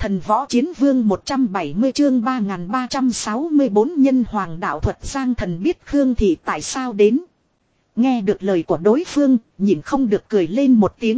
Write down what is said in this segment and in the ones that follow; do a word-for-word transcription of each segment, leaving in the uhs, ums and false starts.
Thần võ chiến vương một trăm bảy mươi chương ba nghìn ba trăm sáu mươi bốn nhân hoàng đạo thuật. Giang Thần biết Khương Thị tại sao đến. Nghe được lời của đối phương, nhìn không được cười lên một tiếng.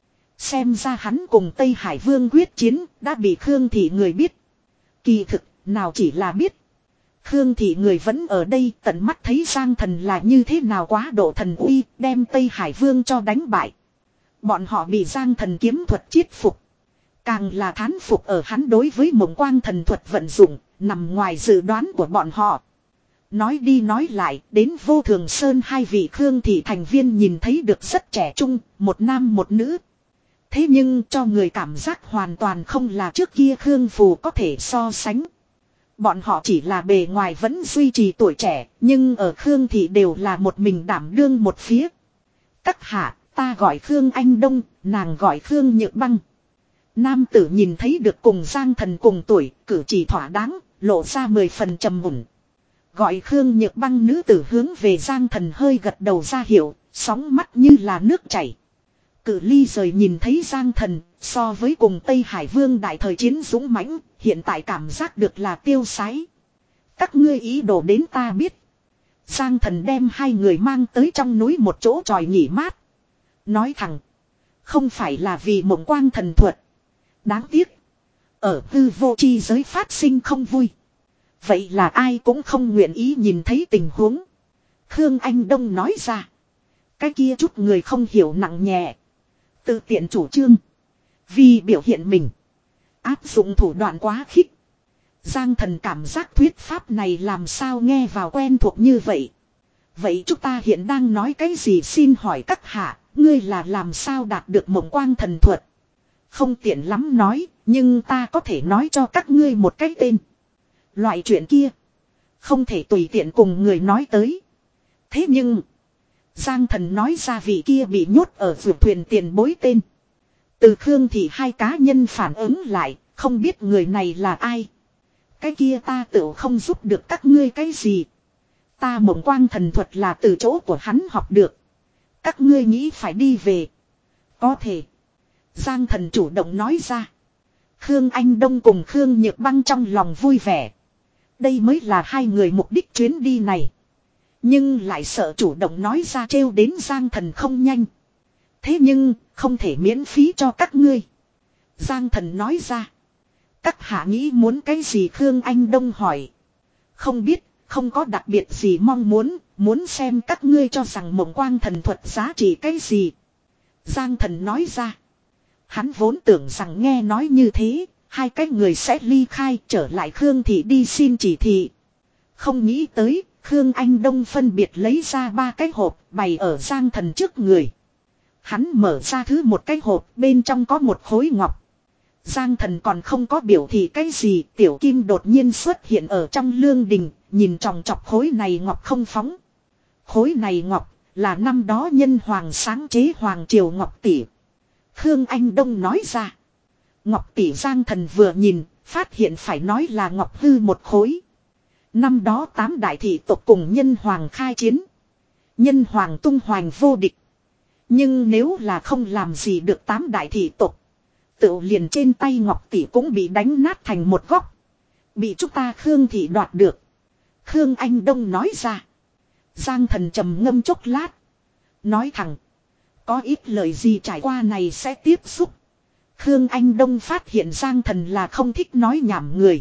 Xem ra hắn cùng Tây Hải Vương quyết chiến, đã bị Khương Thị người biết. Kỳ thực, nào chỉ là biết. Khương Thị người vẫn ở đây, tận mắt thấy Giang Thần là như thế nào quá độ thần uy, đem Tây Hải Vương cho đánh bại. Bọn họ bị Giang Thần kiếm thuật chiết phục. Càng là thán phục ở hắn đối với mộng quang thần thuật vận dụng, nằm ngoài dự đoán của bọn họ. Nói đi nói lại, đến Vô Thường Sơn hai vị Khương Thị thành viên nhìn thấy được rất trẻ trung, một nam một nữ. Thế nhưng cho người cảm giác hoàn toàn không là trước kia Khương Phù có thể so sánh. Bọn họ chỉ là bề ngoài vẫn duy trì tuổi trẻ, nhưng ở Khương Thị đều là một mình đảm đương một phía. Các hạ, ta gọi Khương Anh Đông, nàng gọi Khương Nhược Băng. Nam tử nhìn thấy được cùng Giang Thần cùng tuổi, cử chỉ thỏa đáng, lộ ra mười phần trầm mùn. Gọi Khương Nhược Băng nữ tử hướng về Giang Thần hơi gật đầu ra hiệu, sóng mắt như là nước chảy. Cử ly rời nhìn thấy Giang Thần, so với cùng Tây Hải Vương đại thời chiến dũng mãnh, hiện tại cảm giác được là tiêu sái. Các ngươi ý đồ đến ta biết. Giang Thần đem hai người mang tới trong núi một chỗ tròi nghỉ mát. Nói thẳng, không phải là vì mộng quang thần thuật. Đáng tiếc, ở hư vô chi giới phát sinh không vui. Vậy là ai cũng không nguyện ý nhìn thấy tình huống. Khương Anh Đông nói ra. Cái kia chút người không hiểu nặng nhẹ. Tự tiện chủ trương. Vì biểu hiện mình. Áp dụng thủ đoạn quá khích. Giang Thần cảm giác thuyết pháp này làm sao nghe vào quen thuộc như vậy. Vậy chúng ta hiện đang nói cái gì, xin hỏi các hạ. Ngươi là làm sao đạt được mộng quang thần thuật. Không tiện lắm nói, nhưng ta có thể nói cho các ngươi một cái tên. Loại chuyện kia, không thể tùy tiện cùng người nói tới. Thế nhưng, Giang Thần nói ra vị kia bị nhốt ở vượt thuyền tiền bối tên. Từ Khương Thị hai cá nhân phản ứng lại, không biết người này là ai. Cái kia ta tự không giúp được các ngươi cái gì. Ta mộng quang thần thuật là từ chỗ của hắn học được. Các ngươi nghĩ phải đi về. Có thể. Giang Thần chủ động nói ra. Khương Anh Đông cùng Khương Nhược Băng trong lòng vui vẻ. Đây mới là hai người mục đích chuyến đi này. Nhưng lại sợ chủ động nói ra trêu đến Giang Thần không nhanh. Thế nhưng không thể miễn phí cho các ngươi. Giang Thần nói ra. Các hạ nghĩ muốn cái gì, Khương Anh Đông hỏi. Không biết, không có đặc biệt gì mong muốn. Muốn xem các ngươi cho rằng mộng quang thần thuật giá trị cái gì. Giang Thần nói ra. Hắn vốn tưởng rằng nghe nói như thế, hai cái người sẽ ly khai trở lại Khương Thị đi xin chỉ thị. Không nghĩ tới, Khương Anh Đông phân biệt lấy ra ba cái hộp bày ở Giang Thần trước người. Hắn mở ra thứ một cái hộp, bên trong có một khối ngọc. Giang Thần còn không có biểu thị cái gì, tiểu kim đột nhiên xuất hiện ở trong lương đình, nhìn tròng trọc khối này ngọc không phóng. Khối này ngọc, là năm đó nhân hoàng sáng chế hoàng triều ngọc tỷ. Khương Anh Đông nói ra. Ngọc tỷ. Giang Thần vừa nhìn, phát hiện phải nói là ngọc hư một khối. Năm đó tám đại thị tộc cùng nhân hoàng khai chiến. Nhân hoàng tung hoành vô địch. Nhưng nếu là không làm gì được tám đại thị tộc, tự liền trên tay ngọc tỷ cũng bị đánh nát thành một góc. Bị chúng ta Khương Thị đoạt được. Khương Anh Đông nói ra. Giang Thần trầm ngâm chốc lát. Nói thẳng. Có ít lời gì trải qua này sẽ tiếp xúc. Khương Anh Đông phát hiện Giang Thần là không thích nói nhảm người.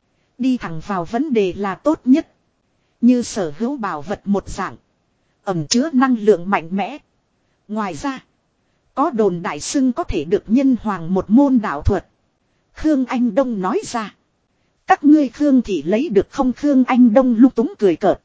Đi thẳng vào vấn đề là tốt nhất. Như sở hữu bảo vật một dạng. Ẩm chứa năng lượng mạnh mẽ. Ngoài ra. Có đồn đại xưng có thể được nhân hoàng một môn đạo thuật. Khương Anh Đông nói ra. Các ngươi Khương Thị lấy được không? Khương Anh Đông lung túng cười cợt.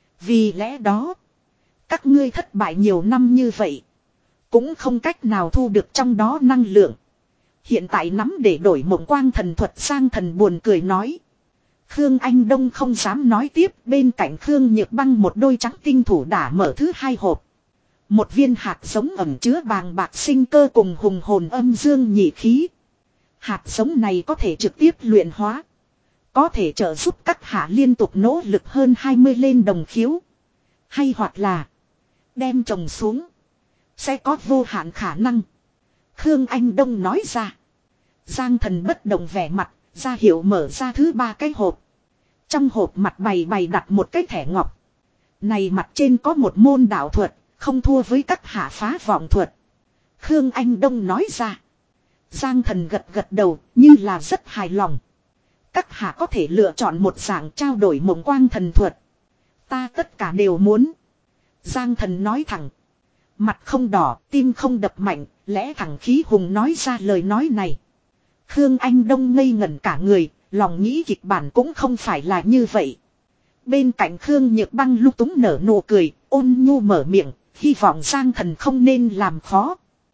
Vì lẽ đó. Các ngươi thất bại nhiều năm như vậy. Cũng không cách nào thu được trong đó năng lượng. Hiện tại nắm để đổi mộng quang thần thuật. Giang Thần buồn cười nói. Khương Anh Đông không dám nói tiếp. Bên cạnh Khương Nhược Băng một đôi trắng tinh thủ đã mở thứ hai hộp. Một viên hạt giống ẩm chứa bàng bạc sinh cơ cùng hùng hồn âm dương nhị khí. Hạt giống này có thể trực tiếp luyện hóa. Có thể trợ giúp các hạ liên tục nỗ lực hơn hai mươi lên đồng khiếu. Hay hoặc là đem trồng xuống. Sẽ có vô hạn khả năng. Khương Anh Đông nói ra. Giang Thần bất động vẻ mặt, ra hiệu mở ra thứ ba cái hộp. Trong hộp mặt bày bày đặt một cái thẻ ngọc. Này mặt trên có một môn đạo thuật, không thua với các hạ phá vọng thuật. Khương Anh Đông nói ra. Giang Thần gật gật đầu, như là rất hài lòng. Các hạ có thể lựa chọn một dạng trao đổi mộng quang thần thuật. Ta tất cả đều muốn. Giang Thần nói thẳng. Mặt không đỏ, tim không đập mạnh, lẽ thẳng khí hùng nói ra lời nói này. Khương Anh Đông ngây ngẩn cả người, lòng nghĩ kịch bản cũng không phải là như vậy. Bên cạnh Khương Nhược Băng lúc túng nở nụ cười, ôn nhu mở miệng, hy vọng Giang Thần không nên làm khó.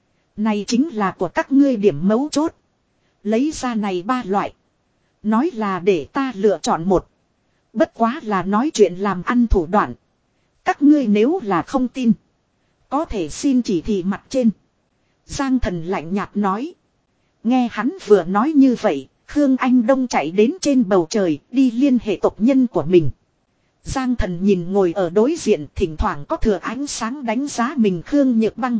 Này chính là của các ngươi điểm mấu chốt. Lấy ra này ba loại. Nói là để ta lựa chọn một. Bất quá là nói chuyện làm ăn thủ đoạn. Các ngươi nếu là không tin. Có thể xin chỉ thị mặt trên. Giang Thần lạnh nhạt nói. Nghe hắn vừa nói như vậy, Khương Anh Đông chạy đến trên bầu trời đi liên hệ tộc nhân của mình. Giang Thần nhìn ngồi ở đối diện thỉnh thoảng có thừa ánh sáng đánh giá mình Khương Nhược Băng.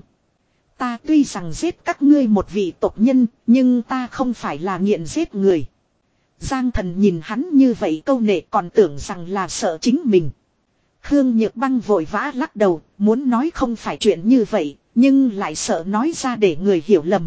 Ta tuy rằng giết các ngươi một vị tộc nhân, nhưng ta không phải là nghiện giết người. Giang Thần nhìn hắn như vậy câu nệ còn tưởng rằng là sợ chính mình. Khương Nhược Băng vội vã lắc đầu, muốn nói không phải chuyện như vậy, nhưng lại sợ nói ra để người hiểu lầm.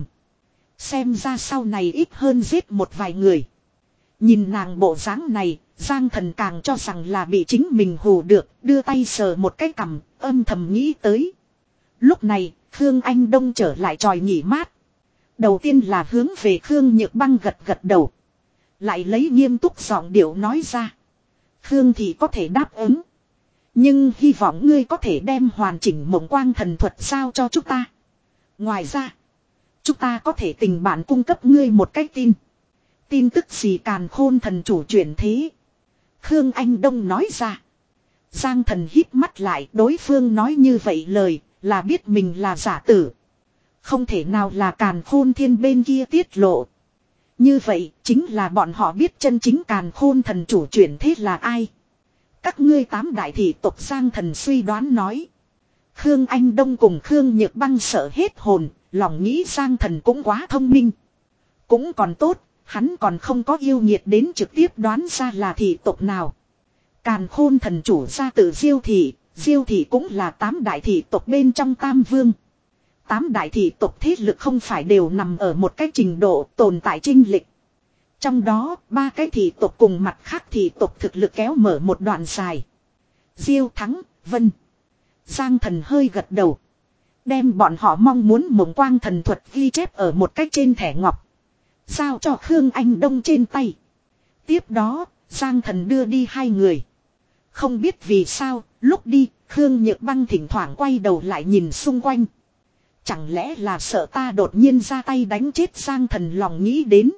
Xem ra sau này ít hơn giết một vài người. Nhìn nàng bộ dáng này, Giang Thần càng cho rằng là bị chính mình hù được, đưa tay sờ một cái cằm, âm thầm nghĩ tới. Lúc này, Khương Anh Đông trở lại tròi nghỉ mát. Đầu tiên là hướng về Khương Nhược Băng gật gật đầu. Lại lấy nghiêm túc giọng điệu nói ra. Khương thì có thể đáp ứng. Nhưng hy vọng ngươi có thể đem hoàn chỉnh mộng quang thần thuật giao cho chúng ta. Ngoài ra, chúng ta có thể tình bạn cung cấp ngươi một cái tin. Tin tức gì càn khôn thần chủ chuyển thế. Khương Anh Đông nói ra. Giang Thần hít mắt lại, đối phương nói như vậy lời là biết mình là giả tử. Không thể nào là càn khôn thiên bên kia tiết lộ. Như vậy chính là bọn họ biết chân chính càn khôn thần chủ chuyển thế là ai. Các ngươi tám đại thị tộc. Giang Thần suy đoán nói. Khương Anh Đông cùng Khương Nhược Băng sợ hết hồn, lòng nghĩ Giang Thần cũng quá thông minh. Cũng còn tốt, hắn còn không có yêu nghiệt đến trực tiếp đoán ra là thị tộc nào. Càn khôn thần chủ ra từ Diêu thị, Diêu thị cũng là tám đại thị tộc bên trong Tam Vương. Tám đại thị tộc thế lực không phải đều nằm ở một cái trình độ tồn tại chênh lệch. Trong đó, ba cái thị tộc cùng mặt khác thị tộc thực lực kéo mở một đoạn dài. Diêu Thắng, Vân. Giang Thần hơi gật đầu. Đem bọn họ mong muốn mộng quang thần thuật ghi chép ở một cách trên thẻ ngọc. Giao cho Khương Anh Đông trên tay. Tiếp đó, Giang Thần đưa đi hai người. Không biết vì sao, lúc đi, Khương Nhược Băng thỉnh thoảng quay đầu lại nhìn xung quanh. Chẳng lẽ là sợ ta đột nhiên ra tay đánh chết Giang Thần lòng nghĩ đến.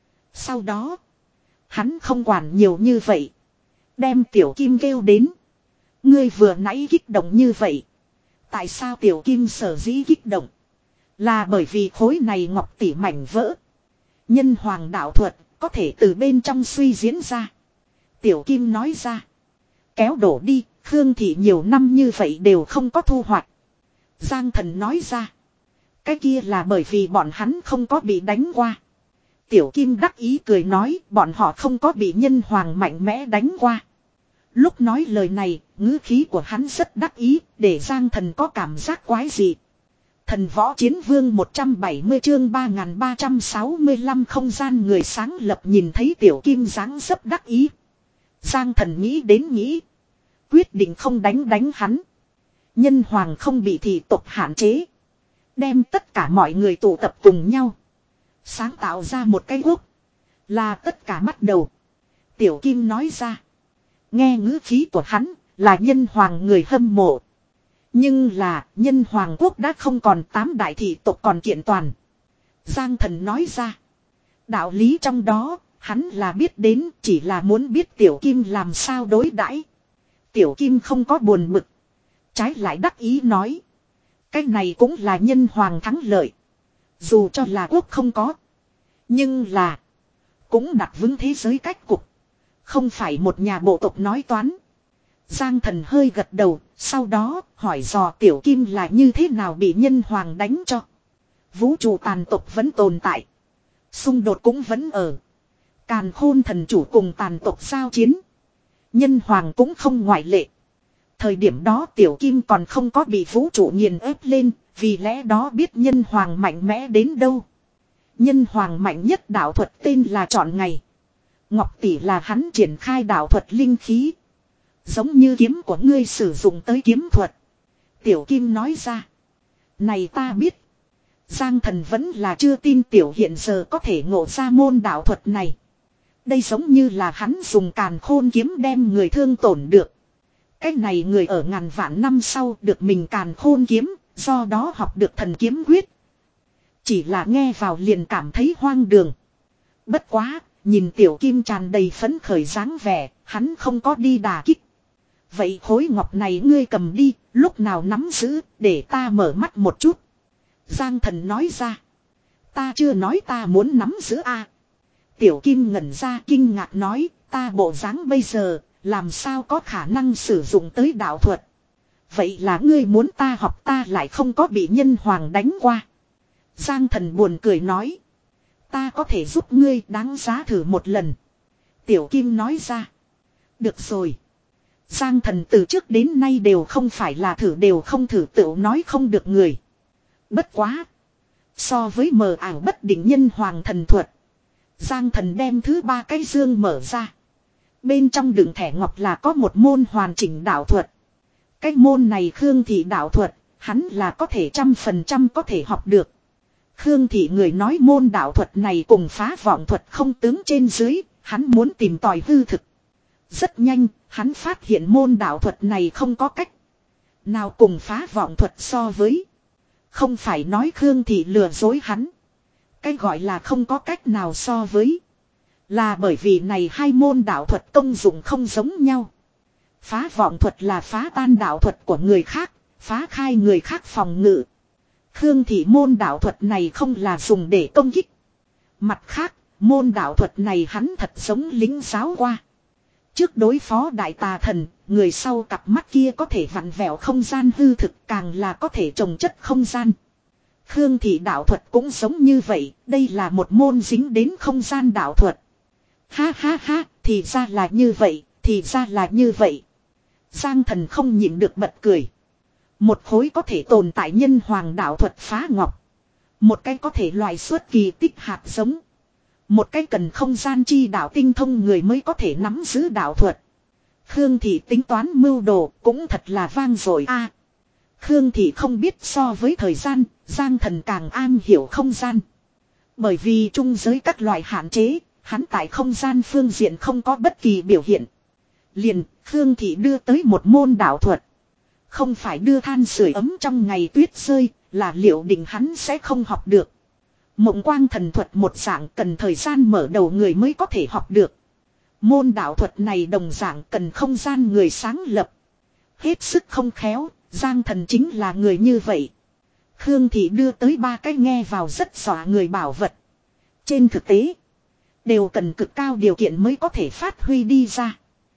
Sau đó, hắn không quản nhiều như vậy. Đem Tiểu Kim kêu đến. Ngươi vừa nãy kích động như vậy. Tại sao Tiểu Kim sở dĩ kích động? Là bởi vì khối này ngọc tỷ mảnh vỡ. Nhân hoàng đạo thuật có thể từ bên trong suy diễn ra. Tiểu Kim nói ra. Kéo đổ đi, Khương thị nhiều năm như vậy đều không có thu hoạch. Giang Thần nói ra. Cái kia là bởi vì bọn hắn không có bị đánh qua. Tiểu Kim đắc ý cười nói bọn họ không có bị nhân hoàng mạnh mẽ đánh qua. Lúc nói lời này, ngữ khí của hắn rất đắc ý, để Giang Thần có cảm giác quái dị. Thần võ chiến vương một trăm bảy mươi chương ba nghìn ba trăm sáu mươi lăm không gian người sáng lập nhìn thấy Tiểu Kim dáng dấp đắc ý. Giang Thần nghĩ đến nghĩ. Quyết định không đánh đánh hắn. Nhân hoàng không bị thị tộc hạn chế. Đem tất cả mọi người tụ tập cùng nhau. Sáng tạo ra một cái quốc. Là tất cả bắt đầu. Tiểu Kim nói ra. Nghe ngữ khí của hắn là nhân hoàng người hâm mộ. Nhưng là nhân hoàng quốc đã không còn tám đại thị tộc còn kiện toàn. Giang Thần nói ra. Đạo lý trong đó hắn là biết đến, chỉ là muốn biết Tiểu Kim làm sao đối đãi. Tiểu Kim không có buồn bực. Trái lại đắc ý nói. Cái này cũng là nhân hoàng thắng lợi. Dù cho là quốc không có. Nhưng là. Cũng đặt vững thế giới cách cục. Không phải một nhà bộ tộc nói toán. Giang Thần hơi gật đầu. Sau đó hỏi dò Tiểu Kim là như thế nào bị nhân hoàng đánh cho. Vũ trụ tàn tộc vẫn tồn tại. Xung đột cũng vẫn ở. Càn khôn thần chủ cùng tàn tộc giao chiến. Nhân hoàng cũng không ngoại lệ. Thời điểm đó tiểu kim còn không có bị vũ trụ nghiền ép lên, vì lẽ đó biết nhân hoàng mạnh mẽ đến đâu. Nhân hoàng mạnh nhất đạo thuật tên là Trọn Ngày. Ngọc tỷ là hắn triển khai đạo thuật linh khí. Giống như kiếm của ngươi sử dụng tới kiếm thuật. Tiểu kim nói ra. Này ta biết. Giang thần vẫn là chưa tin tiểu hiện giờ có thể ngộ ra môn đạo thuật này. Đây giống như là hắn dùng càn khôn kiếm đem người thương tổn được. Cái này người ở ngàn vạn năm sau được mình càn khôn kiếm, do đó học được thần kiếm quyết. Chỉ là nghe vào liền cảm thấy hoang đường. Bất quá, nhìn tiểu kim tràn đầy phấn khởi dáng vẻ, hắn không có đi đả kích. Vậy khối ngọc này ngươi cầm đi, lúc nào nắm giữ, để ta mở mắt một chút. Giang thần nói ra. Ta chưa nói ta muốn nắm giữ a. Tiểu kim ngẩn ra kinh ngạc nói, ta bộ dáng bây giờ, làm sao có khả năng sử dụng tới đạo thuật. Vậy là ngươi muốn ta học ta lại không có bị nhân hoàng đánh qua. Giang thần buồn cười nói. Ta có thể giúp ngươi đáng giá thử một lần. Tiểu kim nói ra. Được rồi. Giang thần từ trước đến nay đều không phải là thử đều không thử tựu nói không được người. Bất quá. So với mờ ảo bất định nhân hoàng thần thuật. Giang thần đem thứ ba cái dương mở ra. Bên trong đựng thẻ ngọc là có một môn hoàn chỉnh đạo thuật. Cái môn này Khương Thị đạo thuật, hắn là có thể trăm phần trăm có thể học được. Khương Thị người nói môn đạo thuật này cùng phá vọng thuật không tướng trên dưới, hắn muốn tìm tòi hư thực. Rất nhanh, hắn phát hiện môn đạo thuật này không có cách nào cùng phá vọng thuật so với. Không phải nói Khương Thị lừa dối hắn. Cái gọi là không có cách nào so với. Là bởi vì này hai môn đạo thuật công dụng không giống nhau. Phá vọng thuật là phá tan đạo thuật của người khác, phá khai người khác phòng ngự. Khương Thị môn đạo thuật này không là dùng để công kích. Mặt khác, môn đạo thuật này hắn thật giống lính giáo qua. Trước đối phó đại tà thần, người sau cặp mắt kia có thể vặn vẹo không gian hư thực, càng là có thể trồng chất không gian. Khương Thị đạo thuật cũng giống như vậy, đây là một môn dính đến không gian đạo thuật. Ha ha ha, thì ra là như vậy, thì ra là như vậy. Giang thần không nhịn được bật cười. Một khối có thể tồn tại nhân hoàng đạo thuật phá ngọc. Một cái có thể loại xuất kỳ tích hạt giống. Một cái cần không gian chi đạo tinh thông người mới có thể nắm giữ đạo thuật. Khương Thị tính toán mưu đồ cũng thật là vang dội a. Khương Thị không biết so với thời gian, Giang thần càng an hiểu không gian. Bởi vì trung giới các loại hạn chế, hắn tại không gian phương diện không có bất kỳ biểu hiện. Liền, Khương Thị đưa tới một môn đạo thuật. Không phải đưa than sưởi ấm trong ngày tuyết rơi, là liệu định hắn sẽ không học được. Mộng quang thần thuật một dạng cần thời gian mở đầu người mới có thể học được. Môn đạo thuật này đồng dạng cần không gian người sáng lập. Hết sức không khéo, Giang thần chính là người như vậy. Khương Thị đưa tới ba cái nghe vào rất dọa người bảo vật. Trên thực tế, đều cần cực cao điều kiện mới có thể phát huy đi ra.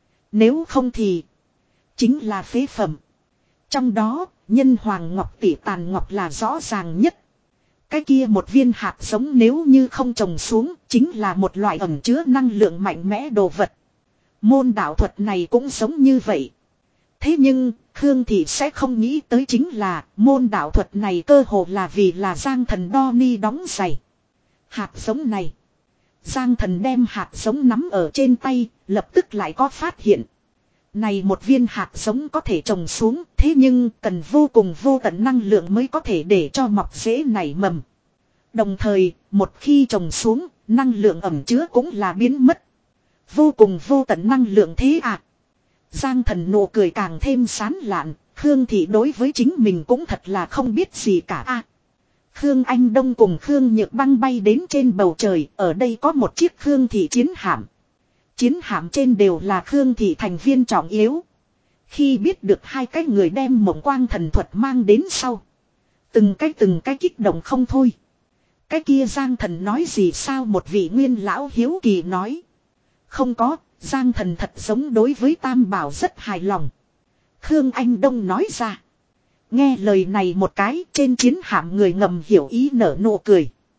Nếu không thì, chính là phế phẩm. Trong đó, nhân hoàng ngọc tỷ tàn ngọc là rõ ràng nhất. Cái kia một viên hạt giống nếu như không trồng xuống, chính là một loại ẩn chứa năng lượng mạnh mẽ đồ vật. Môn đạo thuật này cũng giống như vậy. Thế nhưng, Khương Thị sẽ không nghĩ tới chính là, môn đạo thuật này cơ hồ là vì là Giang thần đo ni đóng giày. Hạt giống này. Giang thần đem hạt giống nắm ở trên tay, lập tức lại có phát hiện. Này một viên hạt giống có thể trồng xuống, thế nhưng cần vô cùng vô tận năng lượng mới có thể để cho mọc rễ nảy mầm. Đồng thời, một khi trồng xuống, năng lượng ẩm chứa cũng là biến mất. Vô cùng vô tận năng lượng thế à. Giang thần nụ cười càng thêm sán lạn, Khương Thị đối với chính mình cũng thật là không biết gì cả a. Khương Anh Đông cùng Khương Nhược Băng bay đến trên bầu trời, ở đây có một chiếc Khương Thị chiến hạm. Chiến hạm trên đều là Khương Thị thành viên trọng yếu. Khi biết được hai cái người đem mộng quang thần thuật mang đến sau. Từng cái từng cái kích động không thôi. Cái kia Giang thần nói gì sao một vị nguyên lão hiếu kỳ nói. Không có, Giang thần thật giống đối với Tam Bảo rất hài lòng. Khương Anh Đông nói ra. Nghe lời này một cái trên chiến hạm người ngầm hiểu ý nở nụ cười.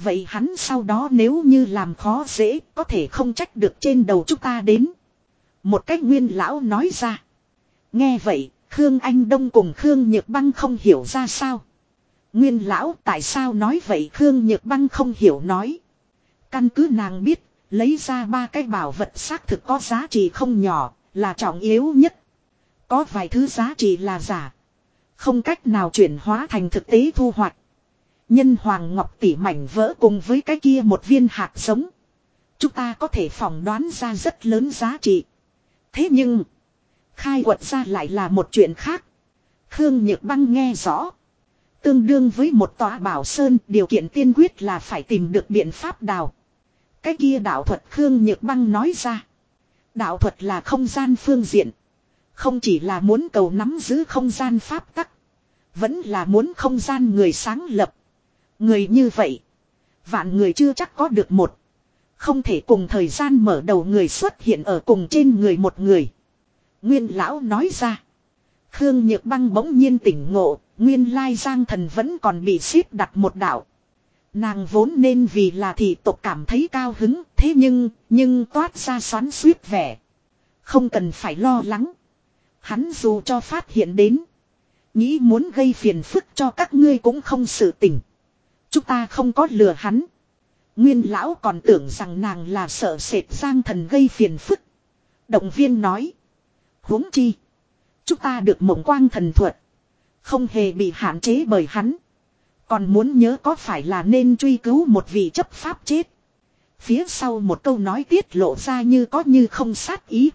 Vậy hắn sau đó nếu như làm khó dễ có thể không trách được trên đầu chúng ta đến. Một cách Nguyên lão nói ra. Nghe vậy, Khương Anh Đông cùng Khương Nhược Băng không hiểu ra sao. Nguyên lão tại sao nói vậy, Khương Nhược Băng không hiểu nói. Căn cứ nàng biết, lấy ra ba cái bảo vật xác thực có giá trị không nhỏ, là trọng yếu nhất. Có vài thứ giá trị là giả. Không cách nào chuyển hóa thành thực tế thu hoạch. Nhân hoàng ngọc tỷ mảnh vỡ cùng với cái kia một viên hạt giống. Chúng ta có thể phỏng đoán ra rất lớn giá trị. Thế nhưng, khai quật ra lại là một chuyện khác. Khương Nhược Băng nghe rõ. Tương đương với một tòa bảo sơn, điều kiện tiên quyết là phải tìm được biện pháp đào. Cái kia đạo thuật Khương Nhược Băng nói ra. Đạo thuật là không gian phương diện. Không chỉ là muốn cầu nắm giữ không gian pháp tắc. Vẫn là muốn không gian người sáng lập. Người như vậy. Vạn người chưa chắc có được một. Không thể cùng thời gian mở đầu người xuất hiện ở cùng trên người một người. Nguyên lão nói ra. Khương Nhược Băng bỗng nhiên tỉnh ngộ. Nguyên lai Giang Thần vẫn còn bị xếp đặt một đạo. Nàng vốn nên vì là thị tộc cảm thấy cao hứng. Thế nhưng, nhưng toát ra xoắn xuýt vẻ. Không cần phải lo lắng. Hắn dù cho phát hiện đến. Nghĩ muốn gây phiền phức cho các ngươi cũng không sự tình. Chúng ta không có lừa hắn. Nguyên lão còn tưởng rằng nàng là sợ sệt Giang Thần gây phiền phức. Động viên nói. Huống chi. Chúng ta được mộng quang thần thuật. Không hề bị hạn chế bởi hắn. Còn muốn nhớ có phải là nên truy cứu một vị chấp pháp chết. Phía sau một câu nói tiết lộ ra như có như không sát ý.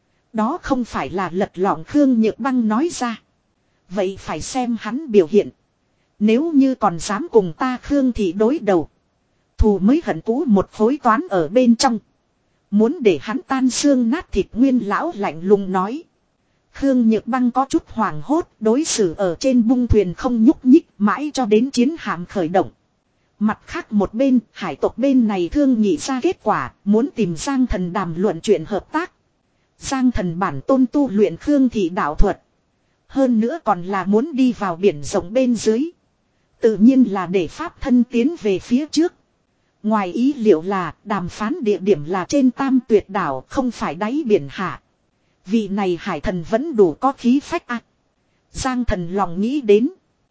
Đó không phải là lật lọng Khương Nhược Băng nói ra. Vậy phải xem hắn biểu hiện. Nếu như còn dám cùng ta Khương thì đối đầu. Thù mới hận cũ một khối toán ở bên trong. Muốn để hắn tan xương nát thịt. Nguyên lão lạnh lùng nói. Khương Nhược Băng có chút hoảng hốt, đối xử ở trên bung thuyền không nhúc nhích mãi cho đến chiến hạm khởi động. Mặt khác một bên, hải tộc bên này thương nghị ra kết quả, muốn tìm Giang Thần đàm luận chuyện hợp tác. Giang Thần bản tôn tu luyện Khương thị đạo thuật. Hơn nữa còn là muốn đi vào biển rộng bên dưới. Tự nhiên là để pháp thân tiến về phía trước. Ngoài ý liệu là đàm phán địa điểm là trên Tam Tuyệt đảo, không phải đáy biển hạ. Vị này hải thần vẫn đủ có khí phách ạ. À. Giang Thần lòng nghĩ đến.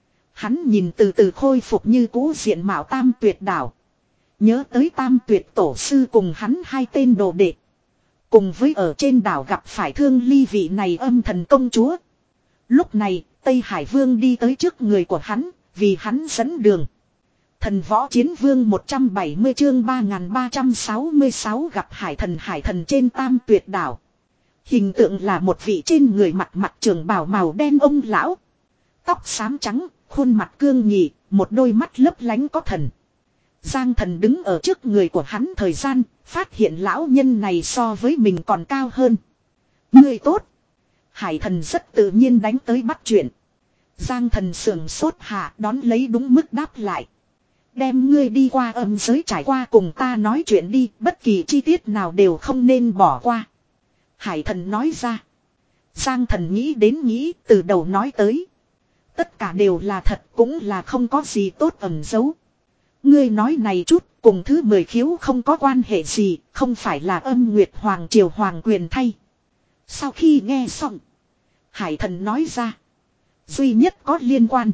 Hắn nhìn từ từ khôi phục như cũ diện mạo Tam Tuyệt đảo. Nhớ tới Tam Tuyệt tổ sư cùng hắn hai tên đồ đệ. Cùng với ở trên đảo gặp phải Thương Ly vị này âm thần công chúa. Lúc này Tây Hải Vương đi tới trước người của hắn. Vì hắn dẫn đường. Thần võ chiến vương một trăm bảy mươi chương ba nghìn ba trăm sáu mươi sáu gặp hải thần. Hải thần trên Tam Tuyệt đảo. Hình tượng là một vị trên người mặt mặt trường bào màu đen ông lão. Tóc xám trắng, khuôn mặt cương nghị, một đôi mắt lấp lánh có thần. Giang Thần đứng ở trước người của hắn thời gian, phát hiện lão nhân này so với mình còn cao hơn. Người tốt. Hải thần rất tự nhiên đánh tới bắt chuyện. Giang Thần sườn sốt hạ đón lấy đúng mức đáp lại. Đem ngươi đi qua âm giới trải qua cùng ta nói chuyện đi, bất kỳ chi tiết nào đều không nên bỏ qua. Hải thần nói ra. Giang Thần nghĩ đến nghĩ từ đầu nói tới. Tất cả đều là thật cũng là không có gì tốt ẩn giấu. Ngươi nói này chút cùng thứ mười khiếu không có quan hệ gì, không phải là âm nguyệt hoàng triều hoàng quyền thay. Sau khi nghe xong. Hải thần nói ra. Duy nhất có liên quan.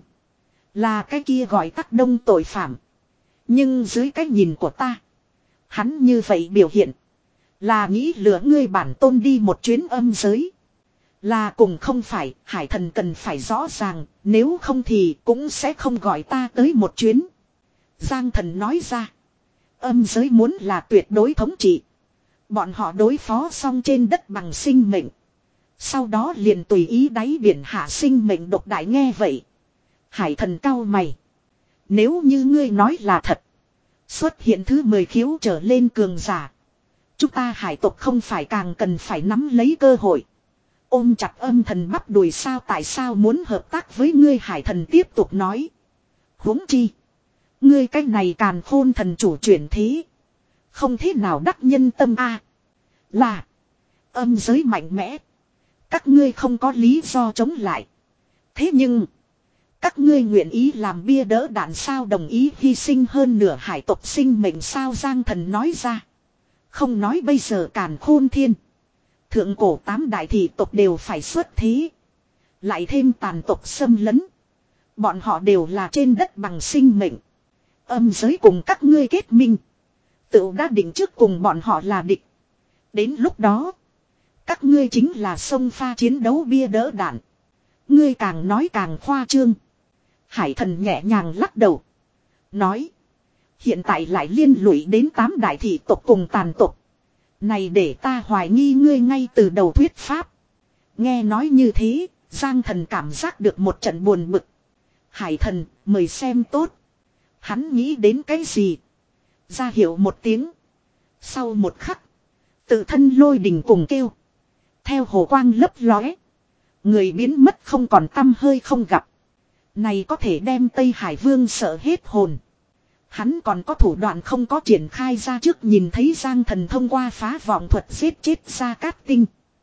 Là cái kia gọi Tắc Đông tội phạm. Nhưng dưới cái nhìn của ta. Hắn như vậy biểu hiện. Là nghĩ lừa ngươi bản tôn đi một chuyến âm giới. Là cùng không phải, hải thần cần phải rõ ràng, nếu không thì cũng sẽ không gọi ta tới một chuyến. Giang Thần nói ra. Âm giới muốn là tuyệt đối thống trị. Bọn họ đối phó xong trên đất bằng sinh mệnh. Sau đó liền tùy ý đáy biển hạ sinh mệnh độc đại. Nghe vậy. Hải thần cau mày. Nếu như ngươi nói là thật. Xuất hiện thứ mười khiếu trở lên cường giả. Chúng ta hải tộc không phải càng cần phải nắm lấy cơ hội. Ôm chặt âm thần bắp đùi sao, tại sao muốn hợp tác với ngươi? Hải thần tiếp tục nói. Huống chi. Ngươi cái này càn khôn thần chủ chuyển thế. Không thế nào đắc nhân tâm a. À, là. Âm giới mạnh mẽ. Các ngươi không có lý do chống lại. Thế nhưng. Các ngươi nguyện ý làm bia đỡ đạn sao, đồng ý hy sinh hơn nửa hải tộc sinh mệnh sao, Giang Thần nói ra. Không nói bây giờ Càn Khôn Thiên. Thượng cổ tám đại thị tộc đều phải xuất thế. Lại thêm tàn tộc xâm lấn. Bọn họ đều là trên đất bằng sinh mệnh. Âm giới cùng các ngươi kết minh. Tự đã định trước cùng bọn họ là địch. Đến lúc đó. Các ngươi chính là sông pha chiến đấu bia đỡ đạn. Ngươi càng nói càng khoa trương. Hải thần nhẹ nhàng lắc đầu. Nói. Hiện tại lại liên lụy đến tám đại thị tộc cùng tàn tộc. Này để ta hoài nghi ngươi ngay từ đầu thuyết pháp. Nghe nói như thế, Giang Thần cảm giác được một trận buồn bực. Hải thần, mời xem tốt. Hắn nghĩ đến cái gì? Ra hiệu một tiếng. Sau một khắc. Tự thân lôi đình cùng kêu. Theo hồ quang lấp lóe. Người biến mất không còn tăm hơi không gặp. Này có thể đem Tây Hải Vương sợ hết hồn. Hắn còn có thủ đoạn không có triển khai ra trước, nhìn thấy Giang Thần thông qua phá vọng thuật giết chết Gia Cát Tinh.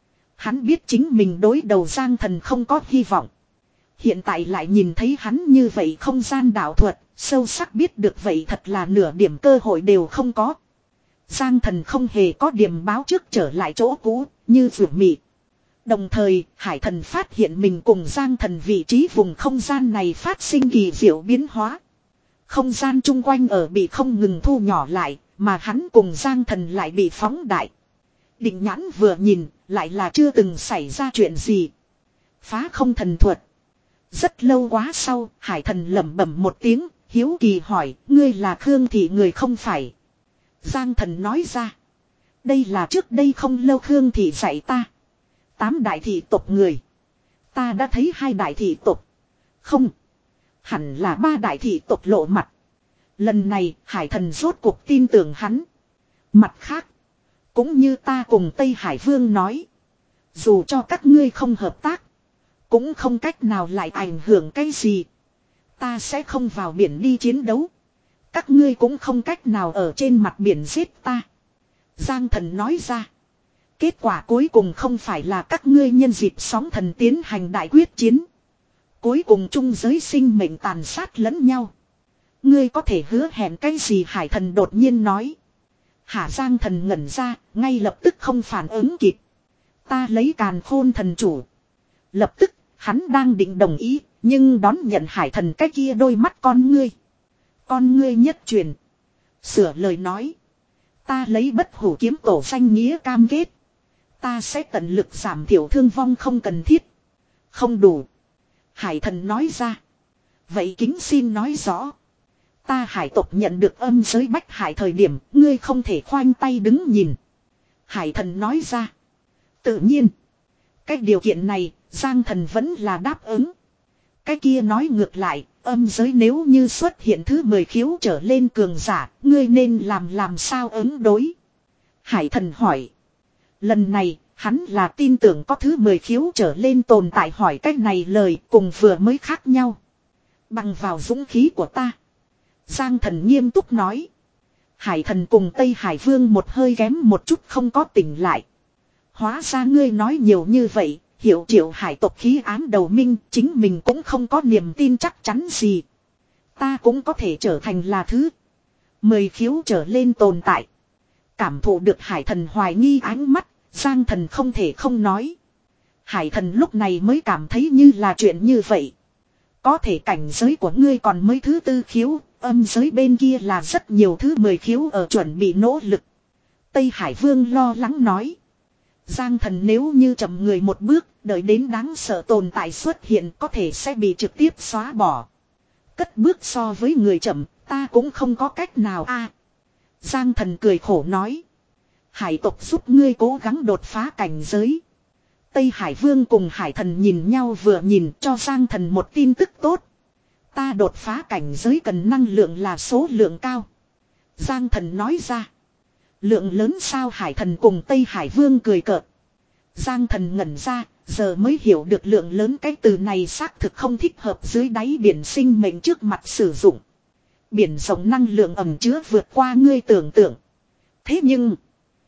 Hắn biết chính mình đối đầu Giang Thần không có hy vọng. Hiện tại lại nhìn thấy hắn như vậy không gian đạo thuật, sâu sắc biết được vậy thật là nửa điểm cơ hội đều không có. Giang Thần không hề có điểm báo trước trở lại chỗ cũ, như vượt mị. Đồng thời, Hải Thần phát hiện mình cùng Giang Thần vị trí vùng không gian này phát sinh kỳ diệu biến hóa. Không gian chung quanh ở bị không ngừng thu nhỏ lại, mà hắn cùng Giang Thần lại bị phóng đại. Định nhãn vừa nhìn, lại là chưa từng xảy ra chuyện gì. Phá không thần thuật. Rất lâu quá sau, Hải Thần lẩm bẩm một tiếng, hiếu kỳ hỏi, ngươi là Khương Thị người không phải? Giang Thần nói ra. Đây là trước đây không lâu Khương Thị dạy ta. Tám đại thị tộc người. Ta đã thấy hai đại thị tộc. Không. Hẳn là ba đại thị tộc lộ mặt. Lần này Hải Thần rốt cuộc tin tưởng hắn. Mặt khác. Cũng như ta cùng Tây Hải Vương nói. Dù cho các ngươi không hợp tác. Cũng không cách nào lại ảnh hưởng cái gì. Ta sẽ không vào biển đi chiến đấu. Các ngươi cũng không cách nào ở trên mặt biển giết ta. Giang Thần nói ra. Kết quả cuối cùng không phải là các ngươi nhân dịp sóng thần tiến hành đại quyết chiến. Cuối cùng chung giới sinh mệnh tàn sát lẫn nhau. Ngươi có thể hứa hẹn cái gì? Hải Thần đột nhiên nói. Hà Giang Thần ngẩn ra, ngay lập tức không phản ứng kịp. Ta lấy Càn Khôn thần chủ. Lập tức, hắn đang định đồng ý, nhưng đón nhận Hải Thần cái kia đôi mắt con ngươi. Con ngươi nhất truyền. Sửa lời nói. Ta lấy bất hủ kiếm tổ danh nghĩa cam kết. Ta sẽ tận lực giảm thiểu thương vong không cần thiết. Không đủ. Hải Thần nói ra. Vậy kính xin nói rõ. Ta hải tộc nhận được âm giới bách hải thời điểm, ngươi không thể khoanh tay đứng nhìn. Hải Thần nói ra. Tự nhiên. Cái điều kiện này, Giang Thần vẫn là đáp ứng. Cái kia nói ngược lại, âm giới nếu như xuất hiện thứ mười khiếu trở lên cường giả, ngươi nên làm làm sao ứng đối? Hải Thần hỏi. Lần này, hắn là tin tưởng có thứ mười khiếu trở lên tồn tại, hỏi cách này lời cùng vừa mới khác nhau. Bằng vào dũng khí của ta. Giang Thần nghiêm túc nói. Hải Thần cùng Tây Hải Vương một hơi kém một chút không có tỉnh lại. Hóa ra ngươi nói nhiều như vậy, hiểu triệu hải tộc khí ám đầu minh, chính mình cũng không có niềm tin chắc chắn gì. Ta cũng có thể trở thành là thứ mười khiếu trở lên tồn tại. Cảm thụ được Hải Thần hoài nghi ánh mắt, Giang Thần không thể không nói. Hải Thần lúc này mới cảm thấy như là chuyện như vậy. Có thể cảnh giới của ngươi còn mới thứ tư khiếu, âm giới bên kia là rất nhiều thứ mười khiếu ở chuẩn bị nỗ lực. Tây Hải Vương lo lắng nói. Giang Thần nếu như chậm người một bước, đợi đến đáng sợ tồn tại xuất hiện có thể sẽ bị trực tiếp xóa bỏ. Cất bước so với người chậm, ta cũng không có cách nào a. Giang Thần cười khổ nói. Hải tộc giúp ngươi cố gắng đột phá cảnh giới. Tây Hải Vương cùng Hải Thần nhìn nhau vừa nhìn cho Giang Thần một tin tức tốt. Ta đột phá cảnh giới cần năng lượng là số lượng cao. Giang Thần nói ra. Lượng lớn sao? Hải Thần cùng Tây Hải Vương cười cợt. Giang Thần ngẩn ra, giờ mới hiểu được lượng lớn cái từ này xác thực không thích hợp dưới đáy biển sinh mệnh trước mặt sử dụng. Biển rộng năng lượng ẩm chứa vượt qua ngươi tưởng tượng. Thế nhưng,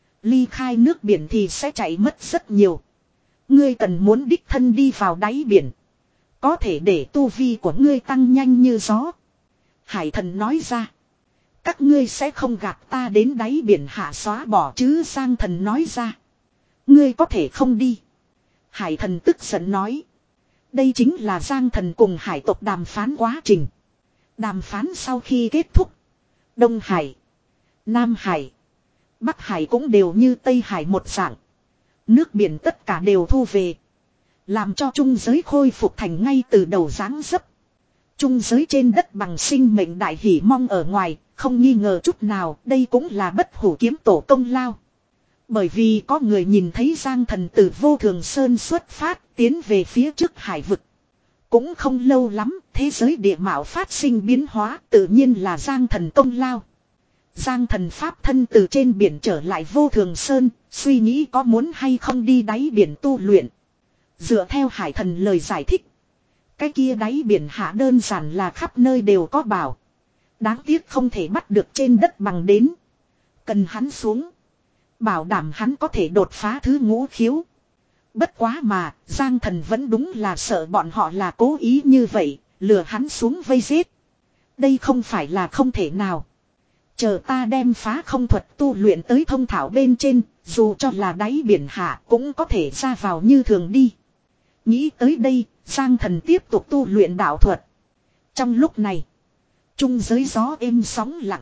ly khai nước biển thì sẽ chạy mất rất nhiều. Ngươi cần muốn đích thân đi vào đáy biển. Có thể để tu vi của ngươi tăng nhanh như gió. Hải thần nói ra. Các ngươi sẽ không gạt ta đến đáy biển hạ xóa bỏ chứ, Giang thần nói ra. Ngươi có thể không đi. Hải thần tức giận nói. Đây chính là Giang thần cùng hải tộc đàm phán quá trình. Đàm phán sau khi kết thúc. Đông Hải, Nam Hải, Bắc Hải cũng đều như Tây Hải một dạng. Nước biển tất cả đều thu về. Làm cho trung giới khôi phục thành ngay từ đầu dáng dấp. Trung giới trên đất bằng sinh mệnh đại hỷ mong ở ngoài, không nghi ngờ chút nào đây cũng là bất hủ kiếm tổ công lao. Bởi vì có người nhìn thấy Giang thần từ vô thường sơn xuất phát tiến về phía trước hải vực. Cũng không lâu lắm, thế giới địa mạo phát sinh biến hóa tự nhiên là Giang thần công lao. Giang thần pháp thân từ trên biển trở lại vô thường sơn, suy nghĩ có muốn hay không đi đáy biển tu luyện. Dựa theo hải thần lời giải thích. Cái kia đáy biển hạ đơn giản là khắp nơi đều có bảo. Đáng tiếc không thể bắt được trên đất bằng đến. Cần hắn xuống. Bảo đảm hắn có thể đột phá thứ ngũ khiếu. Bất quá mà, Giang thần vẫn đúng là sợ bọn họ là cố ý như vậy, lừa hắn xuống vây giết. Đây không phải là không thể nào. Chờ ta đem phá không thuật tu luyện tới thông thảo bên trên, dù cho là đáy biển hạ cũng có thể ra vào như thường đi. Nghĩ tới đây, Giang thần tiếp tục tu luyện đạo thuật. Trong lúc này, trung giới gió êm sóng lặng.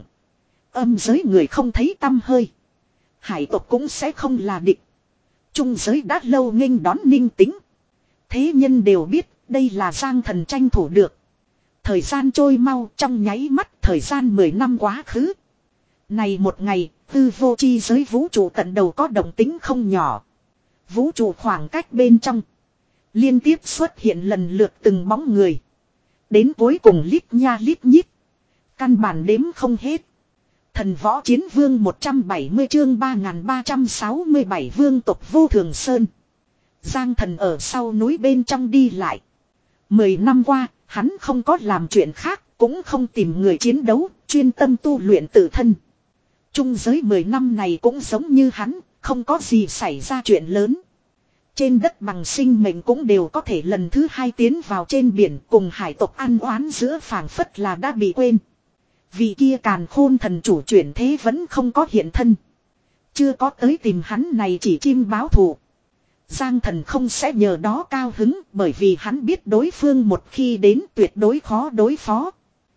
Âm giới người không thấy tăm hơi. Hải tộc cũng sẽ không là địch. Trung giới đã lâu nghênh đón Ninh Tĩnh. Thế nhân đều biết đây là Giang thần tranh thủ được. Thời gian trôi mau, trong nháy mắt thời gian mười năm quá khứ. Này một ngày, tư vô chi giới vũ trụ tận đầu có động tính không nhỏ. Vũ trụ khoảng cách bên trong. Liên tiếp xuất hiện lần lượt từng bóng người. Đến cuối cùng lít nha lít nhít. Căn bản đếm không hết. Thần võ chiến vương một trăm bảy mươi chương ba nghìn ba trăm sáu mươi bảy vương tộc vô thường sơn. Giang thần ở sau núi bên trong đi lại. Mười năm qua, hắn không có làm chuyện khác, cũng không tìm người chiến đấu, chuyên tâm tu luyện tự thân. Trung giới mười năm này cũng giống như hắn, không có gì xảy ra chuyện lớn. Trên đất bằng sinh mệnh cũng đều có thể lần thứ hai tiến vào trên biển cùng hải tộc ăn oán giữa phảng phất là đã bị quên. Vị kia càn khôn thần chủ chuyển thế vẫn không có hiện thân. Chưa có tới tìm hắn này chỉ chim báo thù. Giang thần không sẽ nhờ đó cao hứng bởi vì hắn biết đối phương một khi đến tuyệt đối khó đối phó.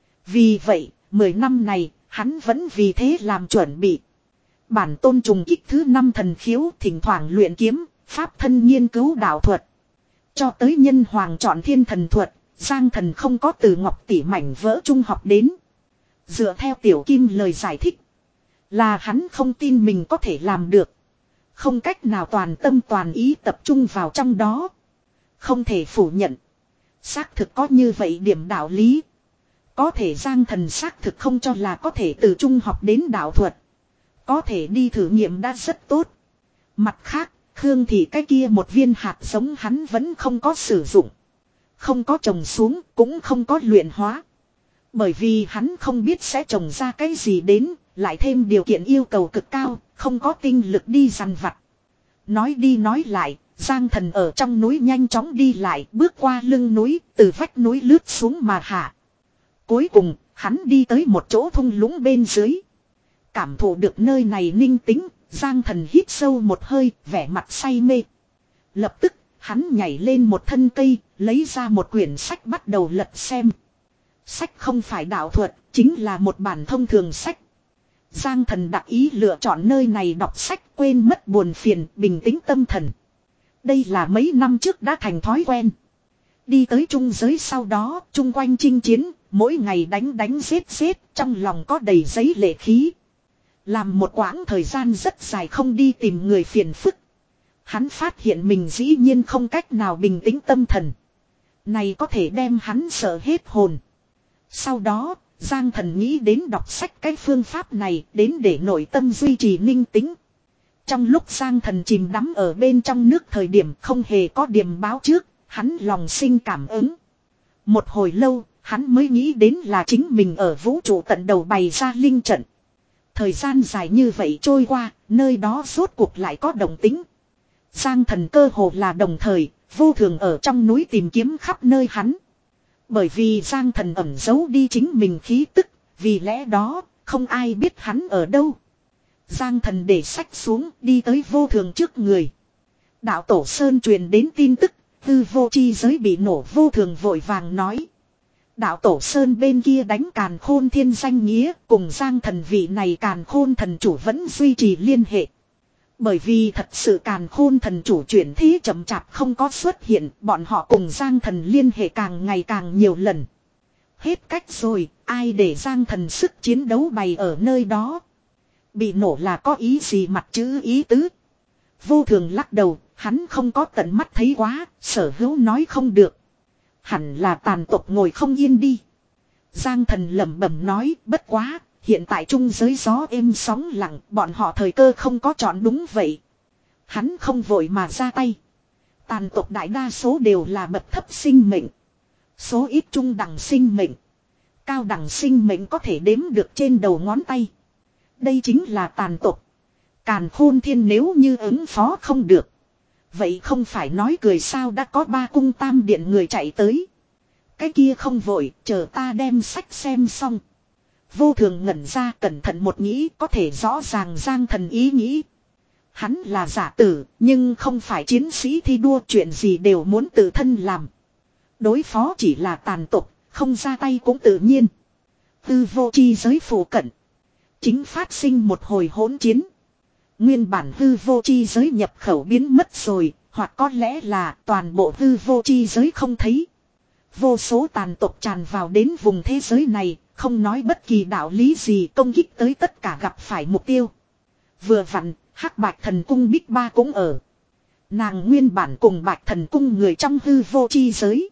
Vì vậy, mười năm này, hắn vẫn vì thế làm chuẩn bị. Bản tôn trùng kích thứ năm thần khiếu thỉnh thoảng luyện kiếm, pháp thân nghiên cứu đạo thuật. Cho tới nhân hoàng chọn thiên thần thuật, Giang thần không có từ ngọc tỷ mảnh vỡ trung học đến. Dựa theo tiểu kim lời giải thích. Là hắn không tin mình có thể làm được. Không cách nào toàn tâm toàn ý tập trung vào trong đó. Không thể phủ nhận. Xác thực có như vậy điểm đạo lý. Có thể Giang thần xác thực không cho là có thể từ trung học đến đạo thuật. Có thể đi thử nghiệm đã rất tốt. Mặt khác, Khương thì cái kia một viên hạt giống hắn vẫn không có sử dụng. Không có trồng xuống, cũng không có luyện hóa. Bởi vì hắn không biết sẽ trồng ra cái gì đến, lại thêm điều kiện yêu cầu cực cao, không có tinh lực đi dằn vặt. Nói đi nói lại, Giang thần ở trong núi nhanh chóng đi lại, bước qua lưng núi, từ vách núi lướt xuống mà hạ. Cuối cùng, hắn đi tới một chỗ thung lũng bên dưới. Cảm thụ được nơi này ninh tĩnh, Giang thần hít sâu một hơi, vẻ mặt say mê. Lập tức, hắn nhảy lên một thân cây, lấy ra một quyển sách bắt đầu lật xem. Sách không phải đạo thuật, chính là một bản thông thường sách. Giang thần đặc ý lựa chọn nơi này đọc sách, quên mất buồn phiền, bình tĩnh tâm thần. Đây là mấy năm trước đã thành thói quen. Đi tới trung giới sau đó, chung quanh chinh chiến, mỗi ngày đánh đánh giết giết, trong lòng có đầy giấy lệ khí. Làm một quãng thời gian rất dài không đi tìm người phiền phức. Hắn phát hiện mình dĩ nhiên không cách nào bình tĩnh tâm thần. Này có thể đem hắn sợ hết hồn. Sau đó, Giang thần nghĩ đến đọc sách cái phương pháp này đến để nội tâm duy trì ninh tĩnh. Trong lúc Giang thần chìm đắm ở bên trong nước thời điểm không hề có điềm báo trước, hắn lòng sinh cảm ứng. Một hồi lâu, hắn mới nghĩ đến là chính mình ở vũ trụ tận đầu bày ra linh trận. Thời gian dài như vậy trôi qua, nơi đó rốt cuộc lại có động tĩnh. Giang thần cơ hồ là đồng thời, Vô thường ở trong núi tìm kiếm khắp nơi hắn. Bởi vì Giang Thần ẩn giấu đi chính mình khí tức, vì lẽ đó không ai biết hắn ở đâu. Giang Thần để sách xuống đi tới vô thường trước người. Đạo Tổ Sơn truyền đến tin tức, hư vô chi giới bị nổ. Vô thường vội vàng nói. Đạo Tổ Sơn bên kia đánh Càn Khôn Thiên danh nghĩa, cùng Giang Thần vị này Càn Khôn thần chủ vẫn duy trì liên hệ. Bởi vì thật sự Càn Khôn thần chủ chuyển thế chậm chạp không có xuất hiện, bọn họ cùng Giang Thần liên hệ càng ngày càng nhiều lần. Hết cách rồi, ai để Giang Thần sức chiến đấu bày ở nơi đó. Bị nổ là có ý gì mặt chữ ý tứ. Vô thường lắc đầu, hắn không có tận mắt thấy quá, Sở Hữu nói không được. Hẳn là tàn tộc ngồi không yên đi. Giang Thần lẩm bẩm nói, bất quá, hiện tại trung giới gió êm sóng lặng, bọn họ thời cơ không có chọn đúng vậy. Hắn không vội mà ra tay. Tàn tộc đại đa số đều là bậc thấp sinh mệnh. Số ít trung đẳng sinh mệnh. Cao đẳng sinh mệnh có thể đếm được trên đầu ngón tay. Đây chính là tàn tộc. Càn Khôn Thiên nếu như ứng phó không được. Vậy không phải nói cười sao, đã có ba cung tam điện người chạy tới. Cái kia không vội, chờ ta đem sách xem xong. Vô thường ngẩn ra cẩn thận một nghĩ, có thể rõ ràng Giang Thần ý nghĩ. Hắn là giả tử, nhưng không phải chiến sĩ thi đua, chuyện gì đều muốn tự thân làm. Đối phó chỉ là tàn tục, không ra tay cũng tự nhiên. Tư vô chi giới phổ cận. Chính phát sinh một hồi hỗn chiến. Nguyên bản hư vô chi giới nhập khẩu biến mất rồi, hoặc có lẽ là toàn bộ hư vô chi giới không thấy. Vô số tàn tộc tràn vào đến vùng thế giới này, không nói bất kỳ đạo lý gì, công kích tới tất cả gặp phải mục tiêu. Vừa vặn, Hắc Bạch Thần Cung Bích Ba cũng ở. Nàng nguyên bản cùng Bạch Thần Cung người trong hư vô chi giới.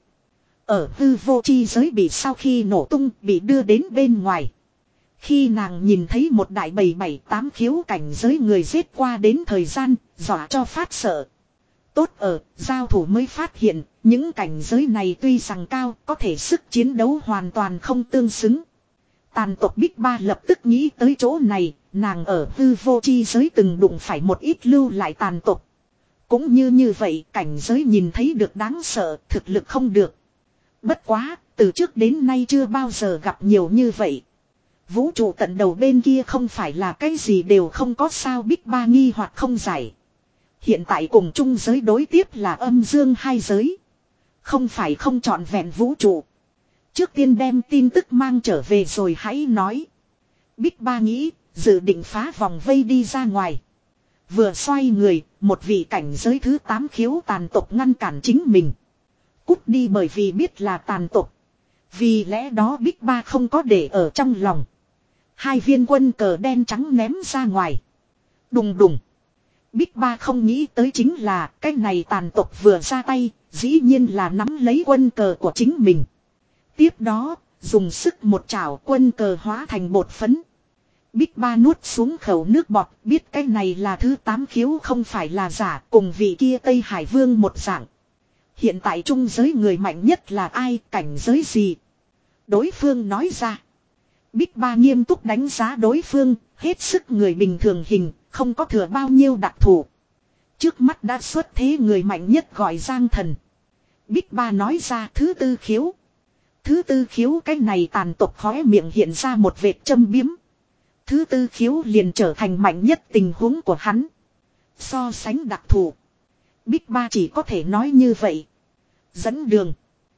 Ở hư vô chi giới bị sau khi nổ tung bị đưa đến bên ngoài. Khi nàng nhìn thấy một đại bầy bảy tám khiếu cảnh giới người giết qua đến thời gian, dọa cho phát sợ. Tốt ở, giao thủ mới phát hiện, những cảnh giới này tuy rằng cao, có thể sức chiến đấu hoàn toàn không tương xứng. Tàn tộc Bích Ba lập tức nghĩ tới chỗ này, nàng ở hư vô chi giới từng đụng phải một ít lưu lại tàn tộc. Cũng như như vậy, cảnh giới nhìn thấy được đáng sợ, thực lực không được. Bất quá, từ trước đến nay chưa bao giờ gặp nhiều như vậy. Vũ trụ tận đầu bên kia không phải là cái gì đều không có sao, Bích Ba nghi hoặc không giải. Hiện tại cùng chung giới đối tiếp là âm dương hai giới. Không phải không trọn vẹn vũ trụ. Trước tiên đem tin tức mang trở về rồi hãy nói. Bích Ba nghĩ, dự định phá vòng vây đi ra ngoài. Vừa xoay người, một vị cảnh giới thứ tám khiếu tàn tộc ngăn cản chính mình. Cút đi, bởi vì biết là tàn tộc. Vì lẽ đó Bích Ba không có để ở trong lòng. Hai viên quân cờ đen trắng ném ra ngoài. Đùng đùng. Bích Ba không nghĩ tới chính là cái này tàn tộc vừa ra tay, dĩ nhiên là nắm lấy quân cờ của chính mình. Tiếp đó, dùng sức một chảo quân cờ hóa thành bột phấn. Bích Ba nuốt xuống khẩu nước bọt, biết cái này là thứ tám khiếu không phải là giả, cùng vị kia Tây Hải Vương một dạng. Hiện tại trung giới người mạnh nhất là ai, cảnh giới gì? Đối phương nói ra. Bích Ba nghiêm túc đánh giá đối phương, hết sức người bình thường hình, không có thừa bao nhiêu đặc thù. Trước mắt đã xuất thế người mạnh nhất gọi Giang Thần. Bích Ba nói ra thứ tư khiếu. Thứ tư khiếu cái này tàn tộc khóe miệng hiện ra một vệt châm biếm. Thứ tư khiếu liền trở thành mạnh nhất tình huống của hắn. So sánh đặc thù. Bích Ba chỉ có thể nói như vậy. Dẫn đường.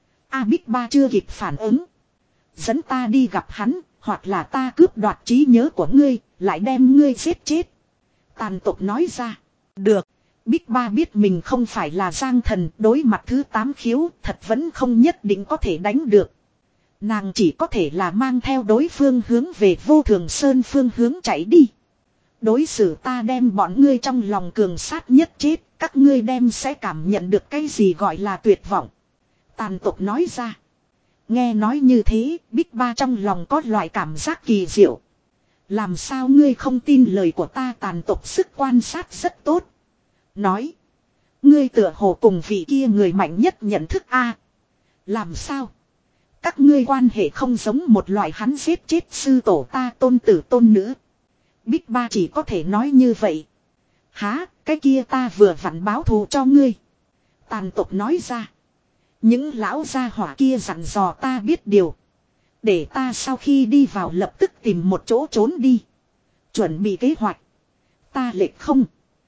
A Bích Ba chưa kịp phản ứng. Dẫn ta đi gặp hắn, hoặc là ta cướp đoạt trí nhớ của ngươi, lại đem ngươi giết chết. Tàn tộc nói ra. Được. Bích Ba biết mình không phải là Giang Thần, đối mặt thứ tám khiếu, thật vẫn không nhất định có thể đánh được. Nàng chỉ có thể là mang theo đối phương hướng về Vô Thường Sơn phương hướng chạy đi. Đối xử ta đem bọn ngươi trong lòng cường sát nhất chết, các ngươi đem sẽ cảm nhận được cái gì gọi là tuyệt vọng. Tàn tộc nói ra. Nghe nói như thế, Bích Ba trong lòng có loại cảm giác kỳ diệu. Làm sao ngươi không tin lời của ta? Tàn tộc sức quan sát rất tốt. Nói. Ngươi tựa hồ cùng vị kia người mạnh nhất nhận thức a. Làm sao? Các ngươi quan hệ không giống một loại hắn giết chết sư tổ ta tôn tử tôn nữ. Bích Ba chỉ có thể nói như vậy. Há, cái kia ta vừa vặn báo thù cho ngươi. Tàn tộc nói ra. Những lão gia hỏa kia dặn dò ta biết điều. Để ta sau khi đi vào lập tức tìm một chỗ trốn đi. Chuẩn bị kế hoạch. Ta lệch không.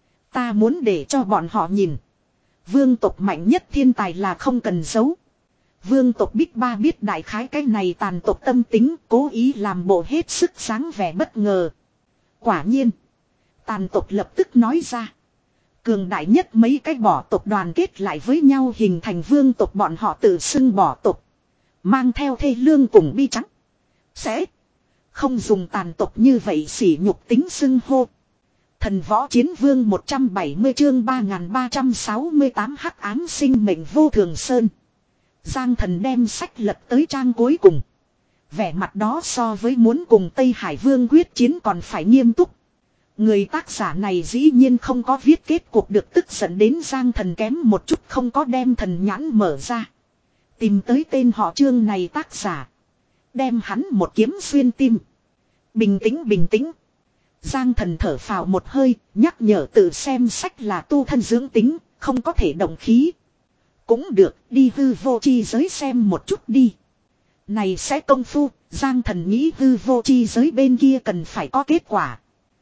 Ta muốn để cho bọn họ nhìn. Vương tộc mạnh nhất thiên tài là không cần giấu. Vương tộc Big Ba biết đại khái cái này tàn tộc tâm tính, cố ý làm bộ hết sức sáng vẻ bất ngờ. Quả nhiên. Tàn tộc lập tức nói ra. Cường đại nhất mấy cái bỏ tộc đoàn kết lại với nhau hình thành vương tộc, bọn họ tự xưng bỏ tộc. Mang theo thê lương cùng bi trắng. Sẽ không dùng tàn tộc như vậy sỉ nhục tính xưng hô. Thần võ chiến vương một trăm bảy mươi chương ba nghìn ba trăm sáu mươi tám hắc ám sinh mệnh vô thường sơn. Giang Thần đem sách lật tới trang cuối cùng. Vẻ mặt đó so với muốn cùng Tây Hải Vương quyết chiến còn phải nghiêm túc. Người tác giả này dĩ nhiên không có viết kết cục được, tức giận đến Giang Thần kém một chút không có đem thần nhãn mở ra. Tìm tới tên họ chương này tác giả. Đem hắn một kiếm xuyên tim. Bình tĩnh bình tĩnh. Giang Thần thở phào một hơi, nhắc nhở tự xem sách là tu thân dưỡng tính, không có thể động khí. Cũng được, đi hư vô chi giới xem một chút đi. Này sẽ công phu, Giang Thần nghĩ hư vô chi giới bên kia cần phải có kết quả.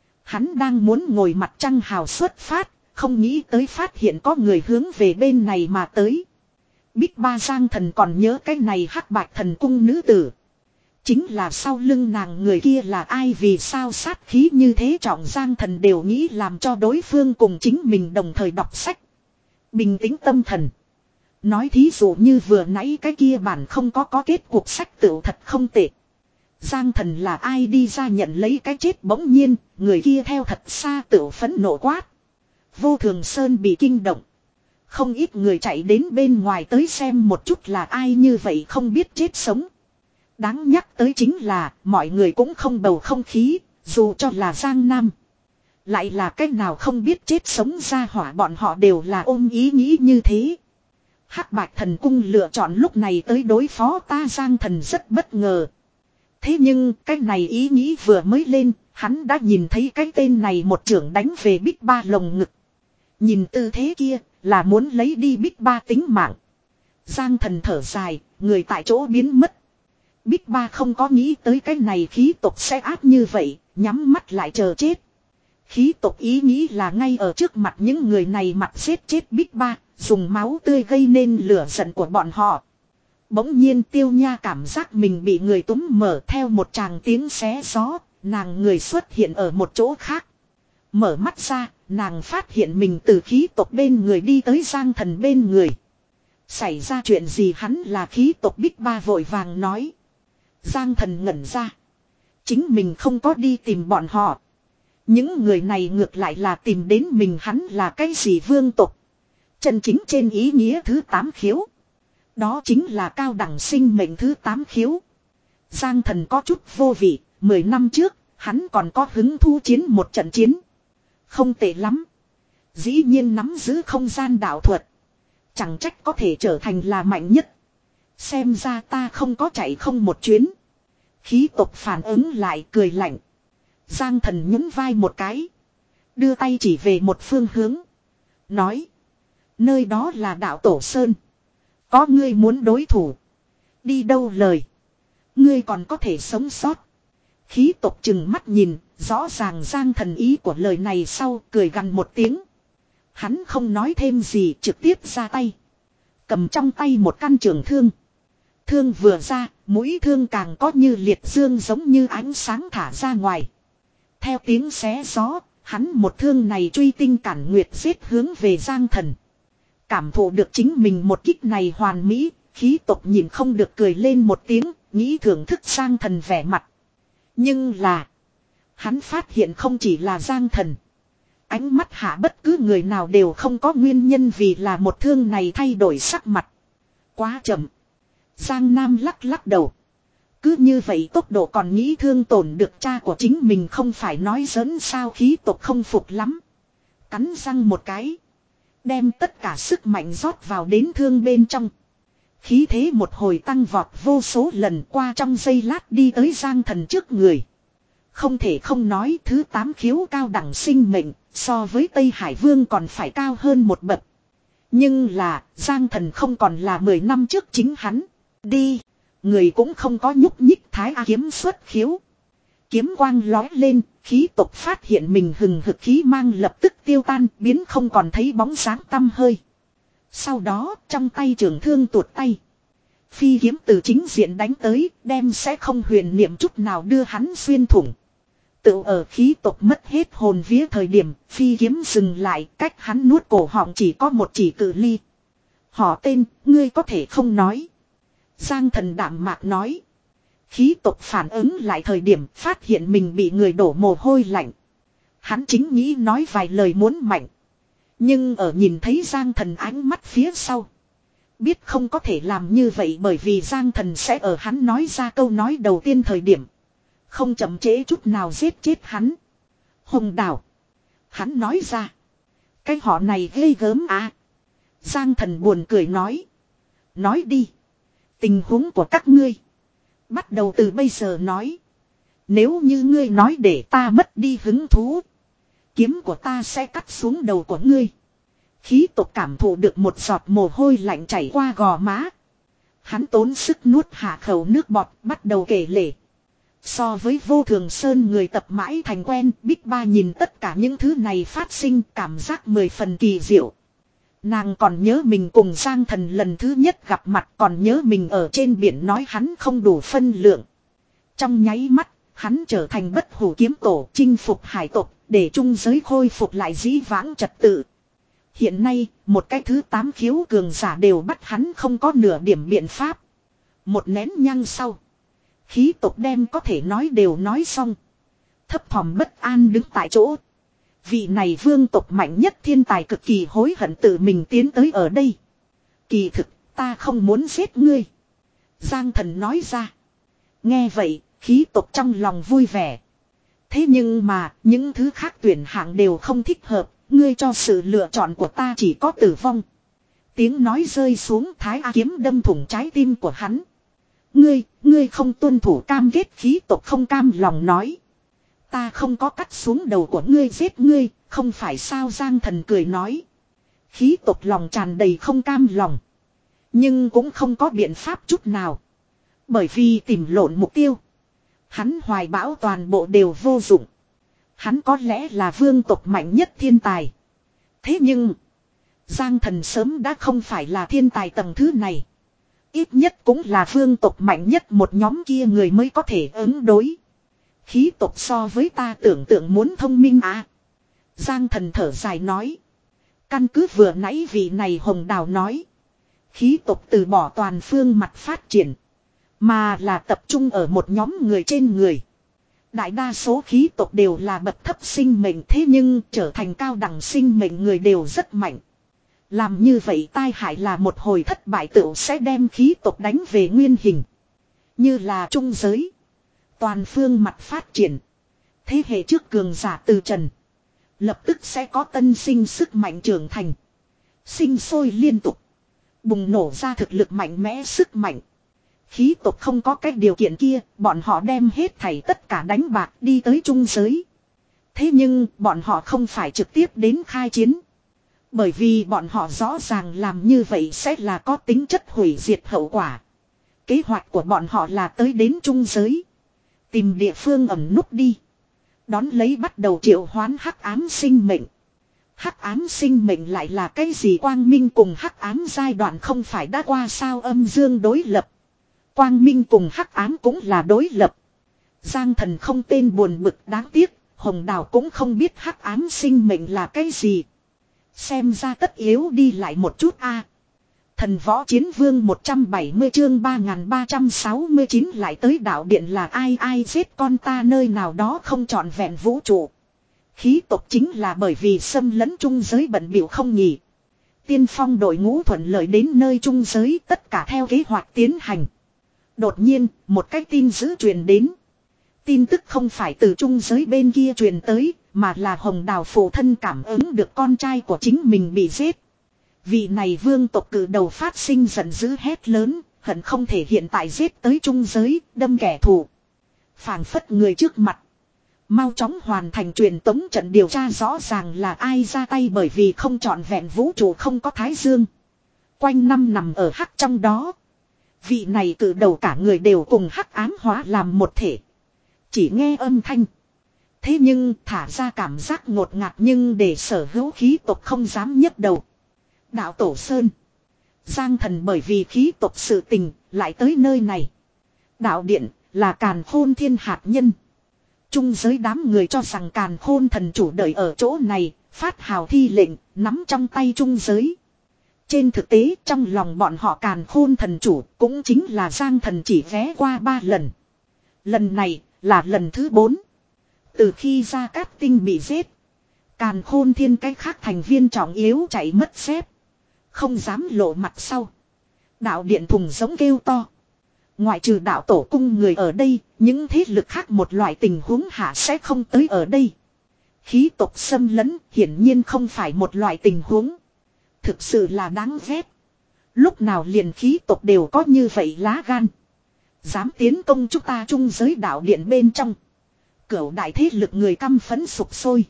Hắn đang muốn ngồi mặt trăng hào xuất phát, không nghĩ tới phát hiện có người hướng về bên này mà tới. Big Ba Giang Thần còn nhớ cái này hắc bạch thần cung nữ tử. Chính là sau lưng nàng người kia là ai, vì sao sát khí như thế trọng. Giang Thần đều nghĩ làm cho đối phương cùng chính mình đồng thời đọc sách. Bình tĩnh tâm thần. Nói thí dụ như vừa nãy cái kia bản không có có kết cuộc sách tựu thật không tệ. Giang Thần là ai đi ra nhận lấy cái chết, bỗng nhiên, người kia theo thật xa tựu phẫn nộ quát. Vô Thường Sơn bị kinh động. Không ít người chạy đến bên ngoài tới xem một chút là ai như vậy không biết chết sống. Đáng nhắc tới chính là mọi người cũng không bầu không khí, dù cho là Giang Nam. Lại là cách nào không biết chết sống ra hỏa, bọn họ đều là ôm ý nghĩ như thế. Hắc Bạch Thần Cung lựa chọn lúc này tới đối phó ta, Giang Thần rất bất ngờ. Thế nhưng cái này ý nghĩ vừa mới lên, hắn đã nhìn thấy cái tên này một chưởng đánh về Big Ba lồng ngực. Nhìn tư thế kia là muốn lấy đi Big Ba tính mạng. Giang Thần thở dài, người tại chỗ biến mất. Big Ba không có nghĩ tới cái này khí tộc sẽ ác như vậy, nhắm mắt lại chờ chết. Khí tộc ý nghĩ là ngay ở trước mặt những người này mặt giết chết Big Ba, dùng máu tươi gây nên lửa giận của bọn họ. Bỗng nhiên Tiêu Nha cảm giác mình bị người túm mở, theo một tràng tiếng xé gió, nàng người xuất hiện ở một chỗ khác. Mở mắt ra, nàng phát hiện mình từ khí tộc bên người đi tới Giang Thần bên người. Xảy ra chuyện gì, hắn là khí tộc Big Ba vội vàng nói. Giang Thần ngẩn ra. Chính mình không có đi tìm bọn họ. Những người này ngược lại là tìm đến mình, hắn là cái gì vương tộc. Chân chính trên ý nghĩa thứ tám khiếu. Đó chính là cao đẳng sinh mệnh thứ tám khiếu. Giang Thần có chút vô vị, mười năm trước, hắn còn có hứng thú chiến một trận chiến. Không tệ lắm. Dĩ nhiên nắm giữ không gian đạo thuật. Chẳng trách có thể trở thành là mạnh nhất. Xem ra ta không có chạy không một chuyến. Khí tộc phản ứng lại cười lạnh. Giang Thần nhún vai một cái. Đưa tay chỉ về một phương hướng. Nói. Nơi đó là đạo Tổ Sơn. Có ngươi muốn đối thủ. Đi đâu lời. Ngươi còn có thể sống sót. Khí tộc chừng mắt nhìn. Rõ ràng Giang Thần ý của lời này sau cười gằn một tiếng. Hắn không nói thêm gì, trực tiếp ra tay. Cầm trong tay một căn trường thương. Thương vừa ra, mũi thương càng có như liệt dương giống như ánh sáng thả ra ngoài. Theo tiếng xé gió, hắn một thương này truy tinh cản nguyệt giết hướng về Giang Thần. Cảm thụ được chính mình một kích này hoàn mỹ, khí tộc nhìn không được cười lên một tiếng, nghĩ thưởng thức Giang Thần vẻ mặt. Nhưng là, hắn phát hiện không chỉ là Giang Thần. Ánh mắt hạ bất cứ người nào đều không có nguyên nhân vì là một thương này thay đổi sắc mặt. Quá chậm. Giang Nam lắc lắc đầu. Cứ như vậy tốc độ còn nghĩ thương tổn được cha của chính mình, không phải nói giỡn sao. Khí tộc không phục lắm. Cắn răng một cái. Đem tất cả sức mạnh rót vào đến thương bên trong. Khí thế một hồi tăng vọt vô số lần, qua trong giây lát đi tới Giang Thần trước người. Không thể không nói thứ tám khiếu cao đẳng sinh mệnh, so với Tây Hải Vương còn phải cao hơn một bậc. Nhưng là Giang Thần không còn là mười năm trước chính hắn. Đi. Người cũng không có nhúc nhích. Thái A kiếm xuất khiếu. Kiếm quang lói lên. Khí tộc phát hiện mình hừng hực khí mang lập tức tiêu tan. Biến không còn thấy bóng sáng tăm hơi. Sau đó trong tay trường thương tuột tay. Phi kiếm từ chính diện đánh tới. Đem sẽ không huyền niệm chút nào đưa hắn xuyên thủng. Tự ở khí tộc mất hết hồn vía thời điểm, phi kiếm dừng lại, cách hắn nuốt cổ họng chỉ có một chỉ cự ly. Họ tên, ngươi có thể không nói. Giang Thần đạm mạc nói. Khí tộc phản ứng lại thời điểm phát hiện mình bị người đổ mồ hôi lạnh. Hắn chính nghĩ nói vài lời muốn mạnh. Nhưng ở nhìn thấy Giang Thần ánh mắt phía sau. Biết không có thể làm như vậy bởi vì Giang Thần sẽ ở hắn nói ra câu nói đầu tiên thời điểm. Không chậm trễ chút nào giết chết hắn. Hồng Đào. Hắn nói ra. Cái họ này ghê gớm à. Giang Thần buồn cười nói. Nói đi. Tình huống của các ngươi. Bắt đầu từ bây giờ nói. Nếu như ngươi nói để ta mất đi hứng thú. Kiếm của ta sẽ cắt xuống đầu của ngươi. Khí tộc cảm thụ được một giọt mồ hôi lạnh chảy qua gò má. Hắn tốn sức nuốt hạ khẩu nước bọt bắt đầu kể lể. So với Vô Thường Sơn người tập mãi thành quen, Bích Ba nhìn tất cả những thứ này phát sinh cảm giác mười phần kỳ diệu. Nàng còn nhớ mình cùng Giang Thần lần thứ nhất gặp mặt, còn nhớ mình ở trên biển nói hắn không đủ phân lượng. Trong nháy mắt, hắn trở thành bất hủ kiếm tổ, chinh phục hải tộc, để trung giới khôi phục lại dĩ vãng trật tự. Hiện nay, một cái thứ tám khiếu cường giả đều bắt hắn không có nửa điểm biện pháp. Một nén nhang sau. Khí tộc đem có thể nói đều nói xong. Thấp thỏm bất an đứng tại chỗ. Vị này vương tộc mạnh nhất thiên tài cực kỳ hối hận tự mình tiến tới ở đây. Kỳ thực ta không muốn giết ngươi. Giang Thần nói ra. Nghe vậy khí tộc trong lòng vui vẻ. Thế nhưng mà những thứ khác tuyển hạng đều không thích hợp. Ngươi cho sự lựa chọn của ta chỉ có tử vong. Tiếng nói rơi xuống Thái A kiếm đâm thủng trái tim của hắn. Ngươi, ngươi không tuân thủ cam kết khí tộc không cam lòng nói. Ta không có cắt xuống đầu của ngươi giết ngươi, không phải sao Giang Thần cười nói. Khí tộc lòng tràn đầy không cam lòng. Nhưng cũng không có biện pháp chút nào. Bởi vì tìm lộn mục tiêu. Hắn hoài bão toàn bộ đều vô dụng. Hắn có lẽ là vương tộc mạnh nhất thiên tài. Thế nhưng, Giang Thần sớm đã không phải là thiên tài tầng thứ này. Ít nhất cũng là vương tộc mạnh nhất một nhóm kia người mới có thể ứng đối. Khí tộc so với ta tưởng tượng muốn thông minh à. Giang Thần thở dài nói. Căn cứ vừa nãy vị này Hồng Đào nói. Khí tộc từ bỏ toàn phương mặt phát triển. Mà là tập trung ở một nhóm người trên người. Đại đa số khí tộc đều là bậc thấp sinh mệnh thế nhưng trở thành cao đẳng sinh mệnh người đều rất mạnh. Làm như vậy tai hại là một hồi thất bại tựu sẽ đem khí tộc đánh về nguyên hình. Như là trung giới. Toàn phương mặt phát triển. Thế hệ trước cường giả từ trần. Lập tức sẽ có tân sinh sức mạnh trưởng thành. Sinh sôi liên tục. Bùng nổ ra thực lực mạnh mẽ sức mạnh. Khí tộc không có cái điều kiện kia. Bọn họ đem hết thảy tất cả đánh bạc đi tới trung giới. Thế nhưng bọn họ không phải trực tiếp đến khai chiến. Bởi vì bọn họ rõ ràng làm như vậy sẽ là có tính chất hủy diệt hậu quả. Kế hoạch của bọn họ là tới đến trung giới. Tìm địa phương ẩn núp đi. Đón lấy bắt đầu triệu hoán hắc ám sinh mệnh. Hắc ám sinh mệnh lại là cái gì quang minh cùng hắc ám giai đoạn không phải đã qua sao âm dương đối lập. Quang minh cùng hắc ám cũng là đối lập. Giang Thần không tên buồn bực đáng tiếc. Hồng Đào cũng không biết hắc ám sinh mệnh là cái gì. Xem ra tất yếu đi lại một chút a. Thần võ chiến vương một trăm bảy mươi chương ba nghìn ba trăm sáu mươi chín lại tới đạo điện là ai ai giết con ta nơi nào đó không trọn vẹn vũ trụ. Khí tộc chính là bởi vì xâm lấn trung giới bận bịu không nhỉ. Tiên phong đội ngũ thuận lợi đến nơi trung giới tất cả theo kế hoạch tiến hành. Đột nhiên một cái tin dữ truyền đến. Tin tức không phải từ trung giới bên kia truyền tới mà là Hồng Đào phụ thân cảm ứng được con trai của chính mình bị giết. Vị này vương tộc cử đầu phát sinh giận dữ hét lớn, hận không thể hiện tại giết tới trung giới, đâm kẻ thù. Phảng phất người trước mặt. Mau chóng hoàn thành truyền tống trận điều tra rõ ràng là ai ra tay, bởi vì không trọn vẹn vũ trụ không có Thái Dương. Quanh năm nằm ở hắc trong đó. Vị này từ đầu cả người đều cùng hắc ám hóa làm một thể. Chỉ nghe âm thanh. Thế nhưng thả ra cảm giác ngột ngạt, nhưng để sở hữu khí tộc không dám nhấc đầu. Đạo Tổ Sơn. Giang Thần bởi vì khí tộc sự tình lại tới nơi này. Đạo Điện là Càn Khôn Thiên hạt nhân. Trung giới đám người cho rằng Càn Khôn Thần chủ đợi ở chỗ này, phát hào thi lệnh, nắm trong tay trung giới. Trên thực tế trong lòng bọn họ Càn Khôn Thần chủ cũng chính là Giang Thần chỉ ghé qua ba lần. Lần này là lần thứ bốn. Từ khi Gia Cát Tinh bị giết, Càn Khôn Thiên cái khác thành viên trọng yếu chạy mất xếp. Không dám lộ mặt sau. Đạo Điện thùng giống kêu to. Ngoại trừ đạo tổ cung người ở đây, những thế lực khác một loại tình huống hạ sẽ không tới ở đây. Khí tộc xâm lấn hiển nhiên không phải một loại tình huống. Thực sự là đáng ghét. Lúc nào liền khí tộc đều có như vậy lá gan. Dám tiến công chúng ta trung giới đạo điện bên trong. Cửu đại thế lực người căm phẫn sục sôi.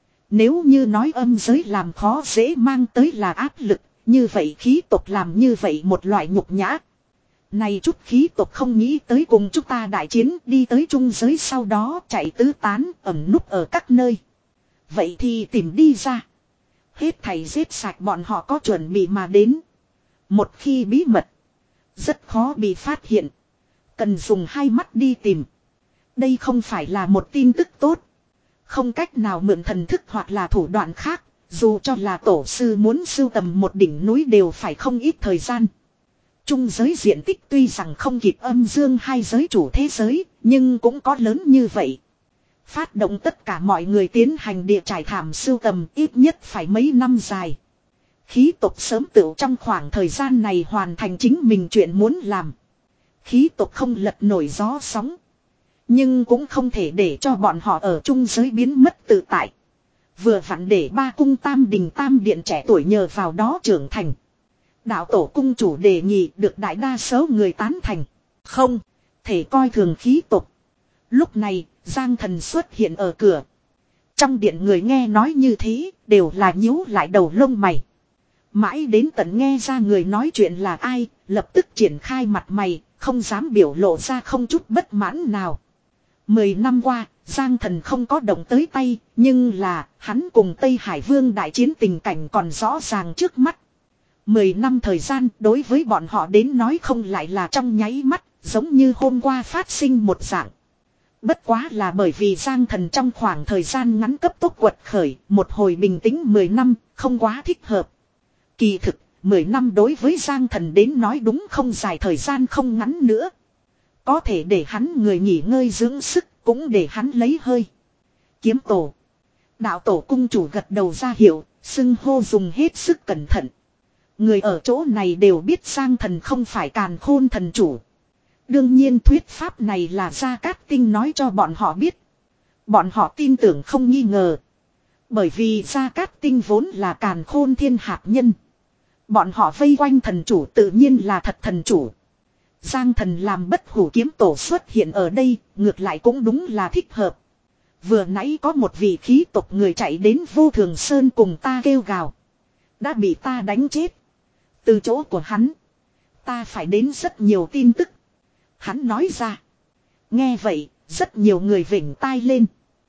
Nếu như nói âm giới làm khó dễ mang tới là áp lực, như vậy khí tộc làm như vậy một loại nhục nhã. Này chút khí tộc không nghĩ tới cùng chúng ta đại chiến, đi tới trung giới sau đó chạy tứ tán ẩn núp ở các nơi. Vậy thì tìm đi ra. Hết thầy giết sạch bọn họ có chuẩn bị mà đến. Một khi bí mật, rất khó bị phát hiện. Cần dùng hai mắt đi tìm. Đây không phải là một tin tức tốt. Không cách nào mượn thần thức hoặc là thủ đoạn khác. Dù cho là tổ sư muốn sưu tầm một đỉnh núi đều phải không ít thời gian. Trung giới diện tích tuy rằng không kịp âm dương hai giới chủ thế giới, nhưng cũng có lớn như vậy. Phát động tất cả mọi người tiến hành địa trải thảm sưu tầm ít nhất phải mấy năm dài. Khí tộc sớm tựu trong khoảng thời gian này hoàn thành chính mình chuyện muốn làm. Khí tộc không lật nổi gió sóng. Nhưng cũng không thể để cho bọn họ ở trung giới biến mất tự tại. Vừa vặn để ba cung tam đình tam điện trẻ tuổi nhờ vào đó trưởng thành. Đạo tổ cung chủ đề nghị được đại đa số người tán thành. Không thể coi thường khí tộc. Lúc này Giang Thần xuất hiện ở cửa. Trong điện người nghe nói như thế đều là nhíu lại đầu lông mày. Mãi đến tận nghe ra người nói chuyện là ai, lập tức triển khai mặt mày, không dám biểu lộ ra không chút bất mãn nào. Mười năm qua, Giang Thần không có động tới tay, nhưng là hắn cùng Tây Hải Vương đại chiến tình cảnh còn rõ ràng trước mắt. Mười năm thời gian đối với bọn họ đến nói không lại là trong nháy mắt, giống như hôm qua phát sinh một dạng. Bất quá là bởi vì Giang Thần trong khoảng thời gian ngắn cấp tốc quật khởi, một hồi bình tĩnh mười năm, không quá thích hợp. Kỳ thực, mười năm đối với Giang Thần đến nói đúng không dài thời gian không ngắn nữa. Có thể để hắn người nghỉ ngơi dưỡng sức, cũng để hắn lấy hơi. Kiếm tổ. Đạo tổ cung chủ gật đầu ra hiệu, xưng hô dùng hết sức cẩn thận. Người ở chỗ này đều biết Giang Thần không phải Càn Khôn thần chủ. Đương nhiên thuyết pháp này là Gia Cát Tinh nói cho bọn họ biết. Bọn họ tin tưởng không nghi ngờ. Bởi vì Gia Cát Tinh vốn là Càn Khôn Thiên hạt nhân. Bọn họ vây quanh thần chủ tự nhiên là thật thần chủ. Giang Thần làm bất hủ kiếm tổ xuất hiện ở đây, ngược lại cũng đúng là thích hợp. Vừa nãy có một vị khí tộc người chạy đến Vô Thường Sơn cùng ta kêu gào. Đã bị ta đánh chết. Từ chỗ của hắn, ta phải đến rất nhiều tin tức. Hắn nói ra. Nghe vậy, rất nhiều người vểnh tai lên.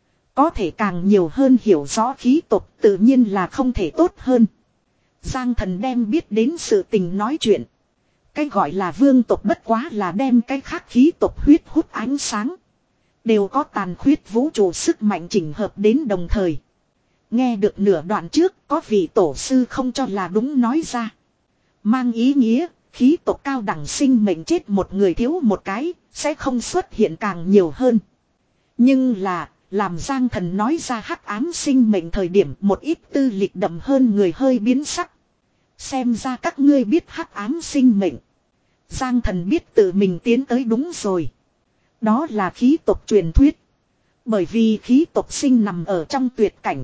Có thể càng nhiều hơn hiểu rõ khí tộc tự nhiên là không thể tốt hơn. Giang Thần đem biết đến sự tình nói chuyện. Cái gọi là vương tộc bất quá là đem cái khác khí tộc huyết hút ánh sáng. Đều có tàn khuyết vũ trụ sức mạnh chỉnh hợp đến đồng thời. Nghe được nửa đoạn trước có vị tổ sư không cho là đúng nói ra. Mang ý nghĩa, khí tộc cao đẳng sinh mệnh chết một người thiếu một cái, sẽ không xuất hiện càng nhiều hơn. Nhưng là, làm Giang Thần nói ra hắc ám sinh mệnh thời điểm một ít tư lịch đậm hơn người hơi biến sắc. Xem ra các ngươi biết hắc ám sinh mệnh. Giang Thần biết tự mình tiến tới đúng rồi. Đó là khí tộc truyền thuyết. Bởi vì khí tộc sinh nằm ở trong tuyệt cảnh.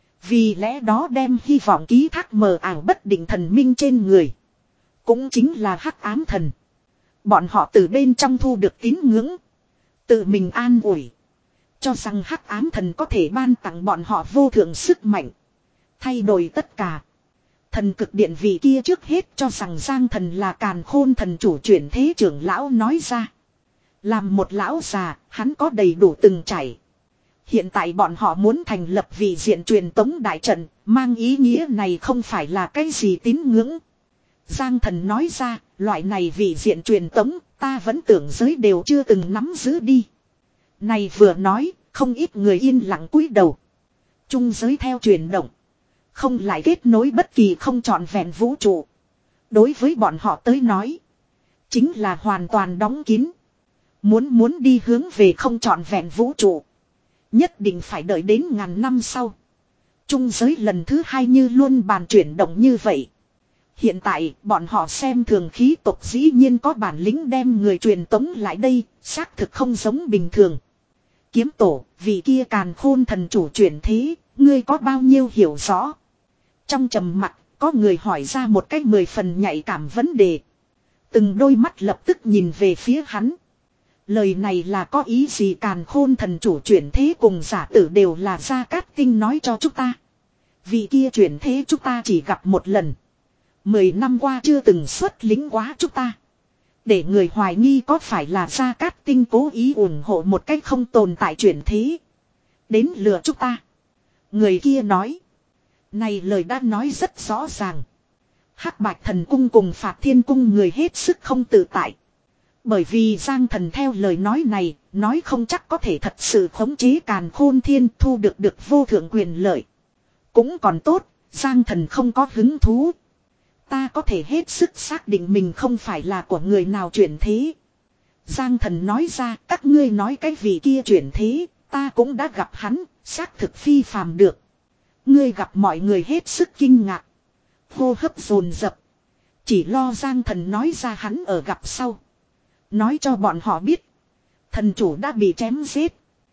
Vì lẽ đó đem hy vọng ký thác mờ ảo bất định thần minh trên người. Cũng chính là hắc ám thần. Bọn họ từ bên trong thu được tín ngưỡng. Tự mình an ủi. Cho rằng hắc ám thần có thể ban tặng bọn họ vô thượng sức mạnh. Thay đổi tất cả. Thần cực điện vị kia trước hết cho rằng Giang thần là càn khôn thần chủ chuyển thế trưởng lão nói ra. Làm một lão già, hắn có đầy đủ từng trải. Hiện tại bọn họ muốn thành lập vị diện truyền tống đại trận, mang ý nghĩa này không phải là cái gì tín ngưỡng. Giang thần nói ra, loại này vị diện truyền tống, ta vẫn tưởng giới đều chưa từng nắm giữ đi. Này vừa nói, không ít người yên lặng cúi đầu. Trung giới theo chuyển động. Không lại kết nối bất kỳ không trọn vẹn vũ trụ. Đối với bọn họ tới nói. Chính là hoàn toàn đóng kín. Muốn muốn đi hướng về không trọn vẹn vũ trụ. Nhất định phải đợi đến ngàn năm sau. Trung giới lần thứ hai như luôn bàn chuyển động như vậy. Hiện tại bọn họ xem thường khí tộc dĩ nhiên có bản lĩnh đem người truyền tống lại đây. Xác thực không giống bình thường. Kiếm tổ, vị kia càn khôn thần chủ chuyển thế. Ngươi có bao nhiêu hiểu rõ? Trong trầm mặc, có người hỏi ra một cách mười phần nhạy cảm vấn đề. Từng đôi mắt lập tức nhìn về phía hắn. Lời này là có ý gì? Càn khôn thần chủ chuyển thế cùng giả tử đều là Gia Cát Tinh nói cho chúng ta. Vị kia chuyển thế chúng ta chỉ gặp một lần. Mười năm qua chưa từng xuất lính quá chúng ta. Để người hoài nghi có phải là Gia Cát Tinh cố ý ủng hộ một cách không tồn tại chuyển thế. Đến lừa chúng ta. Người kia nói. Này lời đã nói rất rõ ràng. Hắc Bạch Thần Cung cùng Phạt Thiên Cung người hết sức không tự tại. Bởi vì Giang thần theo lời nói này, nói không chắc có thể thật sự khống chế càn khôn thiên thu được được vô thượng quyền lợi. Cũng còn tốt, Giang thần không có hứng thú. Ta có thể hết sức xác định mình không phải là của người nào chuyển thế. Giang thần nói ra, các ngươi nói cái vị kia chuyển thế, ta cũng đã gặp hắn, xác thực phi phàm được. Ngươi gặp mọi người hết sức kinh ngạc. Hô hấp dồn dập. Chỉ lo Giang thần nói ra hắn ở gặp sau. Nói cho bọn họ biết. Thần chủ đã bị chém giết.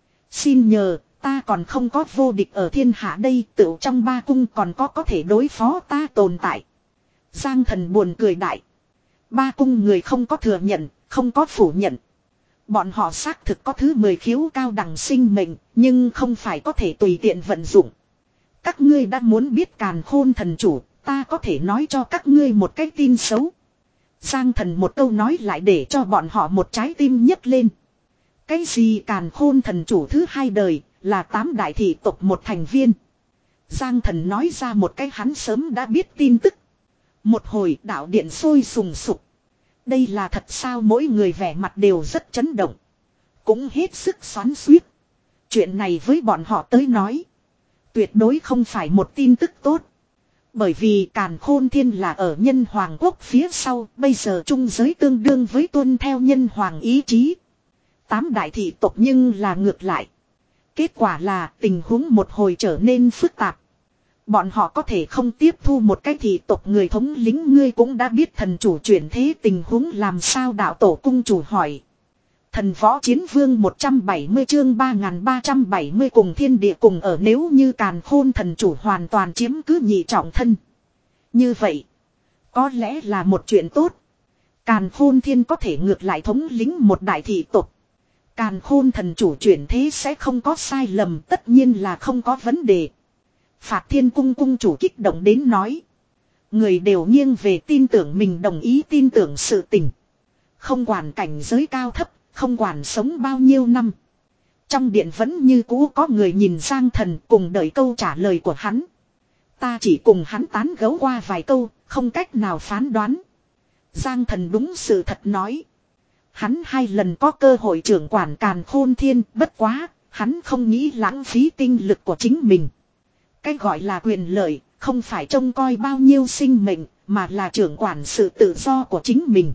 Xin nhờ, ta còn không có vô địch ở thiên hạ đây. Tựu trong ba cung còn có có thể đối phó ta tồn tại. Giang thần buồn cười đại. Ba cung người không có thừa nhận, không có phủ nhận. Bọn họ xác thực có thứ mười khiếu cao đẳng sinh mệnh, nhưng không phải có thể tùy tiện vận dụng. Các ngươi đã muốn biết càn khôn thần chủ, ta có thể nói cho các ngươi một cái tin xấu. Giang thần một câu nói lại để cho bọn họ một trái tim nhấc lên. Cái gì càn khôn thần chủ thứ hai đời, là tám đại thị tộc một thành viên. Giang thần nói ra một cái hắn sớm đã biết tin tức. Một hồi đạo điện sôi sùng sục. Đây là thật sao? Mỗi người vẻ mặt đều rất chấn động. Cũng hết sức xoắn xuýt. Chuyện này với bọn họ tới nói. Tuyệt đối không phải một tin tức tốt. Bởi vì càn khôn thiên là ở nhân hoàng quốc phía sau. Bây giờ trung giới tương đương với tuân theo nhân hoàng ý chí. Tám đại thị tộc nhưng là ngược lại. Kết quả là tình huống một hồi trở nên phức tạp. Bọn họ có thể không tiếp thu một cái thị tộc người thống lĩnh. Ngươi cũng đã biết thần chủ chuyển thế tình huống làm sao? Đạo tổ cung chủ hỏi. Thần võ chiến vương một trăm bảy mươi chương ba nghìn ba trăm bảy mươi cùng thiên địa cùng ở. Nếu như càn khôn thần chủ hoàn toàn chiếm cứ nhị trọng thân. Như vậy, có lẽ là một chuyện tốt. Càn khôn thiên có thể ngược lại thống lĩnh một đại thị tộc. Càn khôn thần chủ chuyển thế sẽ không có sai lầm, tất nhiên là không có vấn đề. Phạt Thiên Cung cung chủ kích động đến nói. Người đều nghiêng về tin tưởng mình đồng ý tin tưởng sự tình. Không quản cảnh giới cao thấp, không quản sống bao nhiêu năm. Trong điện vẫn như cũ có người nhìn Giang thần cùng đợi câu trả lời của hắn. Ta chỉ cùng hắn tán gẫu qua vài câu, không cách nào phán đoán. Giang thần đúng sự thật nói. Hắn hai lần có cơ hội trưởng quản càn khôn thiên, bất quá, hắn không nghĩ lãng phí tinh lực của chính mình. Cái gọi là quyền lợi, không phải trông coi bao nhiêu sinh mệnh, mà là trưởng quản sự tự do của chính mình.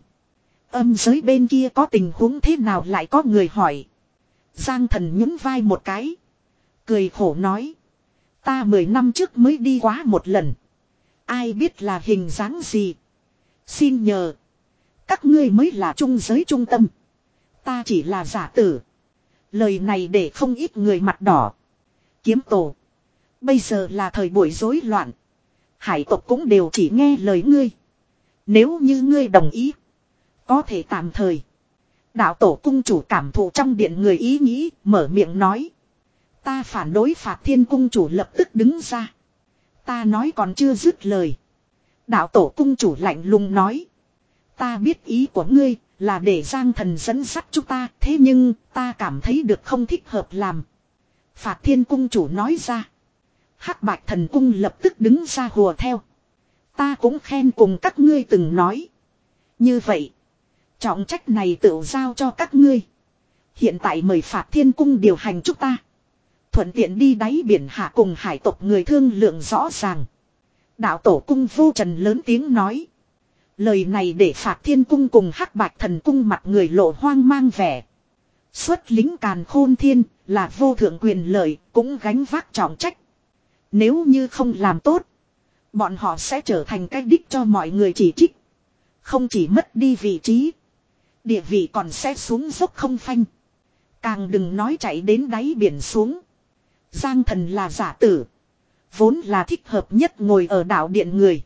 Âm giới bên kia có tình huống thế nào? Lại có người hỏi. Giang thần nhún vai một cái. Cười khổ nói. Ta mười năm trước mới đi quá một lần. Ai biết là hình dáng gì. Xin nhờ. Các ngươi mới là trung giới trung tâm. Ta chỉ là giả tử. Lời này để không ít người mặt đỏ. Kiếm tổ. Bây giờ là thời buổi rối loạn. Hải tộc cũng đều chỉ nghe lời ngươi. Nếu như ngươi đồng ý. Có thể tạm thời. Đạo tổ cung chủ cảm thụ trong điện người ý nghĩ, mở miệng nói. Ta phản đối Phạt Thiên cung chủ lập tức đứng ra. Ta nói còn chưa dứt lời. Đạo tổ cung chủ lạnh lùng nói. Ta biết ý của ngươi là để Giang Thần dẫn dắt chúng ta. Thế nhưng ta cảm thấy được không thích hợp làm. Phạt Thiên cung chủ nói ra. Hắc Bạch Thần cung lập tức đứng ra hùa theo. Ta cũng khen cùng các ngươi từng nói. Như vậy. Trọng trách này tự giao cho các ngươi. Hiện tại mời Phạt Thiên cung điều hành chúng ta. Thuận tiện đi đáy biển hạ cùng hải tộc người thương lượng rõ ràng. Đạo tổ cung vô trần lớn tiếng nói. Lời này để Phạt Thiên cung cùng Hắc Bạch Thần cung mặt người lộ hoang mang vẻ. Xuất lính càn khôn thiên là vô thượng quyền lợi cũng gánh vác trọng trách. Nếu như không làm tốt. Bọn họ sẽ trở thành cái đích cho mọi người chỉ trích. Không chỉ mất đi vị trí. Địa vị còn sẽ xuống dốc không phanh. Càng đừng nói chạy đến đáy biển xuống. Giang Thần là giả tử. Vốn là thích hợp nhất ngồi ở đạo điện người.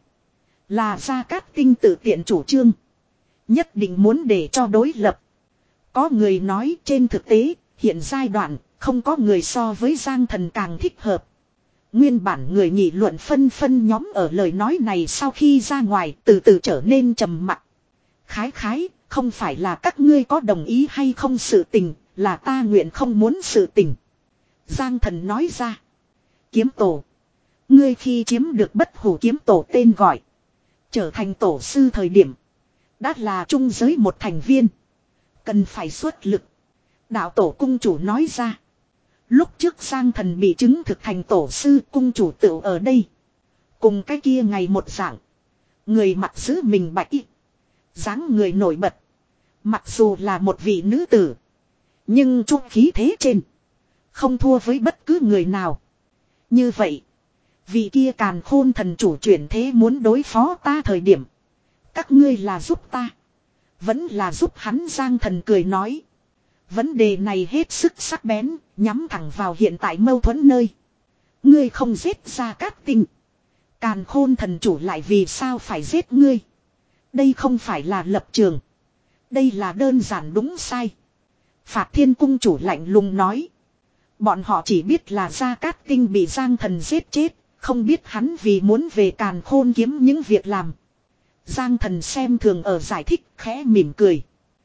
Là Gia Cát Tinh tự tiện chủ trương. Nhất định muốn để cho đối lập. Có người nói trên thực tế, hiện giai đoạn, không có người so với Giang Thần càng thích hợp. Nguyên bản người nghị luận phân phân nhóm ở lời nói này sau khi ra ngoài từ từ trở nên trầm mặc. Khái khái, không phải là các ngươi có đồng ý hay không sự tình, là ta nguyện không muốn sự tình. Giang Thần nói ra. Kiếm tổ. Ngươi khi chiếm được bất hủ kiếm tổ tên gọi. Trở thành tổ sư thời điểm. Đã là trung giới một thành viên. Cần phải xuất lực. Đạo tổ cung chủ nói ra. Lúc trước Giang Thần bị chứng thực thành tổ sư cung chủ tự ở đây. Cùng cái kia ngày một dạng. Người mặc giữ mình bạch y. dáng người nổi bật. Mặc dù là một vị nữ tử. Nhưng trung khí thế trên. Không thua với bất cứ người nào. Như vậy. Vị kia càn khôn thần chủ chuyển thế muốn đối phó ta thời điểm. Các ngươi là giúp ta. Vẫn là giúp hắn. Giang Thần cười nói. Vấn đề này hết sức sắc bén. Nhắm thẳng vào hiện tại mâu thuẫn nơi. Ngươi không giết Gia Cát Tinh. Càn khôn thần chủ lại vì sao phải giết ngươi. Đây không phải là lập trường. Đây là đơn giản đúng sai. Phạt Thiên cung chủ lạnh lùng nói. Bọn họ chỉ biết là Gia Cát Tinh bị Giang Thần giết chết. Không biết hắn vì muốn về càn khôn kiếm những việc làm. Giang Thần xem thường ở giải thích khẽ mỉm cười.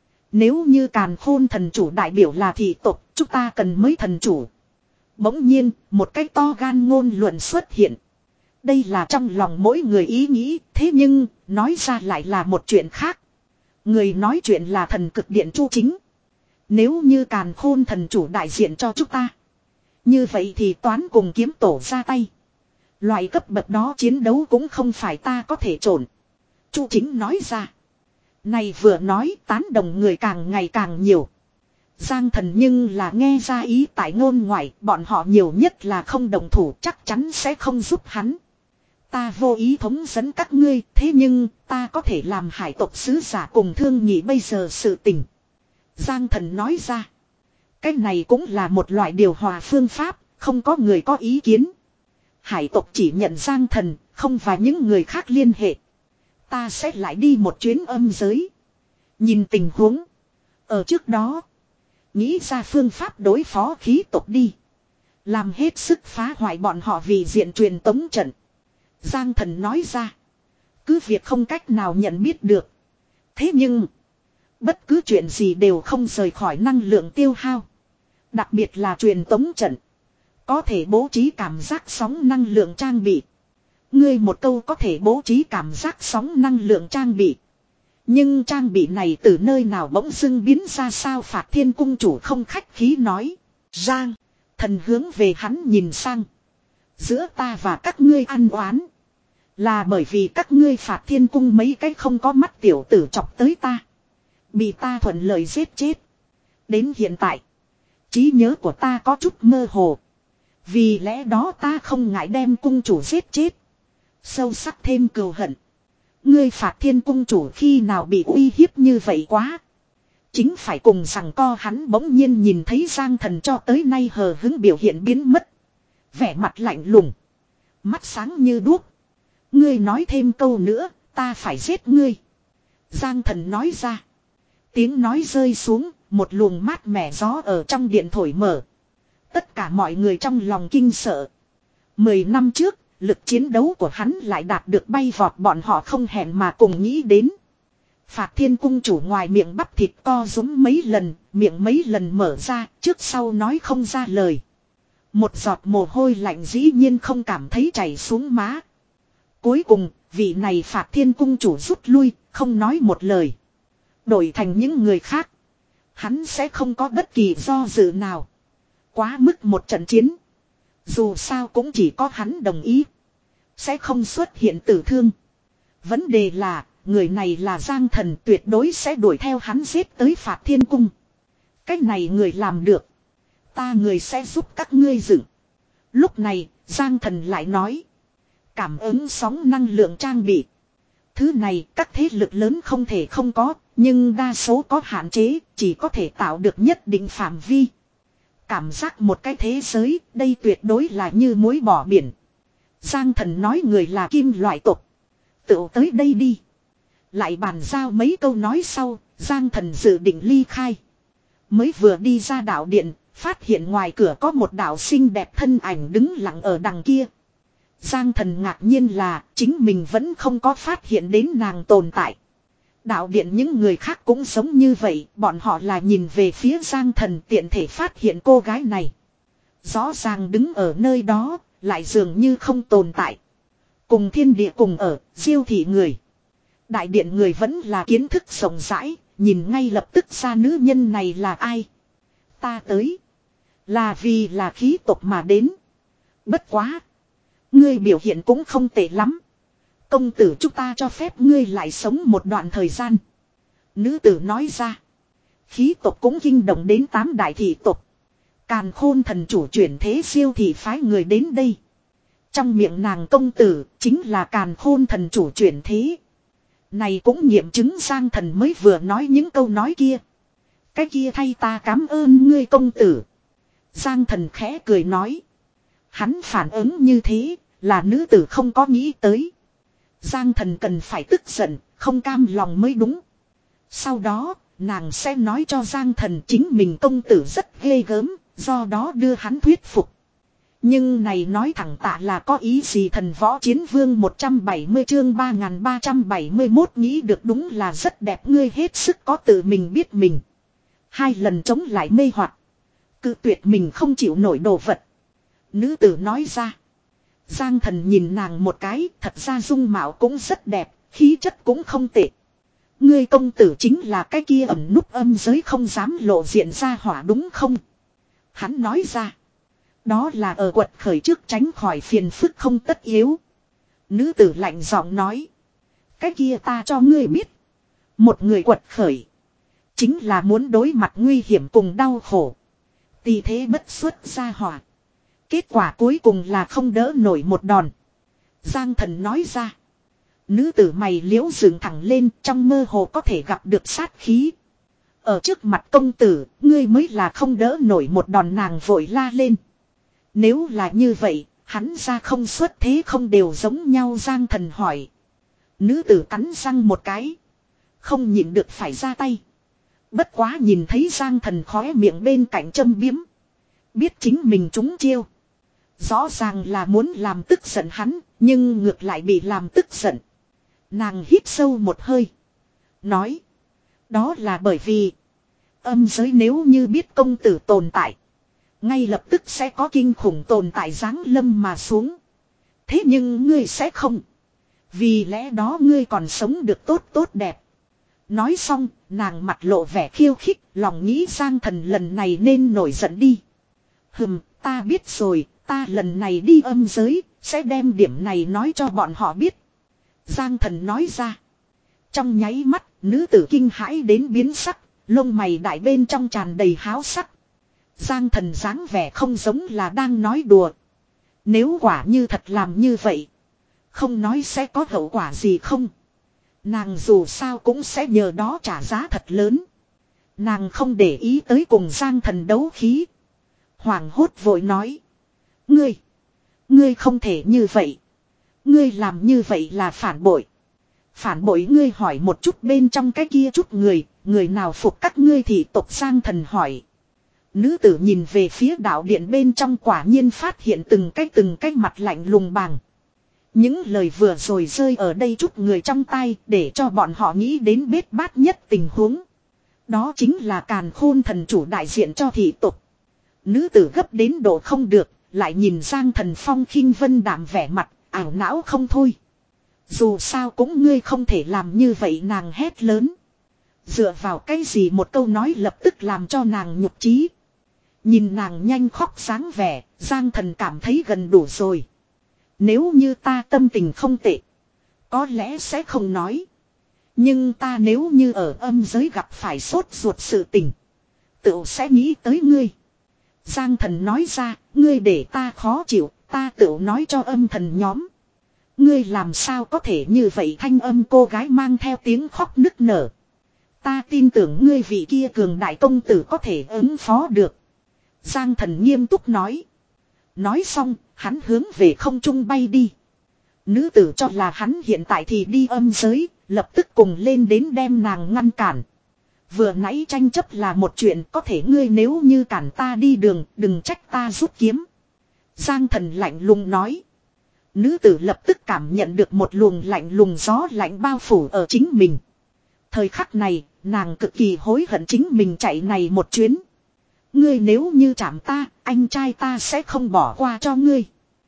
Nếu như càn khôn thần chủ đại biểu là thị tộc, chúng ta cần mới thần chủ. Bỗng nhiên, một cái to gan ngôn luận xuất hiện. Đây là trong lòng mỗi người ý nghĩ, thế nhưng, nói ra lại là một chuyện khác. Người nói chuyện là thần cực điện Chu Chính. Nếu như càn khôn thần chủ đại diện cho chúng ta. Như vậy thì toán cùng kiếm tổ ra tay. Loại cấp bậc đó chiến đấu cũng không phải ta có thể trộn. Chu Chính nói ra. Này vừa nói tán đồng người càng ngày càng nhiều. Giang Thần nhưng là nghe ra ý tại ngôn ngoại. Bọn họ nhiều nhất là không đồng thủ chắc chắn sẽ không giúp hắn. Ta vô ý thống dẫn các ngươi. Thế nhưng ta có thể làm hải tộc sứ giả cùng thương nhị bây giờ sự tình. Giang Thần nói ra. Cái này cũng là một loại điều hòa phương pháp. Không có người có ý kiến. Hải tộc chỉ nhận Giang Thần. Không và những người khác liên hệ. Ta sẽ lại đi một chuyến âm giới. Nhìn tình huống. Ở trước đó. Nghĩ ra phương pháp đối phó khí tộc đi. Làm hết sức phá hoại bọn họ vì diện truyền tống trận. Giang Thần nói ra. Cứ việc không cách nào nhận biết được. Thế nhưng. Bất cứ chuyện gì đều không rời khỏi năng lượng tiêu hao. Đặc biệt là truyền tống trận. Có thể bố trí cảm giác sóng năng lượng trang bị. Ngươi một câu có thể bố trí cảm giác sóng năng lượng trang bị. Nhưng trang bị này từ nơi nào bỗng dưng biến ra sao? Phạt Thiên cung chủ không khách khí nói. Giang, Thần hướng về hắn nhìn sang. Giữa ta và các ngươi ăn oán. Là bởi vì các ngươi Phạt Thiên cung mấy cái không có mắt tiểu tử chọc tới ta. Bị ta thuận lợi giết chết. Đến hiện tại. Trí nhớ của ta có chút mơ hồ. Vì lẽ đó ta không ngại đem cung chủ giết chết. Sâu sắc thêm cừu hận. Ngươi Phạt Thiên cung chủ khi nào bị uy hiếp như vậy quá. Chính phải cùng rằng co hắn bỗng nhiên nhìn thấy Giang Thần cho tới nay hờ hứng biểu hiện biến mất. Vẻ mặt lạnh lùng. Mắt sáng như đuốc. Ngươi nói thêm câu nữa, ta phải giết ngươi. Giang Thần nói ra. Tiếng nói rơi xuống, một luồng mát mẻ gió ở trong điện thổi mở. Tất cả mọi người trong lòng kinh sợ. Mười năm trước, lực chiến đấu của hắn lại đạt được bay vọt bọn họ không hẹn mà cùng nghĩ đến. Phạt Thiên cung chủ ngoài miệng bắp thịt co rúm mấy lần, miệng mấy lần mở ra, trước sau nói không ra lời. Một giọt mồ hôi lạnh dĩ nhiên không cảm thấy chảy xuống má. Cuối cùng, vị này Phạt Thiên cung chủ rút lui, không nói một lời. Đổi thành những người khác. Hắn sẽ không có bất kỳ do dự nào. Quá mức một trận chiến. Dù sao cũng chỉ có hắn đồng ý. Sẽ không xuất hiện tử thương. Vấn đề là, người này là Giang Thần tuyệt đối sẽ đuổi theo hắn giết tới Phạt Thiên cung. Cách này người làm được. Ta người sẽ giúp các ngươi dựng. Lúc này, Giang Thần lại nói. Cảm ứng sóng năng lượng trang bị. Thứ này các thế lực lớn không thể không có, nhưng đa số có hạn chế, chỉ có thể tạo được nhất định phạm vi. Cảm giác một cái thế giới, đây tuyệt đối là như muối bỏ biển. Giang Thần nói người là kim loại tộc. Tự tới đây đi. Lại bàn giao mấy câu nói sau, Giang Thần dự định ly khai. Mới vừa đi ra đạo điện, phát hiện ngoài cửa có một đạo xinh đẹp thân ảnh đứng lặng ở đằng kia. Giang Thần ngạc nhiên là chính mình vẫn không có phát hiện đến nàng tồn tại. Đạo điện những người khác cũng giống như vậy, bọn họ là nhìn về phía Giang Thần tiện thể phát hiện cô gái này. Rõ ràng đứng ở nơi đó, lại dường như không tồn tại. Cùng thiên địa cùng ở, diêu thị người. Đại điện người vẫn là kiến thức rộng rãi, nhìn ngay lập tức ra nữ nhân này là ai. Ta tới. Là vì là khí tộc mà đến. Bất quá. Ngươi biểu hiện cũng không tệ lắm. Công tử chúng ta cho phép ngươi lại sống một đoạn thời gian. Nữ tử nói ra. Khí tộc cũng kinh động đến tám đại thị tộc. Càn Khôn thần chủ chuyển thế siêu thị phái người đến đây. Trong miệng nàng công tử chính là Càn Khôn thần chủ chuyển thế. Này cũng nghiệm chứng Giang Thần mới vừa nói những câu nói kia. Cái kia thay ta cảm ơn ngươi công tử. Giang Thần khẽ cười nói. Hắn phản ứng như thế là nữ tử không có nghĩ tới. Giang Thần cần phải tức giận, không cam lòng mới đúng. Sau đó, nàng sẽ nói cho Giang Thần chính mình công tử rất ghê gớm, do đó đưa hắn thuyết phục. Nhưng này nói thẳng tạ là có ý gì thần võ chiến vương một trăm bảy mươi chương ba nghìn ba trăm bảy mươi mốt nghĩ được đúng là rất đẹp ngươi hết sức có tự mình biết mình. Hai lần chống lại mê hoặc cự tuyệt mình không chịu nổi đồ vật. Nữ tử nói ra. Giang Thần nhìn nàng một cái, thật ra dung mạo cũng rất đẹp, khí chất cũng không tệ. Ngươi công tử chính là cái kia ẩn núp âm giới không dám lộ diện ra hỏa đúng không? Hắn nói ra. Đó là ở quật khởi trước tránh khỏi phiền phức không tất yếu. Nữ tử lạnh giọng nói. Cái kia ta cho ngươi biết. Một người quật khởi. Chính là muốn đối mặt nguy hiểm cùng đau khổ. Tỳ thế bất xuất ra hỏa. Kết quả cuối cùng là không đỡ nổi một đòn. Giang Thần nói ra. Nữ tử mày liễu dựng thẳng lên trong mơ hồ có thể gặp được sát khí. Ở trước mặt công tử, ngươi mới là không đỡ nổi một đòn nàng vội la lên. Nếu là như vậy, hắn ra không xuất thế không đều giống nhau Giang Thần hỏi. Nữ tử cắn răng một cái. Không nhịn được phải ra tay. Bất quá nhìn thấy Giang Thần khóe miệng bên cạnh châm biếm. Biết chính mình trúng chiêu. Rõ ràng là muốn làm tức giận hắn, nhưng ngược lại bị làm tức giận. Nàng hít sâu một hơi. Nói. Đó là bởi vì. Âm giới nếu như biết công tử tồn tại. Ngay lập tức sẽ có kinh khủng tồn tại giáng lâm mà xuống. Thế nhưng ngươi sẽ không. Vì lẽ đó ngươi còn sống được tốt tốt đẹp. Nói xong, nàng mặt lộ vẻ khiêu khích, lòng nghĩ Giang Thần lần này nên nổi giận đi. Hừm, ta biết rồi, ta lần này đi âm giới, sẽ đem điểm này nói cho bọn họ biết. Giang Thần nói ra. Trong nháy mắt, nữ tử kinh hãi đến biến sắc, lông mày đại bên trong tràn đầy háo sắc. Giang Thần dáng vẻ không giống là đang nói đùa. Nếu quả như thật làm như vậy, không nói sẽ có hậu quả gì không. Nàng dù sao cũng sẽ nhờ đó trả giá thật lớn. Nàng không để ý tới cùng Giang Thần đấu khí. Hoảng hốt vội nói. Ngươi, ngươi không thể như vậy. Ngươi làm như vậy là phản bội. Phản bội ngươi hỏi một chút bên trong cái kia chút người, người nào phục các ngươi thì tộc Giang Thần hỏi. Nữ tử nhìn về phía đạo điện bên trong, quả nhiên phát hiện từng cái từng cái mặt lạnh lùng bàng. Những lời vừa rồi rơi ở đây chút người trong tay để cho bọn họ nghĩ đến bết bát nhất tình huống. Đó chính là càn khôn thần chủ đại diện cho thị tục. Nữ tử gấp đến độ không được, lại nhìn Giang Thần Phong khinh vân đạm vẻ mặt, ảo não không thôi. Dù sao cũng ngươi không thể làm như vậy, nàng hét lớn. Dựa vào cái gì một câu nói lập tức làm cho nàng nhục chí. Nhìn nàng nhanh khóc sáng vẻ, Giang Thần cảm thấy gần đủ rồi. Nếu như ta tâm tình không tệ, có lẽ sẽ không nói. Nhưng ta nếu như ở âm giới gặp phải sốt ruột sự tình, tự sẽ nghĩ tới ngươi. Giang Thần nói ra, ngươi để ta khó chịu, ta tự nói cho âm thần nhóm. Ngươi làm sao có thể như vậy? Thanh âm cô gái mang theo tiếng khóc nức nở. Ta tin tưởng ngươi vị kia cường đại công tử có thể ứng phó được. Giang Thần nghiêm túc nói. Nói xong, hắn hướng về không trung bay đi. Nữ tử cho là hắn hiện tại thì đi âm giới, lập tức cùng lên đến đem nàng ngăn cản. Vừa nãy tranh chấp là một chuyện, có thể ngươi nếu như cản ta đi đường, đừng trách ta rút kiếm. Giang Thần lạnh lùng nói. Nữ tử lập tức cảm nhận được một luồng lạnh lùng gió lạnh bao phủ ở chính mình. Thời khắc này, nàng cực kỳ hối hận chính mình chạy này một chuyến. Ngươi nếu như chạm ta, anh trai ta sẽ không bỏ qua cho ngươi.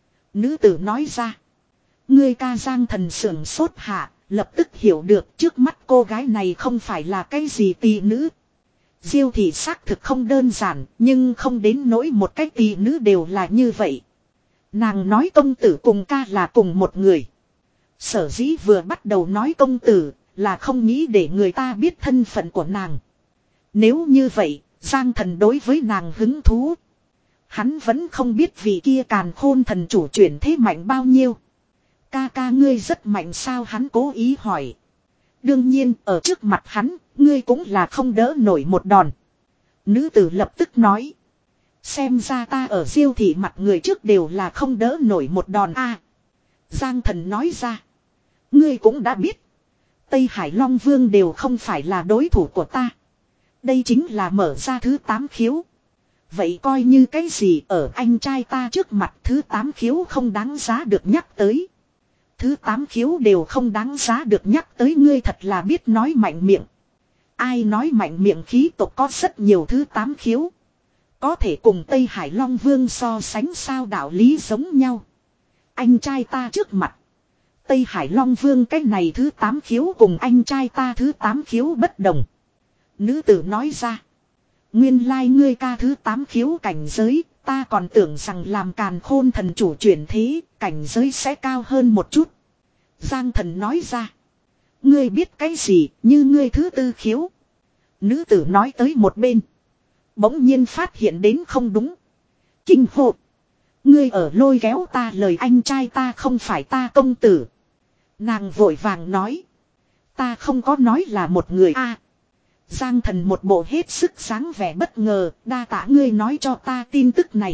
Nữ tử nói ra. Ngươi ca. Giang Thần sưởng sốt hạ, lập tức hiểu được trước mắt cô gái này không phải là cái gì tỳ nữ. Diêu thị xác thực không đơn giản, nhưng không đến nỗi một cái tỳ nữ đều là như vậy. Nàng nói công tử cùng ca là cùng một người. Sở dĩ vừa bắt đầu nói công tử, là không nghĩ để người ta biết thân phận của nàng. Nếu như vậy, Giang Thần đối với nàng hứng thú. Hắn vẫn không biết vị kia càn khôn thần chủ chuyển thế mạnh bao nhiêu. Ca ca ngươi rất mạnh sao? Hắn cố ý hỏi. Đương nhiên, ở trước mặt hắn, ngươi cũng là không đỡ nổi một đòn. Nữ tử lập tức nói. Xem ra ta ở Diêu thị mặt người trước đều là không đỡ nổi một đòn a. Giang Thần nói ra. Ngươi cũng đã biết. Tây Hải Long Vương đều không phải là đối thủ của ta. Đây chính là mở ra thứ tám khiếu. Vậy coi như cái gì ở anh trai ta trước mặt, thứ tám khiếu không đáng giá được nhắc tới. Thứ tám khiếu đều không đáng giá được nhắc tới, ngươi thật là biết nói mạnh miệng. Ai nói mạnh miệng? Khí tộc có rất nhiều thứ tám khiếu. Có thể cùng Tây Hải Long Vương so sánh sao? Đạo lý giống nhau. Anh trai ta trước mặt, Tây Hải Long Vương cái này thứ tám khiếu cùng anh trai ta thứ tám khiếu bất đồng. Nữ tử nói ra. Nguyên lai like ngươi ca thứ tám khiếu cảnh giới, ta còn tưởng rằng làm càn khôn thần chủ chuyển thế, cảnh giới sẽ cao hơn một chút. Giang Thần nói ra. Ngươi biết cái gì, như ngươi thứ tư khiếu. Nữ tử nói tới một bên. Bỗng nhiên phát hiện đến không đúng. Kinh hô. Ngươi ở lôi kéo ta lời, anh trai ta không phải ta công tử. Nàng vội vàng nói. Ta không có nói là một người a. Giang Thần một bộ hết sức sáng vẻ bất ngờ, đa tạ ngươi nói cho ta tin tức này.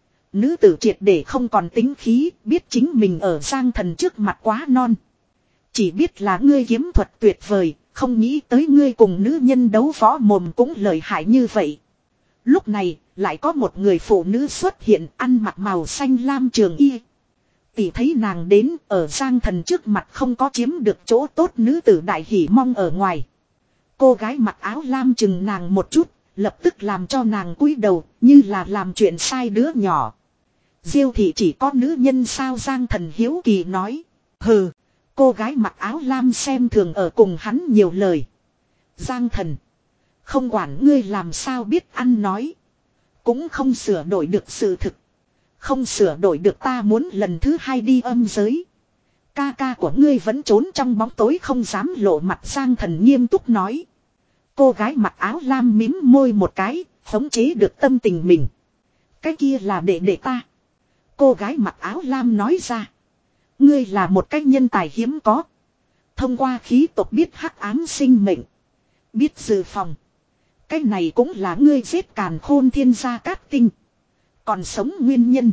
Nữ tử triệt để không còn tính khí, biết chính mình ở Giang Thần trước mặt quá non. Chỉ biết là ngươi kiếm thuật tuyệt vời, không nghĩ tới ngươi cùng nữ nhân đấu võ mồm cũng lợi hại như vậy. Lúc này, lại có một người phụ nữ xuất hiện, ăn mặc màu xanh lam trường y. Tỷ thấy nàng đến, ở Giang Thần trước mặt không có chiếm được chỗ tốt, nữ tử đại hỉ mong ở ngoài. Cô gái mặc áo lam chừng nàng một chút, lập tức làm cho nàng cúi đầu, như là làm chuyện sai đứa nhỏ. Diêu thị chỉ có nữ nhân sao? Giang Thần hiếu kỳ nói. Hừ, cô gái mặc áo lam xem thường ở cùng hắn nhiều lời. Giang Thần, không quản ngươi làm sao biết ăn nói, cũng không sửa đổi được sự thực. Không sửa đổi được ta muốn lần thứ hai đi âm giới. Ca ca của ngươi vẫn trốn trong bóng tối không dám lộ mặt. Giang Thần nghiêm túc nói. Cô gái mặc áo lam mím môi một cái, khống chế được tâm tình mình. Cái kia là đệ đệ ta. Cô gái mặc áo lam nói ra. Ngươi là một cái nhân tài hiếm có. Thông qua khí tộc biết hắc ám sinh mệnh, biết dự phòng. Cái này cũng là ngươi giết càn khôn thiên gia Cát Tinh còn sống nguyên nhân.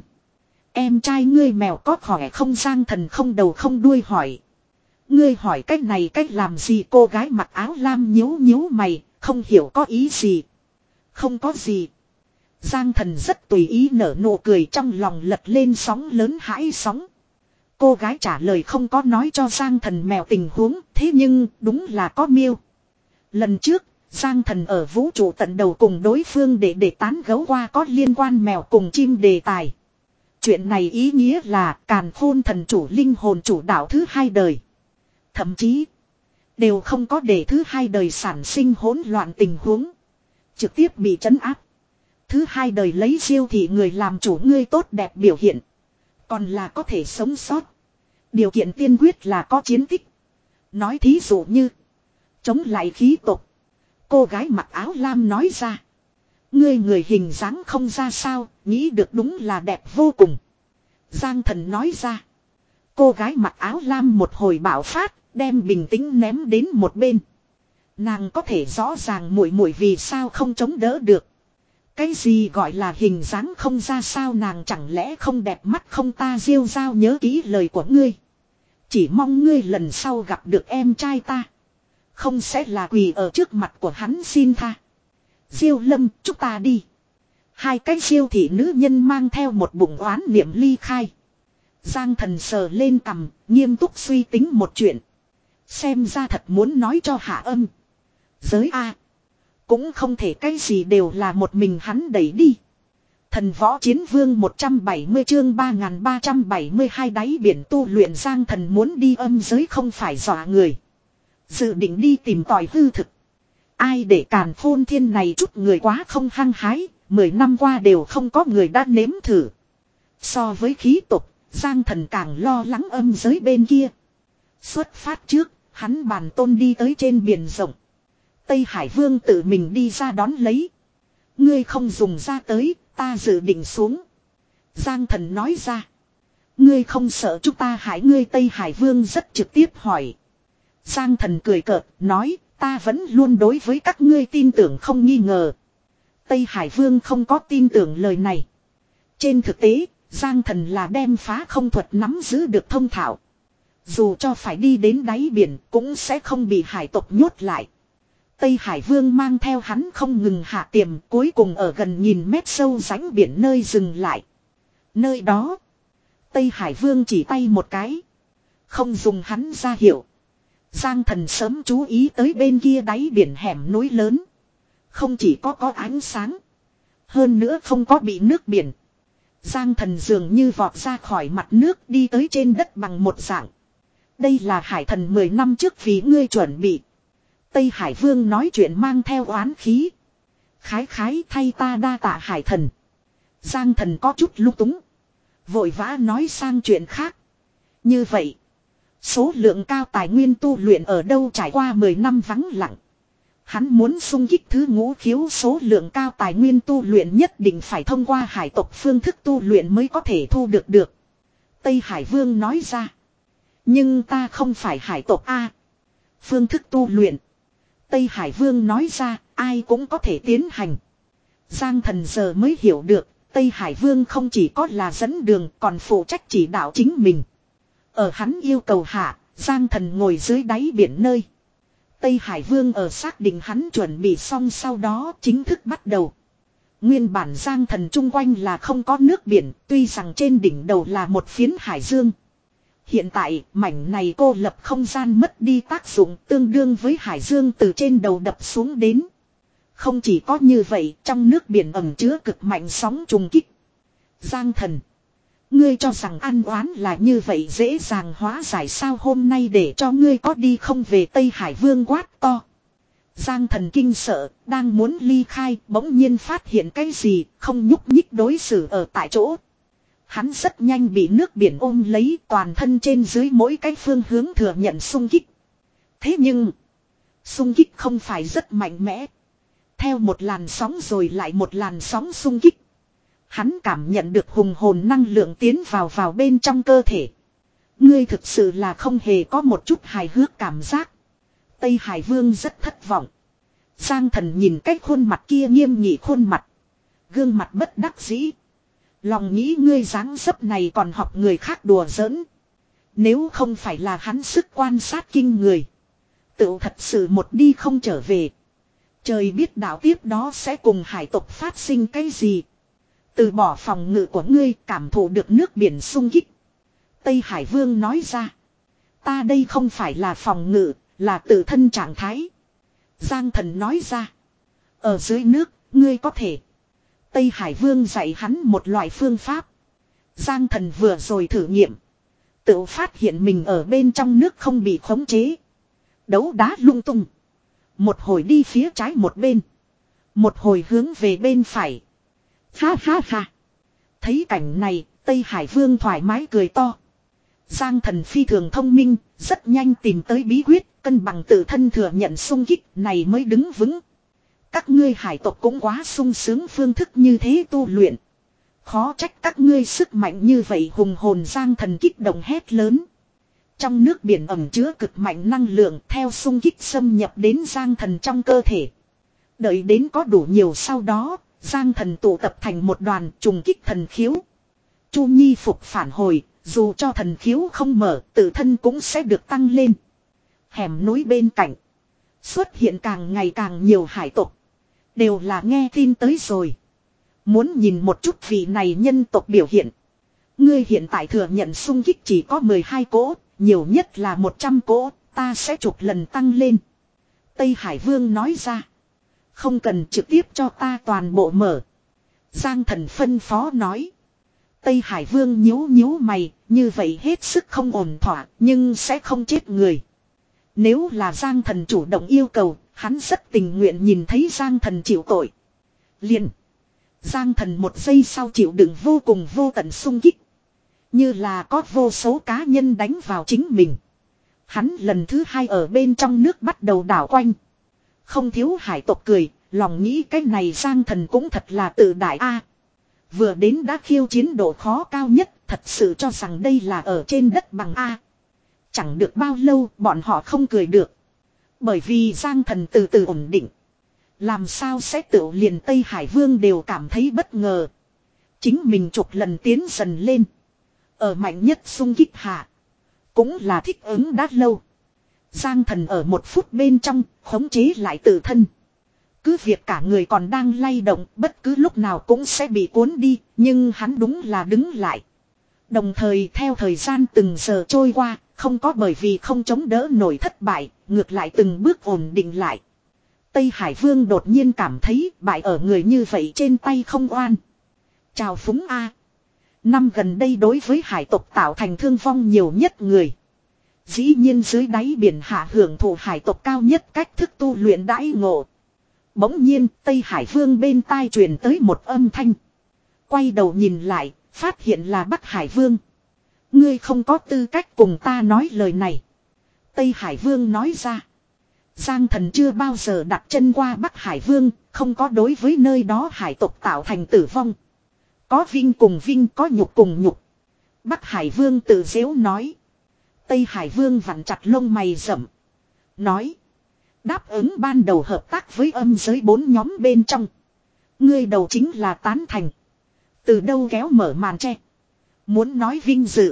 Em trai ngươi mèo có khỏe không? Giang Thần không đầu không đuôi hỏi. Ngươi hỏi cách này cách làm gì? Cô gái mặc áo lam nhíu nhíu mày, không hiểu có ý gì. Không có gì. Giang Thần rất tùy ý nở nụ cười, trong lòng lật lên sóng lớn hãi sóng. Cô gái trả lời không có nói cho Giang Thần mèo tình huống, thế nhưng đúng là có miêu. Lần trước, Giang Thần ở vũ trụ tận đầu cùng đối phương để để tán gấu qua có liên quan mèo cùng chim đề tài. Chuyện này ý nghĩa là càn khôn thần chủ linh hồn chủ đạo thứ hai đời. Thậm chí, đều không có để thứ hai đời sản sinh hỗn loạn tình huống. Trực tiếp bị trấn áp. Thứ hai đời lấy siêu thị người làm chủ ngươi tốt đẹp biểu hiện. Còn là có thể sống sót. Điều kiện tiên quyết là có chiến tích. Nói thí dụ như chống lại khí tục. Cô gái mặc áo lam nói ra. Ngươi người hình dáng không ra sao, nghĩ được đúng là đẹp vô cùng. Giang Thần nói ra. Cô gái mặc áo lam một hồi bạo phát, đem bình tĩnh ném đến một bên. Nàng có thể rõ ràng muội muội vì sao không chống đỡ được. Cái gì gọi là hình dáng không ra sao, nàng chẳng lẽ không đẹp mắt không, ta Diêu Giao nhớ kỹ lời của ngươi. Chỉ mong ngươi lần sau gặp được em trai ta. Không sẽ là quỳ ở trước mặt của hắn xin tha. Diêu Lâm, chúng ta đi. Hai cái siêu thị nữ nhân mang theo một bụng oán niệm ly khai. Giang Thần sờ lên cằm, nghiêm túc suy tính một chuyện. Xem ra thật muốn nói cho Hạ Âm. Giới A. Cũng không thể cái gì đều là một mình hắn đẩy đi. Thần võ chiến vương một trăm bảy mươi chương ba nghìn ba trăm bảy mươi hai đáy biển tu luyện. Giang Thần muốn đi âm giới không phải dọa người. Dự định đi tìm tòi hư thực. Ai để càn khôn thiên này chút người quá không hăng hái. Mười năm qua đều không có người đã nếm thử. So với khí tục, Giang Thần càng lo lắng âm giới bên kia. Xuất phát trước, hắn bàn tôn đi tới trên biển rộng. Tây Hải Vương tự mình đi ra đón lấy. Ngươi không dùng ra tới, ta dự định xuống. Giang Thần nói ra. Ngươi không sợ chúng ta hại ngươi? Tây Hải Vương rất trực tiếp hỏi. Giang Thần cười cợt, nói, ta vẫn luôn đối với các ngươi tin tưởng không nghi ngờ. Tây Hải Vương không có tin tưởng lời này. Trên thực tế, Giang Thần là đem phá không thuật nắm giữ được thông thạo. Dù cho phải đi đến đáy biển cũng sẽ không bị hải tộc nhốt lại. Tây Hải Vương mang theo hắn không ngừng hạ tiềm, cuối cùng ở gần nghìn mét sâu rãnh biển nơi dừng lại. Nơi đó, Tây Hải Vương chỉ tay một cái. Không dùng hắn ra hiệu. Giang Thần sớm chú ý tới bên kia đáy biển hẻm núi lớn. Không chỉ có có ánh sáng. Hơn nữa không có bị nước biển. Giang Thần dường như vọt ra khỏi mặt nước đi tới trên đất bằng một dạng. Đây là Hải Thần mười năm trước vì ngươi chuẩn bị. Tây Hải Vương nói chuyện mang theo oán khí. Khái khái thay ta đa tạ Hải Thần. Giang Thần có chút lung túng. Vội vã nói sang chuyện khác. Như vậy, số lượng cao tài nguyên tu luyện ở đâu trải qua mười năm vắng lặng. Hắn muốn xung kích thứ ngũ khiếu, số lượng cao tài nguyên tu luyện nhất định phải thông qua hải tộc phương thức tu luyện mới có thể thu được được. Tây Hải Vương nói ra. Nhưng ta không phải hải tộc A. Phương thức tu luyện. Tây Hải Vương nói ra, ai cũng có thể tiến hành. Giang Thần giờ mới hiểu được, Tây Hải Vương không chỉ có là dẫn đường còn phụ trách chỉ đạo chính mình. Ở hắn yêu cầu hạ, Giang Thần ngồi dưới đáy biển nơi. Tây Hải Vương ở xác định hắn chuẩn bị xong sau đó chính thức bắt đầu. Nguyên bản Giang Thần chung quanh là không có nước biển, tuy rằng trên đỉnh đầu là một phiến hải dương. Hiện tại, mảnh này cô lập không gian mất đi tác dụng tương đương với hải dương từ trên đầu đập xuống đến. Không chỉ có như vậy, trong nước biển ẩm chứa cực mạnh sóng trùng kích. Giang Thần, ngươi cho rằng ăn oán là như vậy dễ dàng hóa giải sao? Hôm nay để cho ngươi có đi không về? Tây Hải Vương quát to. Giang Thần kinh sợ, đang muốn ly khai, bỗng nhiên phát hiện cái gì, không nhúc nhích đối xử ở tại chỗ. Hắn rất nhanh bị nước biển ôm lấy, toàn thân trên dưới mỗi cái phương hướng thừa nhận xung kích. Thế nhưng, xung kích không phải rất mạnh mẽ. Theo một làn sóng rồi lại một làn sóng xung kích. Hắn cảm nhận được hùng hồn năng lượng tiến vào vào bên trong cơ thể. Ngươi thực sự là không hề có một chút hài hước cảm giác. Tây Hải Vương rất thất vọng. Giang Thần nhìn cái khuôn mặt kia nghiêm nghị khuôn mặt. Gương mặt bất đắc dĩ. Lòng nghĩ ngươi dáng dấp này còn học người khác đùa giỡn. Nếu không phải là hắn sức quan sát kinh người. Tựu thật sự một đi không trở về. Trời biết đạo tiếp đó sẽ cùng hải tộc phát sinh cái gì. Từ bỏ phòng ngự của ngươi cảm thụ được nước biển sung kích. Tây Hải Vương nói ra. Ta đây không phải là phòng ngự, là tự thân trạng thái. Giang Thần nói ra. Ở dưới nước, ngươi có thể. Tây Hải Vương dạy hắn một loại phương pháp. Giang Thần vừa rồi thử nghiệm. Tự phát hiện mình ở bên trong nước không bị khống chế. Đấu đá lung tung. Một hồi đi phía trái một bên. Một hồi hướng về bên phải. Ha ha ha. Thấy cảnh này, Tây Hải Vương thoải mái cười to. Giang Thần phi thường thông minh, rất nhanh tìm tới bí quyết, cân bằng tự thân thừa nhận xung kích này mới đứng vững. Các ngươi hải tộc cũng quá sung sướng phương thức như thế tu luyện. Khó trách các ngươi sức mạnh như vậy hùng hồn. Giang Thần kích động hét lớn. Trong nước biển ẩm chứa cực mạnh năng lượng theo xung kích xâm nhập đến Giang Thần trong cơ thể. Đợi đến có đủ nhiều sau đó, Giang Thần tụ tập thành một đoàn trùng kích thần khiếu. Chu Nhi phục phản hồi, dù cho thần khiếu không mở, tự thân cũng sẽ được tăng lên. Hẻm núi bên cạnh xuất hiện càng ngày càng nhiều hải tộc. Đều là nghe tin tới rồi. Muốn nhìn một chút vị này nhân tộc biểu hiện. Ngươi hiện tại thừa nhận xung kích chỉ có mười hai cỗ, nhiều nhất là một trăm cỗ, ta sẽ chục lần tăng lên. Tây Hải Vương nói ra. Không cần trực tiếp cho ta toàn bộ mở. Giang Thần phân phó nói. Tây Hải Vương nhíu nhíu mày, như vậy hết sức không ổn thỏa, nhưng sẽ không chết người. Nếu là Giang Thần chủ động yêu cầu, hắn rất tình nguyện nhìn thấy Giang Thần chịu tội. Liền. Giang Thần một giây sau chịu đựng vô cùng vô tận xung kích. Như là có vô số cá nhân đánh vào chính mình. Hắn lần thứ hai ở bên trong nước bắt đầu đảo quanh. Không thiếu hải tộc cười, lòng nghĩ cái này Giang Thần cũng thật là tự đại a. Vừa đến đã khiêu chiến độ khó cao nhất, thật sự cho rằng đây là ở trên đất bằng a. Chẳng được bao lâu bọn họ không cười được. Bởi vì Giang Thần từ từ ổn định. Làm sao sẽ tự liền Tây Hải Vương đều cảm thấy bất ngờ. Chính mình chục lần tiến dần lên. Ở mạnh nhất xung kích hạ. Cũng là thích ứng đã lâu. Giang Thần ở một phút bên trong khống chế lại tự thân. Cứ việc cả người còn đang lay động, bất cứ lúc nào cũng sẽ bị cuốn đi, nhưng hắn đúng là đứng lại. Đồng thời theo thời gian từng giờ trôi qua, không có bởi vì không chống đỡ nổi thất bại, ngược lại từng bước ổn định lại. Tây Hải Vương đột nhiên cảm thấy bại ở người như vậy trên tay không oan. Chào phúng A. Năm gần đây đối với hải tộc tạo thành thương vong nhiều nhất người. Dĩ nhiên dưới đáy biển hạ hưởng thụ hải tộc cao nhất cách thức tu luyện đãi ngộ. Bỗng nhiên Tây Hải Vương bên tai truyền tới một âm thanh. Quay đầu nhìn lại, phát hiện là Bắc Hải Vương. Ngươi không có tư cách cùng ta nói lời này. Tây Hải Vương nói ra. Giang Thần chưa bao giờ đặt chân qua Bắc Hải Vương, không có đối với nơi đó hải tộc tạo thành tử vong. Có vinh cùng vinh, có nhục cùng nhục. Bắc Hải Vương tự dễu nói. Tây Hải Vương vặn chặt lông mày rậm. Nói. Đáp ứng ban đầu hợp tác với âm giới bốn nhóm bên trong. Ngươi đầu chính là tán thành. Từ đâu kéo mở màn che. Muốn nói vinh dự.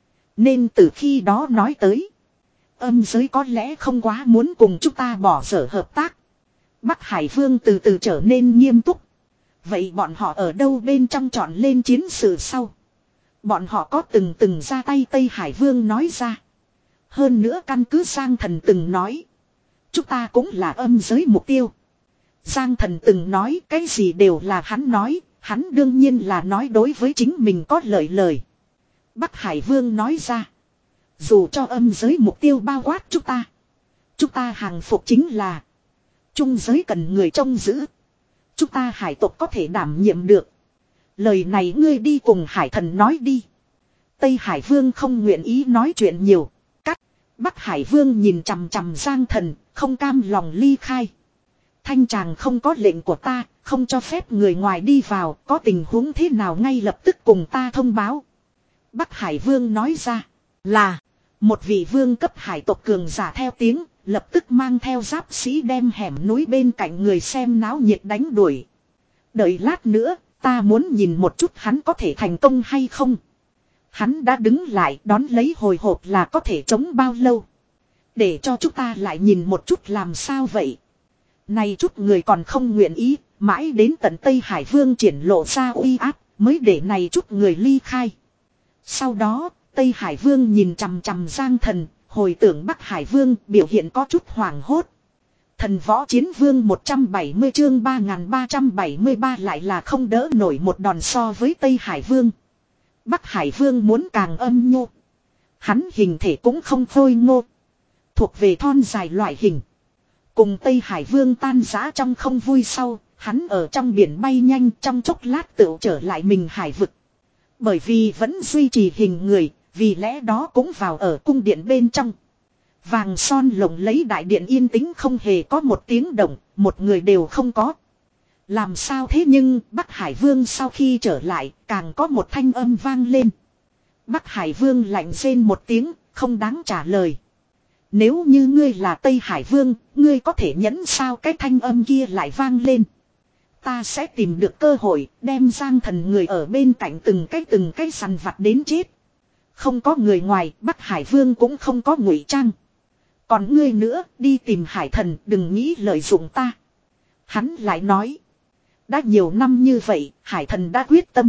Nên từ khi đó nói tới. Âm giới có lẽ không quá muốn cùng chúng ta bỏ dở hợp tác. Bắc Hải Vương từ từ trở nên nghiêm túc. Vậy bọn họ ở đâu bên trong chọn lên chiến sự sau? Bọn họ có từng từng ra tay Tây Hải Vương nói ra. Hơn nữa căn cứ Giang Thần từng nói. Chúng ta cũng là âm giới mục tiêu. Giang Thần từng nói cái gì đều là hắn nói. Hắn đương nhiên là nói đối với chính mình có lợi lời. Bắc Hải Vương nói ra. Dù cho âm giới mục tiêu bao quát chúng ta. Chúng ta hàng phục chính là. Trung giới cần người trông giữ. Chúng ta hải tộc có thể đảm nhiệm được. Lời này ngươi đi cùng hải thần nói đi. Tây Hải Vương không nguyện ý nói chuyện nhiều. Cắt. Bắc Hải Vương nhìn chằm chằm Giang Thần, không cam lòng ly khai. Thanh chàng không có lệnh của ta, không cho phép người ngoài đi vào, có tình huống thế nào ngay lập tức cùng ta thông báo. Bắc Hải Vương nói ra là một vị vương cấp hải tộc cường giả theo tiếng, lập tức mang theo giáp sĩ đem hẻm núi bên cạnh người xem náo nhiệt đánh đuổi. Đợi lát nữa, ta muốn nhìn một chút hắn có thể thành công hay không. Hắn đã đứng lại đón lấy hồi hộp là có thể chống bao lâu. Để cho chúng ta lại nhìn một chút làm sao vậy. Này chút người còn không nguyện ý, mãi đến tận Tây Hải Vương triển lộ ra uy áp, mới để này chút người ly khai. Sau đó, Tây Hải Vương nhìn chằm chằm Giang Thần, hồi tưởng Bắc Hải Vương biểu hiện có chút hoảng hốt. Thần Võ Chiến Vương một trăm bảy mươi chương ba nghìn ba trăm bảy mươi ba lại là không đỡ nổi một đòn so với Tây Hải Vương. Bắc Hải Vương muốn càng âm nhu. Hắn hình thể cũng không khôi ngô. Thuộc về thon dài loại hình. Cùng Tây Hải Vương tan rã trong không vui sau, hắn ở trong biển bay nhanh trong chốc lát tựu trở lại mình hải vực. Bởi vì vẫn duy trì hình người, vì lẽ đó cũng vào ở cung điện bên trong. Vàng son lộng lấy đại điện yên tĩnh không hề có một tiếng động, một người đều không có. Làm sao thế nhưng Bắc Hải Vương sau khi trở lại càng có một thanh âm vang lên. Bắc Hải Vương lạnh rên một tiếng, không đáng trả lời. Nếu như ngươi là Tây Hải Vương, ngươi có thể nhẫn sao cái thanh âm kia lại vang lên. Ta sẽ tìm được cơ hội đem Giang Thần người ở bên cạnh từng cái từng cái săn vặt đến chết. Không có người ngoài, Bắc Hải Vương cũng không có ngụy trang. Còn ngươi nữa, đi tìm Hải Thần, đừng nghĩ lợi dụng ta. Hắn lại nói. Đã nhiều năm như vậy, Hải Thần đã quyết tâm.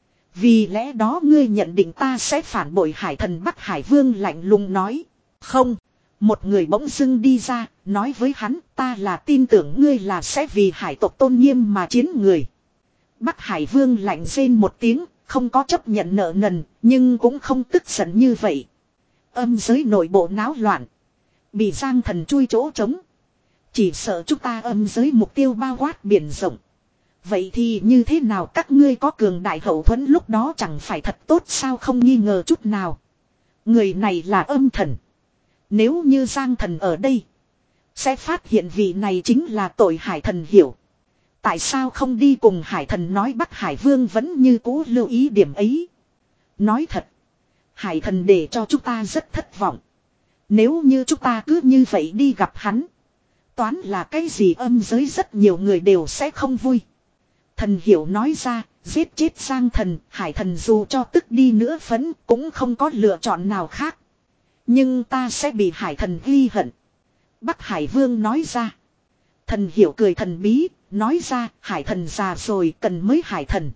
Vì lẽ đó ngươi nhận định ta sẽ phản bội Hải Thần. Bắc Hải Vương lạnh lùng nói. Không. Một người bỗng dưng đi ra, nói với hắn, ta là tin tưởng ngươi là sẽ vì hải tộc tôn nghiêm mà chiến người. Bắc Hải Vương lạnh rên một tiếng, không có chấp nhận nợ nần, nhưng cũng không tức giận như vậy. Âm giới nội bộ náo loạn. Bị Giang Thần chui chỗ trống. Chỉ sợ chúng ta âm giới mục tiêu bao quát biển rộng. Vậy thì như thế nào các ngươi có cường đại hậu thuẫn lúc đó chẳng phải thật tốt sao, không nghi ngờ chút nào. Người này là âm thần. Nếu như Giang Thần ở đây, sẽ phát hiện vị này chính là tội Hải Thần hiểu. Tại sao không đi cùng Hải Thần nói. Bắc Hải Vương vẫn như cũ lưu ý điểm ấy. Nói thật, Hải Thần để cho chúng ta rất thất vọng. Nếu như chúng ta cứ như vậy đi gặp hắn, toán là cái gì âm giới rất nhiều người đều sẽ không vui. Thần hiểu nói ra, giết chết Giang Thần, Hải Thần dù cho tức đi nữa phấn cũng không có lựa chọn nào khác. Nhưng ta sẽ bị Hải Thần ghi hận. Bắc Hải Vương nói ra. Thần hiểu cười thần bí, nói ra Hải Thần già rồi cần mới Hải Thần.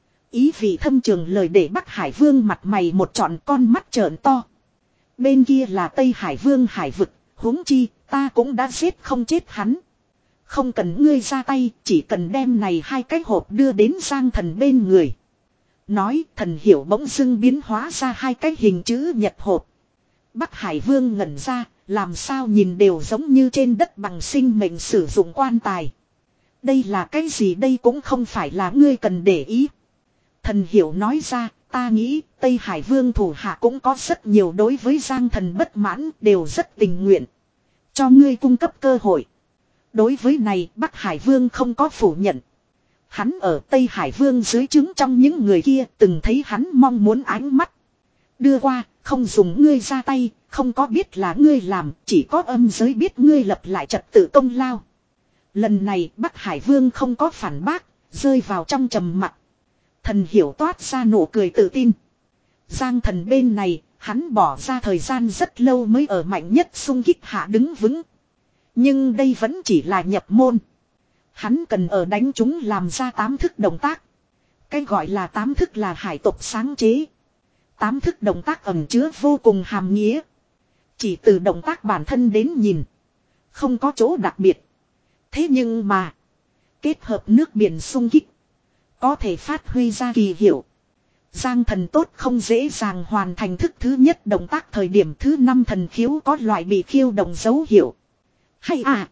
Ý vị thâm trường lời để Bắc Hải Vương mặt mày một trọn, con mắt trợn to. Bên kia là Tây Hải Vương hải vực, huống chi ta cũng đã giết không chết hắn. Không cần ngươi ra tay, chỉ cần đem này hai cái hộp đưa đến Giang Thần bên người. Nói, thần hiểu bỗng dưng biến hóa ra hai cái hình chữ nhật hộp. Bắc Hải Vương ngẩn ra, làm sao nhìn đều giống như trên đất bằng sinh mệnh sử dụng quan tài. Đây là cái gì, đây cũng không phải là ngươi cần để ý. Thần hiểu nói ra, ta nghĩ Tây Hải Vương thủ hạ cũng có rất nhiều đối với Giang Thần bất mãn, đều rất tình nguyện cho ngươi cung cấp cơ hội. Đối với này Bắc Hải Vương không có phủ nhận. Hắn ở Tây Hải Vương dưới trướng trong những người kia từng thấy hắn mong muốn ánh mắt. Đưa qua, không dùng ngươi ra tay, không có biết là ngươi làm, chỉ có âm giới biết ngươi lập lại trật tự công lao. Lần này Bắc Hải Vương không có phản bác, rơi vào trong trầm mặc. Thần hiểu toát ra nụ cười tự tin. Giang Thần bên này, hắn bỏ ra thời gian rất lâu mới ở mạnh nhất xung kích hạ đứng vững. Nhưng đây vẫn chỉ là nhập môn. Hắn cần ở đánh chúng làm ra tám thức động tác. Cái gọi là tám thức là hải tộc sáng chế. Tám thức động tác ẩn chứa vô cùng hàm nghĩa. Chỉ từ động tác bản thân đến nhìn, không có chỗ đặc biệt. Thế nhưng mà, kết hợp nước biển xung kích, có thể phát huy ra kỳ hiệu. Giang Thần tốt không dễ dàng hoàn thành thức thứ nhất động tác thời điểm thứ năm thần khiếu có loại bị khiêu động dấu hiệu. Hay à,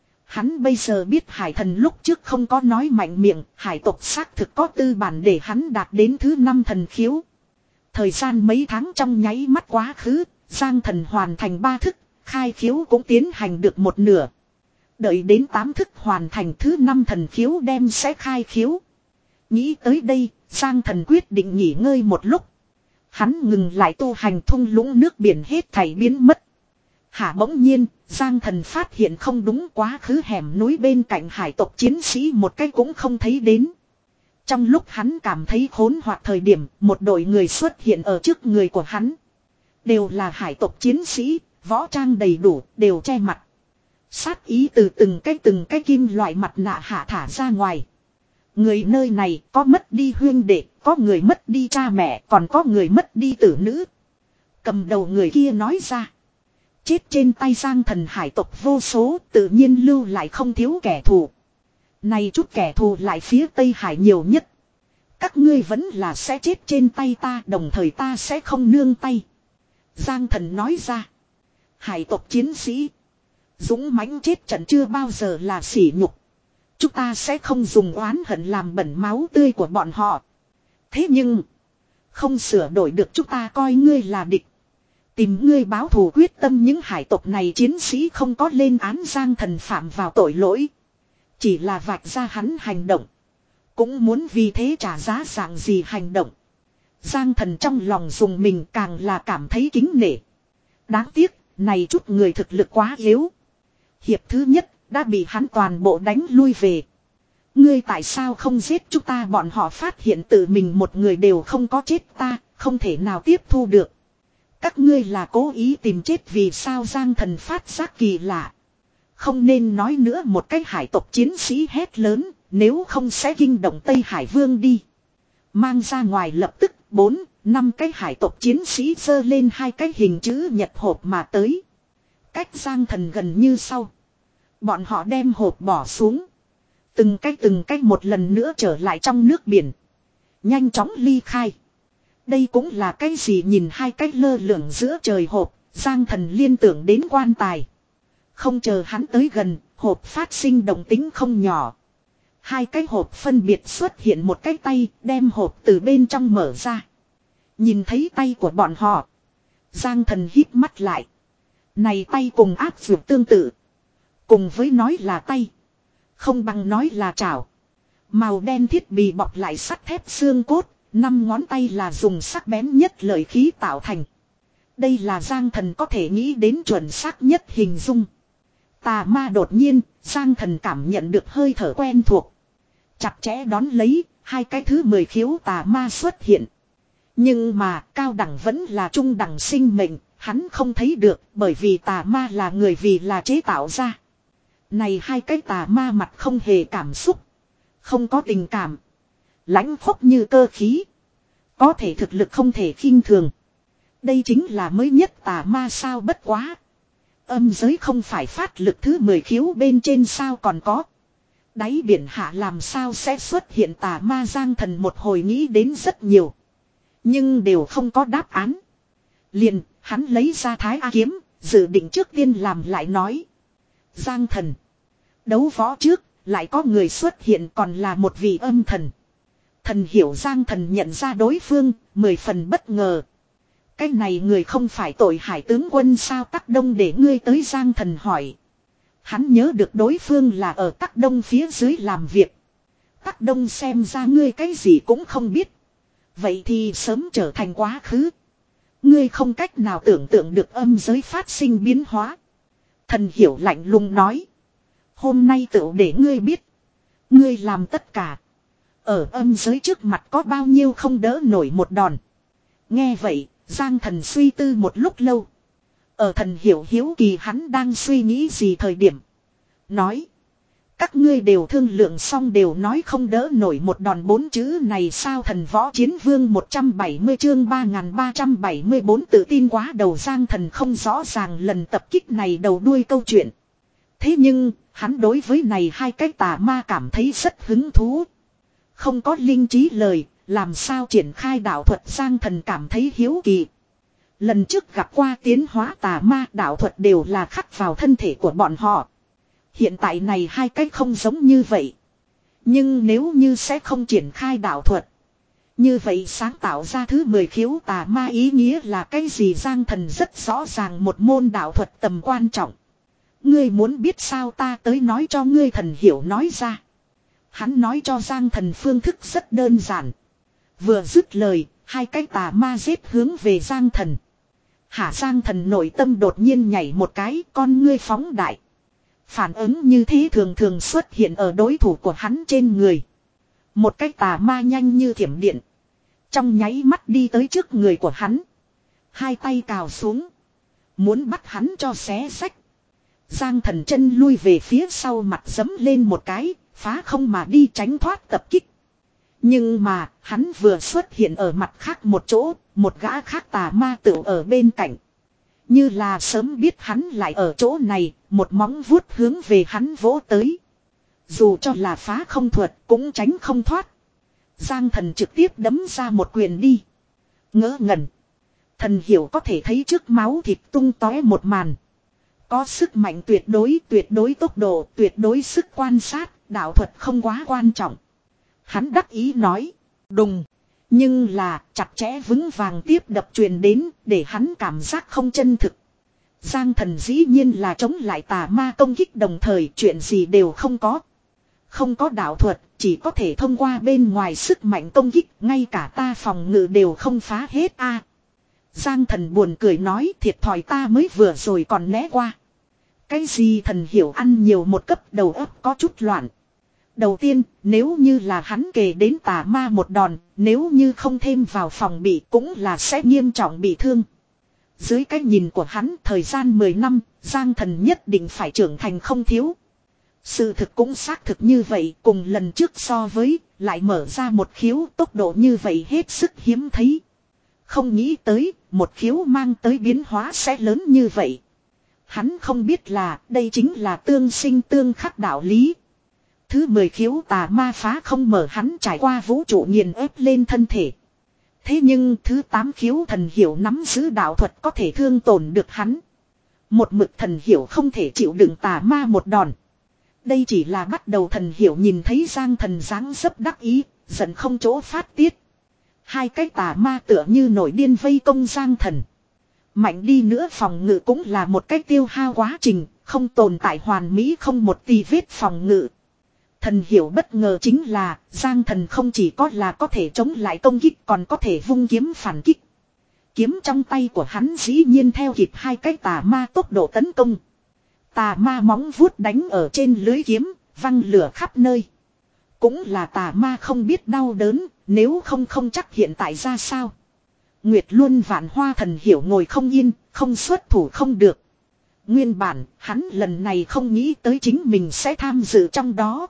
hắn bây giờ biết Hải Thần lúc trước không có nói mạnh miệng, hải tộc xác thực có tư bản để hắn đạt đến thứ năm thần khiếu. Thời gian mấy tháng trong nháy mắt quá khứ, Giang Thần hoàn thành ba thức, khai khiếu cũng tiến hành được một nửa. Đợi đến tám thức hoàn thành thứ năm thần khiếu đem sẽ khai khiếu. Nghĩ tới đây, Giang Thần quyết định nghỉ ngơi một lúc. Hắn ngừng lại tu hành, thung lũng nước biển hết thảy biến mất. Hả bỗng nhiên, Giang Thần phát hiện không đúng, quá khứ hẻm núi bên cạnh hải tộc chiến sĩ một cái cũng không thấy đến. Trong lúc hắn cảm thấy khốn hoặc thời điểm, một đội người xuất hiện ở trước người của hắn. Đều là hải tộc chiến sĩ, võ trang đầy đủ, đều che mặt. Sát ý từ từng cái từng cái kim loại mặt nạ hạ thả ra ngoài. Người nơi này có mất đi huynh đệ, có người mất đi cha mẹ, còn có người mất đi tử nữ. Cầm đầu người kia nói ra. Chết trên tay Giang Thần hải tộc vô số, tự nhiên lưu lại không thiếu kẻ thù. Này chút kẻ thù lại phía Tây Hải nhiều nhất. Các ngươi vẫn là sẽ chết trên tay ta, đồng thời ta sẽ không nương tay. Giang Thần nói ra. Hải tộc chiến sĩ dũng mãnh chết trận chưa bao giờ là sỉ nhục. Chúng ta sẽ không dùng oán hận làm bẩn máu tươi của bọn họ. Thế nhưng không sửa đổi được chúng ta coi ngươi là địch. Tìm ngươi báo thù quyết tâm. Những hải tộc này chiến sĩ không có lên án Giang Thần phạm vào tội lỗi. Chỉ là vạch ra hắn hành động. Cũng muốn vì thế trả giá dạng gì hành động. Giang Thần trong lòng dùng mình càng là cảm thấy kính nể. Đáng tiếc, này chút người thực lực quá yếu. Hiệp thứ nhất, đã bị hắn toàn bộ đánh lui về. Ngươi tại sao không giết chúng ta? Bọn họ phát hiện tự mình một người đều không có chết, ta không thể nào tiếp thu được. Các ngươi là cố ý tìm chết vì sao? Giang Thần phát giác kỳ lạ. Không nên nói nữa, một cái hải tộc chiến sĩ hét lớn, nếu không sẽ kinh động Tây Hải Vương đi. Mang ra ngoài lập tức, bốn, năm cái hải tộc chiến sĩ giơ lên hai cái hình chữ nhật hộp mà tới. Cách Giang Thần gần như sau. Bọn họ đem hộp bỏ xuống. Từng cái từng cái một lần nữa trở lại trong nước biển. Nhanh chóng ly khai. Đây cũng là cái gì? Nhìn hai cái lơ lửng giữa trời hộp, Giang Thần liên tưởng đến quan tài. Không chờ hắn tới gần, hộp phát sinh động tính không nhỏ. Hai cái hộp phân biệt xuất hiện một cái tay, đem hộp từ bên trong mở ra. Nhìn thấy tay của bọn họ, Giang Thần híp mắt lại. Này tay cùng áp dược tương tự. Cùng với nói là tay, không bằng nói là chảo. Màu đen thiết bị bọc lại sắt thép xương cốt, năm ngón tay là dùng sắc bén nhất lợi khí tạo thành. Đây là Giang Thần có thể nghĩ đến chuẩn xác nhất hình dung. Tà ma đột nhiên, Giang Thần cảm nhận được hơi thở quen thuộc. Chặt chẽ đón lấy, hai cái thứ mười khiếu tà ma xuất hiện. Nhưng mà cao đẳng vẫn là trung đẳng sinh mệnh, hắn không thấy được bởi vì tà ma là người vì là chế tạo ra. Này hai cái tà ma mặt không hề cảm xúc, không có tình cảm, lãnh khốc như cơ khí. Có thể thực lực không thể khinh thường. Đây chính là mới nhất tà ma sao? Bất quá, âm giới không phải phát lực thứ mười khiếu bên trên sao? Còn có đáy biển hạ làm sao sẽ xuất hiện tà ma? Giang Thần một hồi nghĩ đến rất nhiều, nhưng đều không có đáp án. Liền, hắn lấy ra Thái A kiếm, dự định trước tiên làm lại nói. Giang Thần, đấu võ trước, lại có người xuất hiện, còn là một vị âm thần. Thần hiểu. Giang Thần nhận ra đối phương, mười phần bất ngờ. Cái này người không phải Tội Hải tướng quân sao? Tắc Đông để ngươi tới? Giang Thần hỏi. Hắn nhớ được đối phương là ở Tắc Đông phía dưới làm việc. Tắc Đông xem ra ngươi cái gì cũng không biết. Vậy thì sớm trở thành quá khứ. Ngươi không cách nào tưởng tượng được âm giới phát sinh biến hóa. Thần hiểu lạnh lùng nói. Hôm nay tựu để ngươi biết. Ngươi làm tất cả. Ở âm giới trước mặt có bao nhiêu không đỡ nổi một đòn. Nghe vậy, Giang Thần suy tư một lúc lâu. Ở thần hiểu hiếu kỳ hắn đang suy nghĩ gì thời điểm. Nói. Các ngươi đều thương lượng xong đều nói không đỡ nổi một đòn bốn chữ này sao? Thần võ chiến vương một trăm bảy mươi chương ba nghìn ba trăm bảy mươi bốn tự tin quá đầu. Giang Thần không rõ ràng lần tập kích này đầu đuôi câu chuyện. Thế nhưng, hắn đối với này hai cái tà ma cảm thấy rất hứng thú. Không có linh trí lời, làm sao triển khai đạo thuật? Giang Thần cảm thấy hiếu kỳ. Lần trước gặp qua tiến hóa tà ma, đạo thuật đều là khắc vào thân thể của bọn họ. Hiện tại này hai cái không giống như vậy. Nhưng nếu như sẽ không triển khai đạo thuật, như vậy sáng tạo ra thứ mười khiếu tà ma ý nghĩa là cái gì? Giang Thần rất rõ ràng một môn đạo thuật tầm quan trọng. Ngươi muốn biết sao? Ta tới nói cho ngươi. Thần hiểu nói ra. Hắn nói cho Giang Thần phương thức rất đơn giản. Vừa dứt lời, hai cái tà ma giết hướng về Giang Thần. Hả? Giang Thần nội tâm đột nhiên nhảy một cái, con ngươi phóng đại. Phản ứng như thế thường thường xuất hiện ở đối thủ của hắn trên người. Một cái tà ma nhanh như thiểm điện, trong nháy mắt đi tới trước người của hắn. Hai tay cào xuống, muốn bắt hắn cho xé xách. Giang Thần chân lui về phía sau, mặt giẫm lên một cái, phá không mà đi tránh thoát tập kích. Nhưng mà, hắn vừa xuất hiện ở mặt khác một chỗ, một gã khác tà ma tựu ở bên cạnh. Như là sớm biết hắn lại ở chỗ này, một móng vuốt hướng về hắn vỗ tới. Dù cho là phá không thuật cũng tránh không thoát. Giang Thần trực tiếp đấm ra một quyền đi. Ngỡ ngẩn. Thần hiểu có thể thấy trước máu thịt tung tóe một màn. Có sức mạnh tuyệt đối, tuyệt đối tốc độ, tuyệt đối sức quan sát, đạo thuật không quá quan trọng. Hắn đắc ý nói. Đùng. Nhưng là chặt chẽ vững vàng tiếp đập truyền đến để hắn cảm giác không chân thực. Giang Thần dĩ nhiên là chống lại tà ma công kích đồng thời chuyện gì đều không có. Không có đạo thuật, chỉ có thể thông qua bên ngoài sức mạnh công kích, ngay cả ta phòng ngự đều không phá hết a. À, Giang Thần buồn cười nói thiệt thòi ta mới vừa rồi còn né qua. Cái gì Thần hiểu ăn nhiều một cấp đầu óc có chút loạn. Đầu tiên, nếu như là hắn kề đến tà ma một đòn, nếu như không thêm vào phòng bị cũng là sẽ nghiêm trọng bị thương. Dưới cái nhìn của hắn, thời gian mười năm, Giang Thần nhất định phải trưởng thành không thiếu. Sự thực cũng xác thực như vậy, cùng lần trước so với, lại mở ra một khiếu tốc độ như vậy hết sức hiếm thấy. Không nghĩ tới, một khiếu mang tới biến hóa sẽ lớn như vậy. Hắn không biết là, đây chính là tương sinh tương khắc đạo lý. Thứ mười khiếu tà ma phá không mở hắn trải qua vũ trụ nghiền ép lên thân thể. Thế nhưng thứ tám khiếu thần hiểu nắm giữ đạo thuật có thể thương tổn được hắn. Một mực thần hiểu không thể chịu đựng tà ma một đòn. Đây chỉ là bắt đầu. Thần hiểu nhìn thấy Giang Thần dáng dấp đắc ý, giận không chỗ phát tiết. Hai cái tà ma tựa như nổi điên vây công Giang Thần. Mạnh đi nữa phòng ngự cũng là một cách tiêu hao quá trình, không tồn tại hoàn mỹ không một tì vết phòng ngự. Thần hiểu bất ngờ chính là Giang Thần không chỉ có là có thể chống lại công kích còn có thể vung kiếm phản kích. Kiếm trong tay của hắn dĩ nhiên theo kịp hai cái tà ma tốc độ tấn công. Tà ma móng vuốt đánh ở trên lưới kiếm, văng lửa khắp nơi. Cũng là tà ma không biết đau đớn, nếu không không chắc hiện tại ra sao. Nguyệt Luân Vạn Hoa Thần hiểu ngồi không yên, không xuất thủ không được. Nguyên bản, hắn lần này không nghĩ tới chính mình sẽ tham dự trong đó.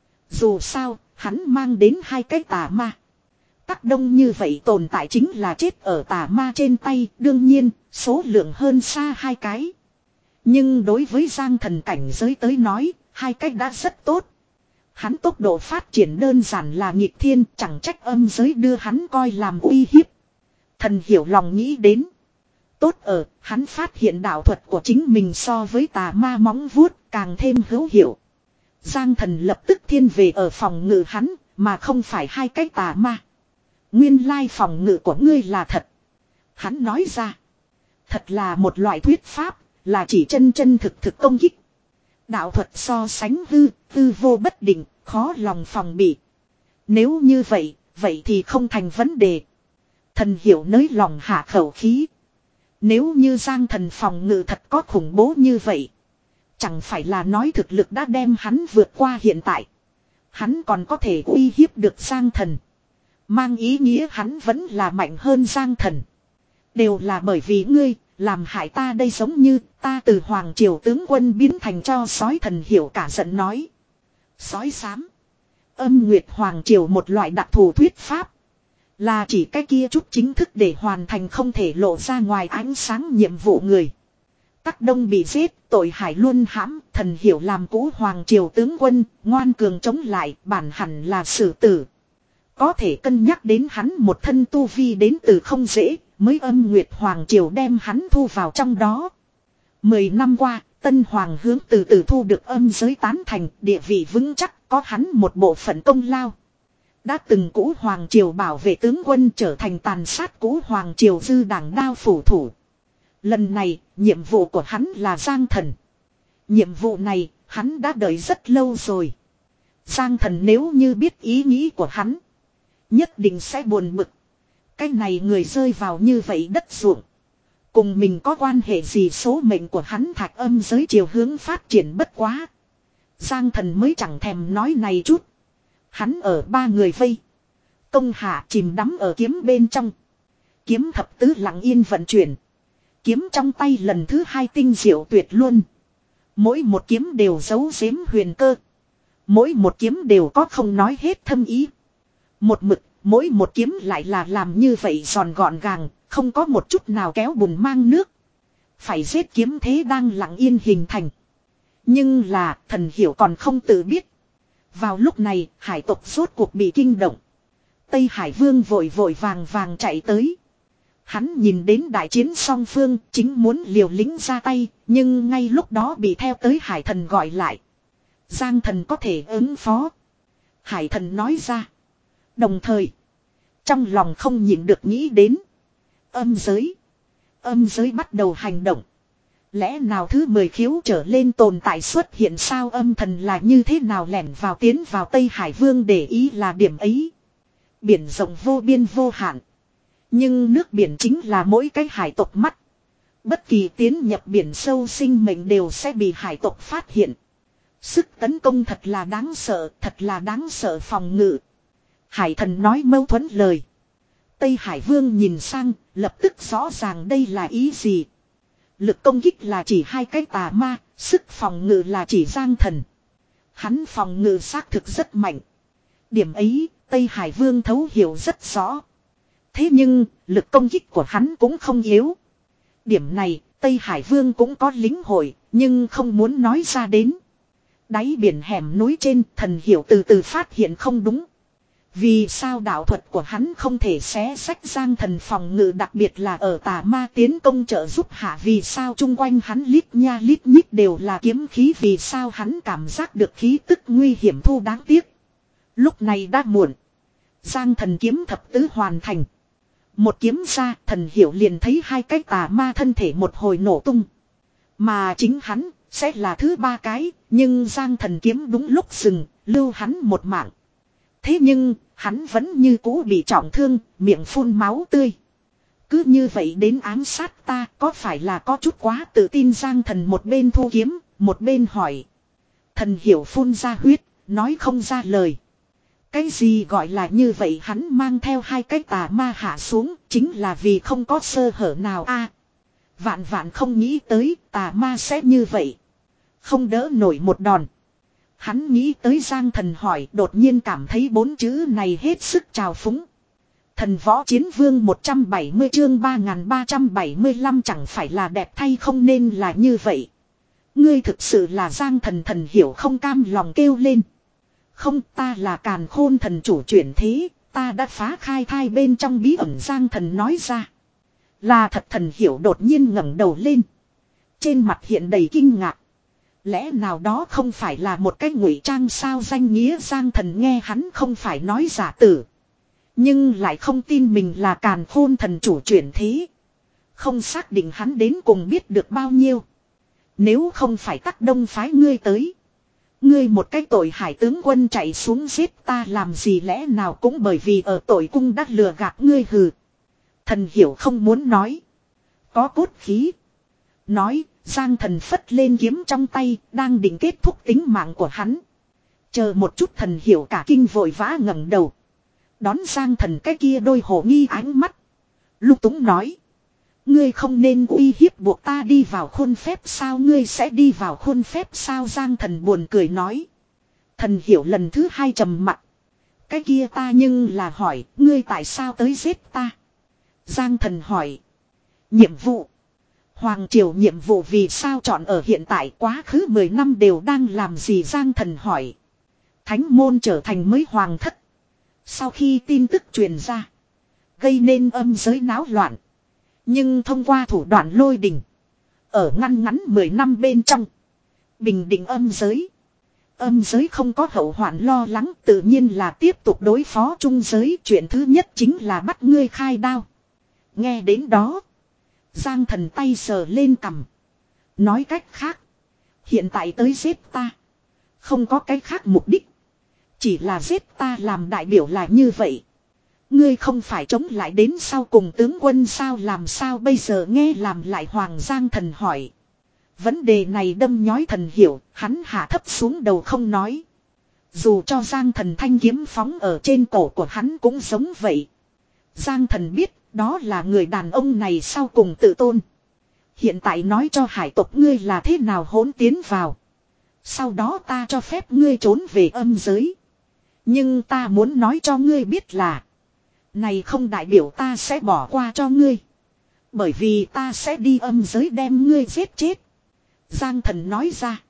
Dù sao, hắn mang đến hai cái tà ma. Tác đông như vậy tồn tại chính là chết ở tà ma trên tay, đương nhiên, số lượng hơn xa hai cái. Nhưng đối với Giang Thần cảnh giới tới nói, hai cách đã rất tốt. Hắn tốc độ phát triển đơn giản là nghịch thiên, chẳng trách âm giới đưa hắn coi làm uy hiếp. Thần hiểu lòng nghĩ đến. Tốt ở, hắn phát hiện đạo thuật của chính mình so với tà ma móng vuốt càng thêm hữu hiệu. Giang Thần lập tức thiên về ở phòng ngự hắn, mà không phải hai cái tà ma. Nguyên lai phòng ngự của ngươi là thật. Hắn nói ra. Thật là một loại thuyết pháp, là chỉ chân chân thực thực công kích. Đạo thuật so sánh hư, hư vô bất định, khó lòng phòng bị. Nếu như vậy, vậy thì không thành vấn đề. Thần hiểu nới lòng hạ khẩu khí. Nếu như Giang Thần phòng ngự thật có khủng bố như vậy. Chẳng phải là nói thực lực đã đem hắn vượt qua hiện tại. Hắn còn có thể uy hiếp được Giang Thần. Mang ý nghĩa hắn vẫn là mạnh hơn Giang Thần. Đều là bởi vì ngươi, làm hại ta đây giống như ta từ Hoàng Triều tướng quân biến thành cho sói. Thần hiểu cả giận nói. Sói xám. Âm Nguyệt Hoàng Triều một loại đặc thù thuyết pháp. Là chỉ cái kia chút chính thức để hoàn thành không thể lộ ra ngoài ánh sáng nhiệm vụ người. Tắc Đông bị giết, tội hải luôn hãm, thần hiểu làm cũ Hoàng Triều tướng quân, ngoan cường chống lại, bản hẳn là xử tử. Có thể cân nhắc đến hắn một thân tu vi đến từ không dễ, mới Âm Nguyệt Hoàng Triều đem hắn thu vào trong đó. Mười năm qua, Tân Hoàng hướng từ từ thu được âm giới tán thành, địa vị vững chắc, có hắn một bộ phận công lao. Đã từng cũ Hoàng Triều bảo vệ tướng quân trở thành tàn sát cũ Hoàng Triều dư đảng đao phủ thủ. Lần này, nhiệm vụ của hắn là Giang Thần. Nhiệm vụ này, hắn đã đợi rất lâu rồi. Giang Thần nếu như biết ý nghĩ của hắn, nhất định sẽ buồn bực. Cái này người rơi vào như vậy đất ruộng. Cùng mình có quan hệ gì, số mệnh của hắn thạch âm giới chiều hướng phát triển bất quá. Giang Thần mới chẳng thèm nói này chút. Hắn ở ba người vây. Công hạ chìm đắm ở kiếm bên trong. Kiếm thập tứ lặng yên vận chuyển. Kiếm trong tay lần thứ hai tinh diệu tuyệt luôn. Mỗi một kiếm đều giấu giếm huyền cơ. Mỗi một kiếm đều có không nói hết thâm ý. Một mực, mỗi một kiếm lại là làm như vậy giòn gọn gàng, không có một chút nào kéo bùn mang nước. Phải giết kiếm thế đang lặng yên hình thành. Nhưng là, Thần Hiểu còn không tự biết. Vào lúc này, hải tộc rốt cuộc bị kinh động. Tây Hải Vương vội vội vàng vàng chạy tới. Hắn nhìn đến đại chiến song phương, chính muốn liều lĩnh ra tay, nhưng ngay lúc đó bị theo tới Hải Thần gọi lại. Giang Thần có thể ứng phó. Hải Thần nói ra. Đồng thời, trong lòng không nhịn được nghĩ đến. Âm giới. Âm giới bắt đầu hành động. Lẽ nào thứ mười khiếu trở lên tồn tại xuất hiện sao, âm thần là như thế nào lẻn vào tiến vào Tây Hải Vương để ý là điểm ấy. Biển rộng vô biên vô hạn. Nhưng nước biển chính là mỗi cái hải tộc mắt. Bất kỳ tiến nhập biển sâu sinh mệnh đều sẽ bị hải tộc phát hiện. Sức tấn công thật là đáng sợ, thật là đáng sợ phòng ngự. Hải Thần nói mâu thuẫn lời. Tây Hải Vương nhìn sang, lập tức rõ ràng đây là ý gì. Lực công kích là chỉ hai cái tà ma, sức phòng ngự là chỉ Giang Thần. Hắn phòng ngự xác thực rất mạnh. Điểm ấy, Tây Hải Vương thấu hiểu rất rõ. Thế nhưng, lực công kích của hắn cũng không yếu. Điểm này, Tây Hải Vương cũng có lính hội, nhưng không muốn nói ra đến. Đáy biển hẻm núi trên, Thần Hiểu từ từ phát hiện không đúng. Vì sao đạo thuật của hắn không thể xé sách Giang Thần phòng ngự, đặc biệt là ở tà ma tiến công trợ giúp hạ, vì sao chung quanh hắn lít nha lít nhít đều là kiếm khí, vì sao hắn cảm giác được khí tức nguy hiểm thu, đáng tiếc. Lúc này đã muộn. Giang Thần kiếm thập tứ hoàn thành. Một kiếm ra, Thần Hiểu liền thấy hai cái tà ma thân thể một hồi nổ tung. Mà chính hắn, sẽ là thứ ba cái, nhưng Giang Thần kiếm đúng lúc dừng, lưu hắn một mạng. Thế nhưng, hắn vẫn như cũ bị trọng thương, miệng phun máu tươi. Cứ như vậy đến ám sát ta, có phải là có chút quá tự tin? Giang Thần một bên thu kiếm, một bên hỏi. Thần Hiểu phun ra huyết, nói không ra lời. Cái gì gọi là như vậy? Hắn mang theo hai cái tà ma hạ xuống, chính là vì không có sơ hở nào a. Vạn vạn không nghĩ tới tà ma sẽ như vậy. Không đỡ nổi một đòn. Hắn nghĩ tới Giang Thần hỏi, đột nhiên cảm thấy bốn chữ này hết sức trào phúng. Thần Võ Chiến Vương một trăm bảy mươi chương ba nghìn ba trăm bảy mươi lăm chẳng phải là đẹp thay không nên là như vậy. Ngươi thực sự là Giang Thần. Thần Hiểu không cam lòng kêu lên. Không, ta là Càn Khôn thần chủ chuyển thế, ta đã phá khai thai bên trong bí ẩn. Giang Thần nói ra. Là thật? Thần Hiểu đột nhiên ngẩng đầu lên. Trên mặt hiện đầy kinh ngạc. Lẽ nào đó không phải là một cái ngụy trang sao? Danh nghĩa Giang Thần nghe hắn không phải nói giả tử. Nhưng lại không tin mình là Càn Khôn thần chủ chuyển thế. Không xác định hắn đến cùng biết được bao nhiêu. Nếu không phải Tắc Đông phái ngươi tới. Ngươi một cái tội hải tướng quân chạy xuống giết ta làm gì? Lẽ nào cũng bởi vì ở tội cung đã lừa gạt ngươi? Hừ. Thần Hiểu không muốn nói. Có cốt khí. Nói, Giang Thần phất lên kiếm trong tay, đang định kết thúc tính mạng của hắn. Chờ một chút. Thần Hiểu cả kinh vội vã ngẩng đầu. Đón Giang Thần cái kia đôi hồ nghi ánh mắt. Lung túng nói. Ngươi không nên uy hiếp buộc ta đi vào khuôn phép sao? Ngươi sẽ đi vào khuôn phép sao? Giang Thần buồn cười nói. Thần Hiểu lần thứ hai trầm mặt. Cái kia ta nhưng là hỏi, ngươi tại sao tới giết ta? Giang Thần hỏi. Nhiệm vụ. Hoàng triều nhiệm vụ vì sao chọn ở hiện tại? Quá khứ mười năm đều đang làm gì? Giang Thần hỏi. Thánh môn trở thành mới hoàng thất. Sau khi tin tức truyền ra, gây nên âm giới náo loạn. Nhưng thông qua thủ đoạn lôi đình, ở ngăn ngắn mười năm bên trong, bình định âm giới. Âm giới không có hậu hoạn lo lắng, tự nhiên là tiếp tục đối phó trung giới. Chuyện thứ nhất chính là bắt ngươi khai đao. Nghe đến đó, Giang Thần tay sờ lên cằm. Nói cách khác, hiện tại tới giết ta, không có cái khác mục đích. Chỉ là giết ta làm đại biểu là như vậy. Ngươi không phải chống lại đến sau cùng tướng quân sao? Làm sao bây giờ? Nghe làm lại Hoàng. Giang Thần hỏi. Vấn đề này đâm nhói Thần Hiểu, hắn hạ thấp xuống đầu không nói. Dù cho Giang Thần thanh kiếm phóng ở trên cổ của hắn cũng giống vậy. Giang Thần biết, đó là người đàn ông này sau cùng tự tôn. Hiện tại nói cho hải tộc ngươi là thế nào hỗn tiến vào. Sau đó ta cho phép ngươi trốn về âm giới. Nhưng ta muốn nói cho ngươi biết là. Này không đại biểu ta sẽ bỏ qua cho ngươi. Bởi vì ta sẽ đi âm giới đem ngươi giết chết. Giang thần nói ra.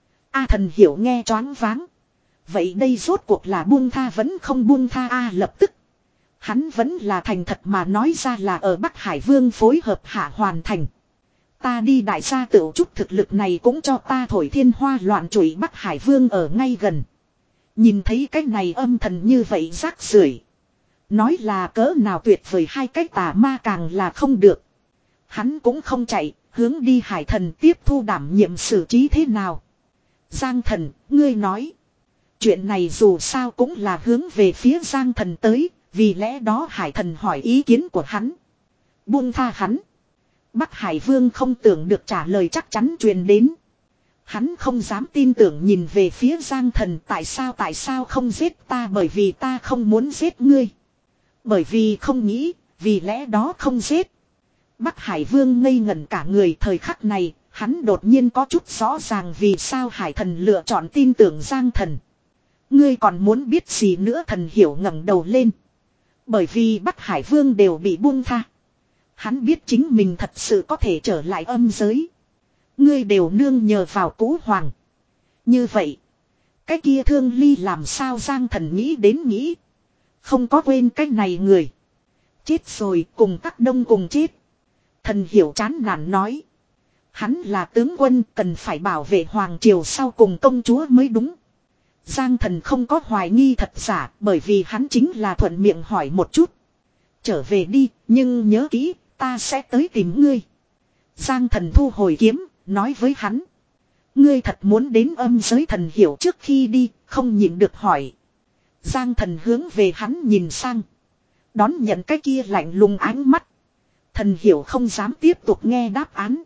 A thần hiểu nghe choáng váng. Vậy đây rốt cuộc là buông tha vẫn không buông tha a lập tức. Hắn vẫn là thành thật mà nói ra là ở Bắc Hải Vương phối hợp hạ hoàn thành. Ta đi đại gia tựu chút thực lực này cũng cho ta thổi thiên hoa loạn trụy Bắc Hải Vương ở ngay gần. Nhìn thấy cái này âm thần như vậy rác rưởi. Nói là cỡ nào tuyệt vời hai cái tà ma càng là không được. Hắn cũng không chạy, hướng đi hải thần tiếp thu đảm nhiệm xử trí thế nào. Giang thần, ngươi nói. Chuyện này dù sao cũng là hướng về phía Giang thần tới, vì lẽ đó hải thần hỏi ý kiến của hắn. Buông tha hắn. Bắc Hải Vương không tưởng được trả lời chắc chắn truyền đến. Hắn không dám tin tưởng nhìn về phía Giang thần tại sao tại sao không giết ta bởi vì ta không muốn giết ngươi. Bởi vì không nghĩ, vì lẽ đó không giết. Bắc Hải Vương ngây ngẩn cả người thời khắc này, hắn đột nhiên có chút rõ ràng vì sao hải thần lựa chọn tin tưởng Giang thần. Ngươi còn muốn biết gì nữa thần hiểu ngẩng đầu lên. Bởi vì Bắc Hải Vương đều bị buông tha. Hắn biết chính mình thật sự có thể trở lại âm giới. Ngươi đều nương nhờ vào cũ hoàng. Như vậy. Cái kia Thương Ly làm sao Giang thần nghĩ đến nghĩ. Không có quên cái này người. Chết rồi cùng các đông cùng chết. Thần hiểu chán nản nói. Hắn là tướng quân cần phải bảo vệ hoàng triều sau cùng công chúa mới đúng. Giang thần không có hoài nghi thật giả bởi vì hắn chính là thuận miệng hỏi một chút. Trở về đi nhưng nhớ kỹ ta sẽ tới tìm ngươi. Giang thần thu hồi kiếm nói với hắn. Ngươi thật muốn đến âm giới thần hiểu trước khi đi không nhịn được hỏi. Giang thần hướng về hắn nhìn sang. Đón nhận cái kia lạnh lùng ánh mắt. Thần hiểu không dám tiếp tục nghe đáp án.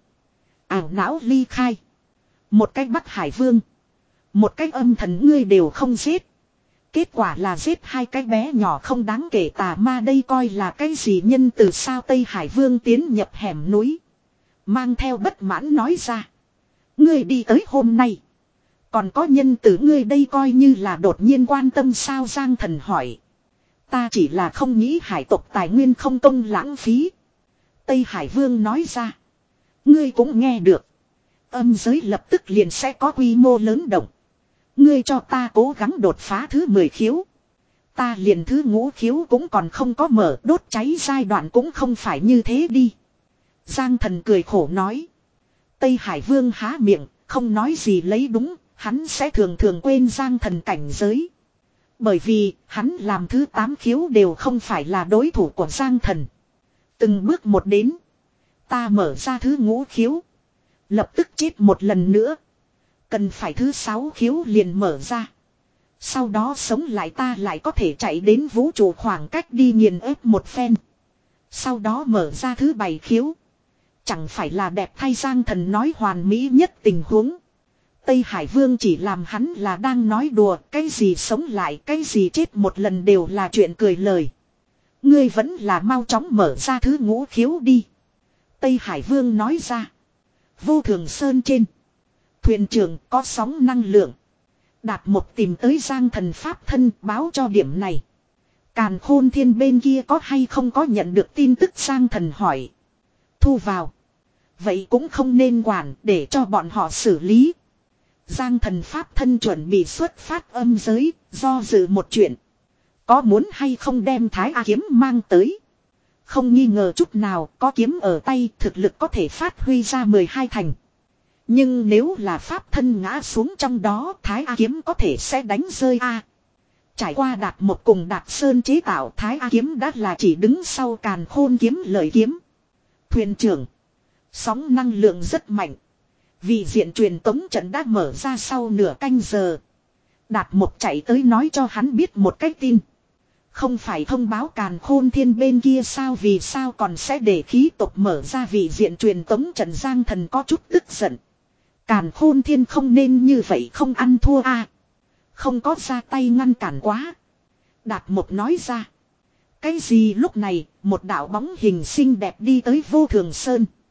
Ảo não ly khai. Một cái Bắc Hải Vương. Một cái âm thần ngươi đều không giết. Kết quả là giết hai cái bé nhỏ không đáng kể tà ma đây coi là cái gì nhân từ sao Tây Hải Vương tiến nhập hẻm núi. Mang theo bất mãn nói ra. Ngươi đi tới hôm nay. Còn có nhân tử ngươi đây coi như là đột nhiên quan tâm sao Giang thần hỏi. Ta chỉ là không nghĩ hải tộc tài nguyên không công lãng phí. Tây Hải Vương nói ra. Ngươi cũng nghe được. Âm giới lập tức liền sẽ có quy mô lớn động. Ngươi cho ta cố gắng đột phá thứ mười khiếu. Ta liền thứ ngũ khiếu cũng còn không có mở đốt cháy giai đoạn cũng không phải như thế đi. Giang thần cười khổ nói. Tây Hải Vương há miệng, không nói gì lấy đúng, hắn sẽ thường thường quên Giang thần cảnh giới. Bởi vì, hắn làm thứ tám khiếu đều không phải là đối thủ của Giang thần. Từng bước một đến. Ta mở ra thứ ngũ khiếu. Lập tức chết một lần nữa. Cần phải thứ sáu khiếu liền mở ra. Sau đó sống lại ta lại có thể chạy đến vũ trụ khoảng cách đi nghiền ép một phen. Sau đó mở ra thứ bảy khiếu. Chẳng phải là đẹp thay Giang thần nói hoàn mỹ nhất tình huống. Tây Hải Vương chỉ làm hắn là đang nói đùa. Cái gì sống lại cái gì chết một lần đều là chuyện cười lời. Ngươi vẫn là mau chóng mở ra thứ ngũ khiếu đi. Tây Hải Vương nói ra. Vô Thường Sơn trên. Thuyền trưởng có sóng năng lượng. Đạt một tìm tới Giang thần pháp thân báo cho điểm này. Càn Khôn Thiên bên kia có hay không có nhận được tin tức Giang thần hỏi. Thu vào. Vậy cũng không nên quản để cho bọn họ xử lý. Giang thần pháp thân chuẩn bị xuất phát âm giới, do dự một chuyện. Có muốn hay không đem Thái A kiếm mang tới. Không nghi ngờ chút nào có kiếm ở tay thực lực có thể phát huy ra mười hai thành. Nhưng nếu là pháp thân ngã xuống trong đó Thái A kiếm có thể sẽ đánh rơi A. Trải qua Đạt một cùng Đạt Sơn chế tạo Thái A kiếm đã là chỉ đứng sau Càn Khôn kiếm lợi kiếm. Thuyền trưởng. Sóng năng lượng rất mạnh. Vị diện truyền tống trận đã mở ra sau nửa canh giờ. Đạt một chạy tới nói cho hắn biết một cái tin. Không phải thông báo Càn Khôn Thiên bên kia sao vì sao còn sẽ để khí tộc mở ra vị diện truyền tống trận Giang thần có chút tức giận. Càn Khôn Thiên không nên như vậy không ăn thua a. Không có ra tay ngăn cản quá. Đạt một nói ra. Cái gì lúc này một đạo bóng hình xinh đẹp đi tới Vô Thường Sơn.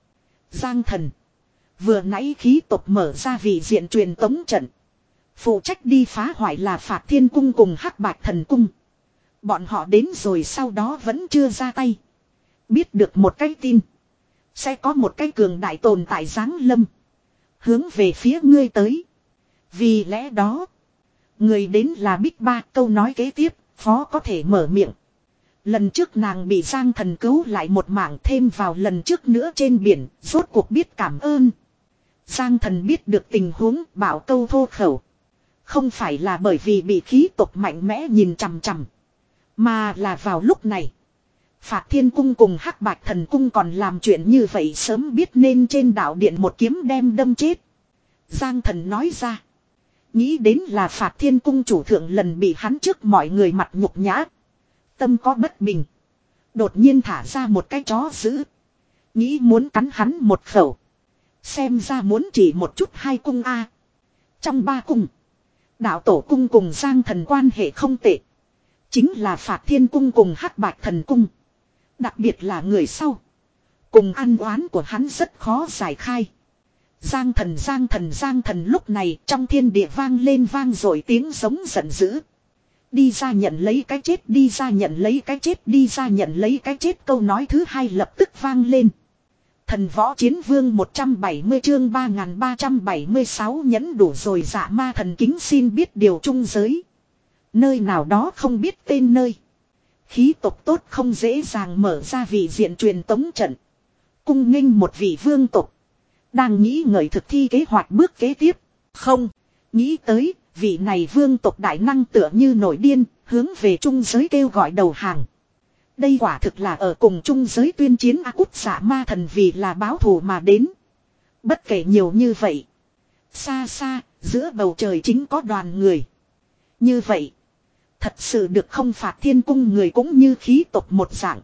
Giang thần. Vừa nãy khí tộc mở ra vị diện truyền tống trận. Phụ trách đi phá hoại là Phạt Thiên Cung cùng Hắc Bạch Thần Cung. Bọn họ đến rồi sau đó vẫn chưa ra tay. Biết được một cái tin. Sẽ có một cái cường đại tồn tại giáng lâm. Hướng về phía ngươi tới. Vì lẽ đó. Người đến là Bích Ba, câu nói kế tiếp, phó có thể mở miệng. Lần trước nàng bị Giang thần cứu lại một mảng, thêm vào lần trước nữa trên biển, rốt cuộc biết cảm ơn. Giang thần biết được tình huống, bảo câu thô khẩu. Không phải là bởi vì bị khí tộc mạnh mẽ nhìn chằm chằm. Mà là vào lúc này. Phạt Thiên Cung cùng Hắc Bạch Thần Cung còn làm chuyện như vậy sớm biết nên trên đạo điện một kiếm đem đâm chết. Giang thần nói ra. Nghĩ đến là Phạt Thiên Cung chủ thượng lần bị hắn trước mọi người mặt nhục nhã. Tâm có bất bình. Đột nhiên thả ra một cái chó dữ. Nghĩ muốn cắn hắn một khẩu. Xem ra muốn chỉ một chút hai cung a. Trong ba cung. Đạo tổ cung cùng Giang thần quan hệ không tệ. Chính là Phạt Thiên Cung cùng Hắc Bạch Thần Cung. Đặc biệt là người sau. Cùng ăn oán của hắn rất khó giải khai. Giang thần Giang thần Giang thần lúc này trong thiên địa vang lên vang rồi tiếng giống giận dữ. Đi ra nhận lấy cái chết, đi ra nhận lấy cái chết, đi ra nhận lấy cái chết, câu nói thứ hai lập tức vang lên. Thần võ chiến vương một trăm bảy mươi chương ba nghìn ba trăm bảy mươi sáu nhẫn đủ rồi. Dạ ma thần kính xin biết điều trung giới. Nơi nào đó không biết tên nơi. Khí tộc tốt không dễ dàng mở ra vị diện truyền tống trận. Cung nghênh một vị vương tộc. Đang nghĩ ngợi thực thi kế hoạch bước kế tiếp. Không, nghĩ tới, vị này vương tộc đại năng tựa như nổi điên, hướng về trung giới kêu gọi đầu hàng. Đây quả thực là ở cùng trung giới tuyên chiến A Cút Dạ ma thần vì là báo thù mà đến. Bất kể nhiều như vậy. Xa xa, giữa bầu trời chính có đoàn người. Như vậy, thật sự được không? Phạt Thiên Cung người cũng như khí tộc một dạng.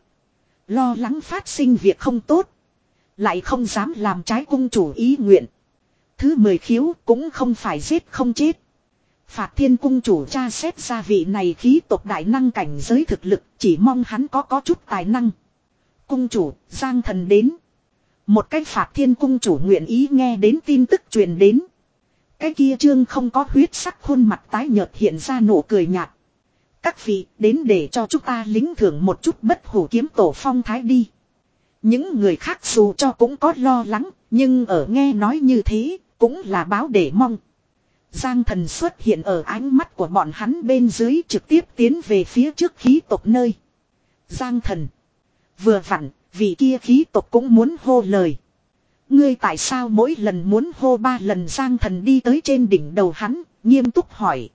Lo lắng phát sinh việc không tốt. Lại không dám làm trái cung chủ ý nguyện. Thứ mười khiếu cũng không phải giết không chết. Phạt Thiên Cung chủ tra xét ra vị này khí tộc đại năng cảnh giới thực lực, chỉ mong hắn có có chút tài năng. Cung chủ, Giang thần đến. Một cái Phạt Thiên Cung chủ nguyện ý nghe đến tin tức truyền đến. Cái kia trương không có huyết sắc khuôn mặt tái nhợt hiện ra nụ cười nhạt. Các vị đến để cho chúng ta lính thưởng một chút bất hủ kiếm tổ phong thái đi. Những người khác dù cho cũng có lo lắng, nhưng ở nghe nói như thế, cũng là báo để mong. Giang thần xuất hiện ở ánh mắt của bọn hắn bên dưới, trực tiếp tiến về phía trước khí tộc nơi. Giang thần. Vừa vặn, vì kia khí tộc cũng muốn hô lời. Ngươi tại sao mỗi lần muốn hô ba lần? Giang thần đi tới trên đỉnh đầu hắn, nghiêm túc hỏi.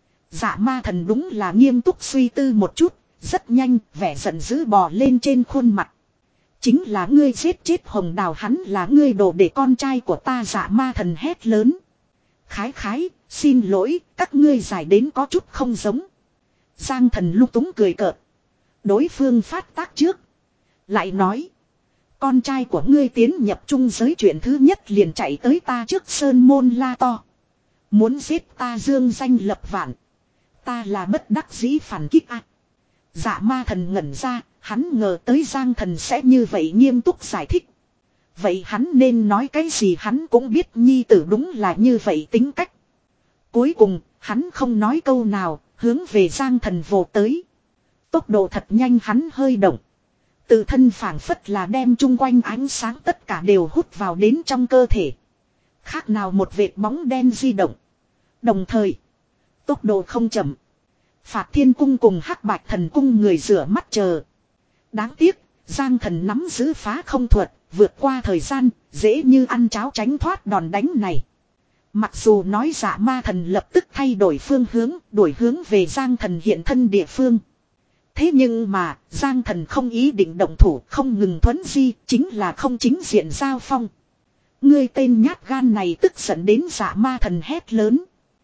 Dạ ma thần đúng là nghiêm túc suy tư một chút, rất nhanh, vẻ giận dữ bò lên trên khuôn mặt. Chính là ngươi giết chết Hồng Đào, hắn là ngươi đồ để con trai của ta. Dạ ma thần hét lớn. Khái khái, xin lỗi, các ngươi giải đến có chút không giống. Giang thần lung túng cười cợt. Đối phương phát tác trước. Lại nói. Con trai của ngươi tiến nhập trung giới chuyện thứ nhất liền chạy tới ta trước sơn môn la to. Muốn giết ta dương danh lập vạn. Ta là bất đắc dĩ phản kích ạ. À. Dạ ma thần ngẩn ra, hắn ngờ tới Giang thần sẽ như vậy nghiêm túc giải thích. Vậy hắn nên nói cái gì? Hắn cũng biết nhi tử đúng là như vậy tính cách. Cuối cùng, hắn không nói câu nào, hướng về Giang thần vồ tới. Tốc độ thật nhanh, hắn hơi động. Tự thân phảng phất là đem chung quanh ánh sáng tất cả đều hút vào đến trong cơ thể. Khác nào một vệt bóng đen di động. Đồng thời, tốc độ không chậm. Phạt Thiên Cung cùng Hắc Bạch Thần Cung người rửa mắt chờ. Đáng tiếc, Giang thần nắm giữ phá không thuật, vượt qua thời gian, dễ như ăn cháo tránh thoát đòn đánh này. Mặc dù nói Dạ ma thần lập tức thay đổi phương hướng, đổi hướng về Giang thần hiện thân địa phương. Thế nhưng mà, Giang thần không ý định động thủ, không ngừng thuấn di, chính là không chính diện giao phong. Ngươi tên nhát gan này tức giận đến Dạ ma thần hét lớn.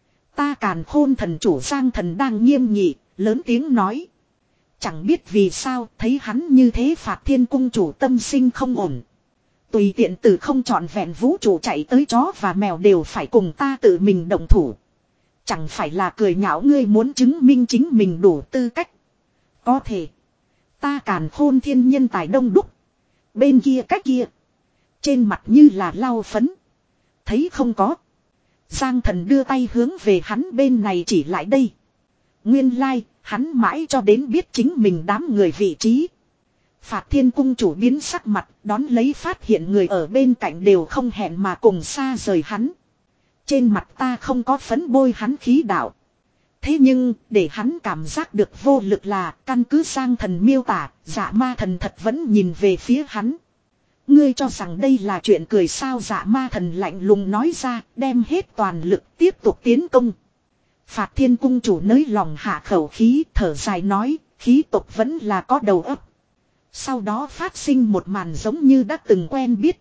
Ta Càn Khôn thần chủ. Giang thần đang nghiêm nghị, lớn tiếng nói. Chẳng biết vì sao, thấy hắn như thế Phạt Thiên Cung chủ tâm sinh không ổn. Tùy tiện từ không trọn vẹn vũ trụ chạy tới chó và mèo đều phải cùng ta tự mình động thủ. Chẳng phải là cười nhạo ngươi muốn chứng minh chính mình đủ tư cách. Có thể. Ta Càn Khôn thiên nhân tài đông đúc. Bên kia cách kia. Trên mặt như là lau phấn. Thấy không có. Giang Thần đưa tay hướng về hắn bên này chỉ lại đây. Nguyên lai, like, hắn mãi cho đến biết chính mình đám người vị trí. Phạt Thiên Cung chủ biến sắc mặt, đón lấy phát hiện người ở bên cạnh đều không hẹn mà cùng xa rời hắn. Trên mặt ta không có phấn bôi hắn khí đạo. Thế nhưng, để hắn cảm giác được vô lực là căn cứ Giang Thần miêu tả, Dạ Ma Thần thật vẫn nhìn về phía hắn. Ngươi cho rằng đây là chuyện cười sao? Dạ Ma Thần lạnh lùng nói ra, đem hết toàn lực tiếp tục tiến công. Phạt Thiên Cung chủ nới lòng hạ khẩu khí, thở dài nói, khí tộc vẫn là có đầu óc. Sau đó phát sinh một màn giống như đã từng quen biết.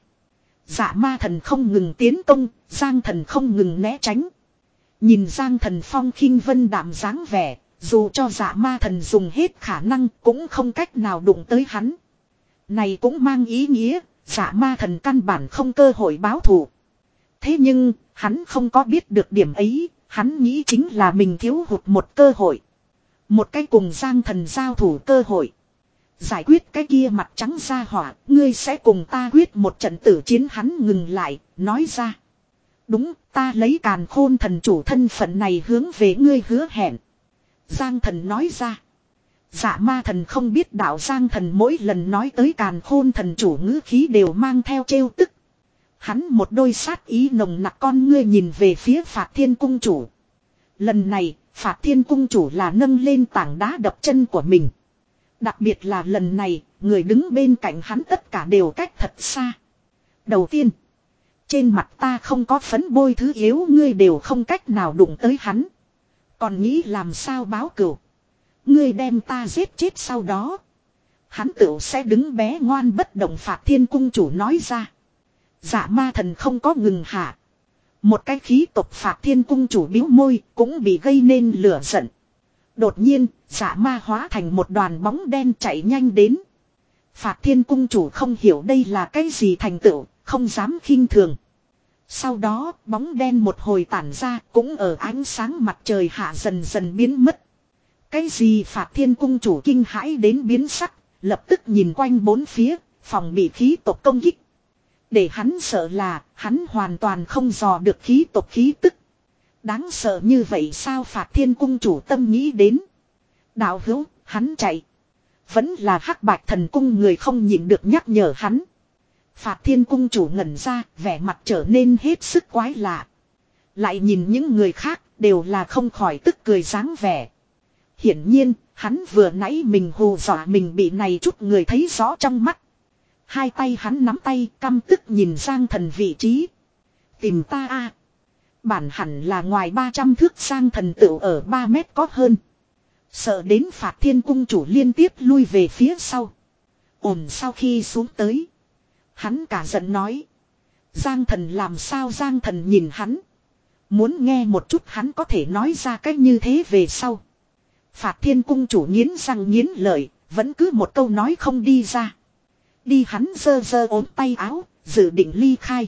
Dạ Ma Thần không ngừng tiến công, Giang Thần không ngừng né tránh. Nhìn Giang Thần phong khinh vân đạm dáng vẻ, dù cho Dạ Ma Thần dùng hết khả năng cũng không cách nào đụng tới hắn. Này cũng mang ý nghĩa, Dạ Ma Thần căn bản không cơ hội báo thù. Thế nhưng, hắn không có biết được điểm ấy, hắn nghĩ chính là mình thiếu hụt một cơ hội. Một cái cùng Giang Thần giao thủ cơ hội. Giải quyết cái kia mặt trắng ra hỏa, ngươi sẽ cùng ta quyết một trận tử chiến. Hắn ngừng lại, nói ra. Đúng, ta lấy Càn Khôn Thần chủ thân phận này hướng về ngươi hứa hẹn. Giang Thần nói ra. Dạ Ma Thần không biết đạo Giang Thần mỗi lần nói tới Càn Khôn Thần chủ ngữ khí đều mang theo trêu tức. Hắn một đôi sát ý nồng nặc con ngươi nhìn về phía Phạt Thiên Cung chủ. Lần này, Phạt Thiên Cung chủ là nâng lên tảng đá đập chân của mình. Đặc biệt là lần này, người đứng bên cạnh hắn tất cả đều cách thật xa. Đầu tiên, trên mặt ta không có phấn bôi thứ yếu, ngươi đều không cách nào đụng tới hắn. Còn nghĩ làm sao báo cửu. Ngươi đem ta giết chết sau đó. Hắn tựu sẽ đứng bé ngoan bất động. Phạt Thiên Cung chủ nói ra. Dạ Ma Thần không có ngừng hạ. Một cái khí tộc Phạt Thiên Cung chủ bĩu môi cũng bị gây nên lửa giận. Đột nhiên, Dạ Ma hóa thành một đoàn bóng đen chạy nhanh đến. Phạt Thiên Cung chủ không hiểu đây là cái gì thành tựu, không dám khinh thường. Sau đó, bóng đen một hồi tản ra, cũng ở ánh sáng mặt trời hạ dần dần biến mất. Cái gì? Phạt Thiên Cung chủ kinh hãi đến biến sắc, lập tức nhìn quanh bốn phía, phòng bị khí tộc công kích. Để hắn sợ là, hắn hoàn toàn không dò được khí tộc khí tức. Đáng sợ như vậy sao? Phạt Thiên Cung chủ tâm nghĩ đến. Đạo hữu, hắn chạy. Vẫn là Hắc Bạch Thần Cung người không nhịn được nhắc nhở hắn. Phạt Thiên Cung chủ ngẩn ra, vẻ mặt trở nên hết sức quái lạ. Lại nhìn những người khác, đều là không khỏi tức cười dáng vẻ. Hiển nhiên, hắn vừa nãy mình hù dọa mình bị này chút người thấy rõ trong mắt. Hai tay hắn nắm tay, căm tức nhìn Giang Thần vị trí. Tìm ta a. Bản hẳn là ngoài ba trăm thước. Giang Thần tựu ở ba mét có hơn. Sợ đến Phạt Thiên Cung chủ liên tiếp lui về phía sau. Ổn sau khi xuống tới. Hắn cả giận nói. Giang Thần làm sao? Giang Thần nhìn hắn. Muốn nghe một chút hắn có thể nói ra cách như thế về sau. Phạt Thiên Cung chủ nghiến răng nghiến lợi, vẫn cứ một câu nói không đi ra. Đi. Hắn giơ giơ ốm tay áo, dự định ly khai.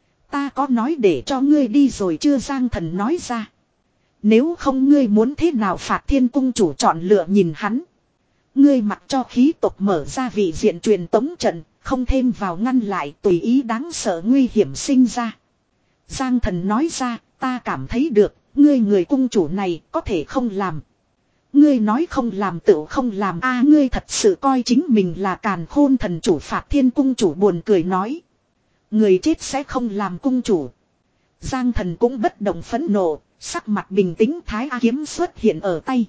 Ta có nói để cho ngươi đi rồi chưa? Giang Thần nói ra. Nếu không ngươi muốn thế nào? Phạt Thiên Cung chủ chọn lựa nhìn hắn. Ngươi mặc cho khí tộc mở ra vị diện truyền tống trận, không thêm vào ngăn lại, tùy ý đáng sợ nguy hiểm sinh ra. Giang Thần nói ra, ta cảm thấy được, ngươi người cung chủ này có thể không làm. Ngươi nói không làm tựu không làm a. À, ngươi thật sự coi chính mình là Càn Khôn Thần chủ? Phạt Thiên Cung chủ buồn cười nói. Người chết sẽ không làm cung chủ. Giang Thần cũng bất động phẫn nộ, sắc mặt bình tĩnh. Thái A kiếm xuất hiện ở tay.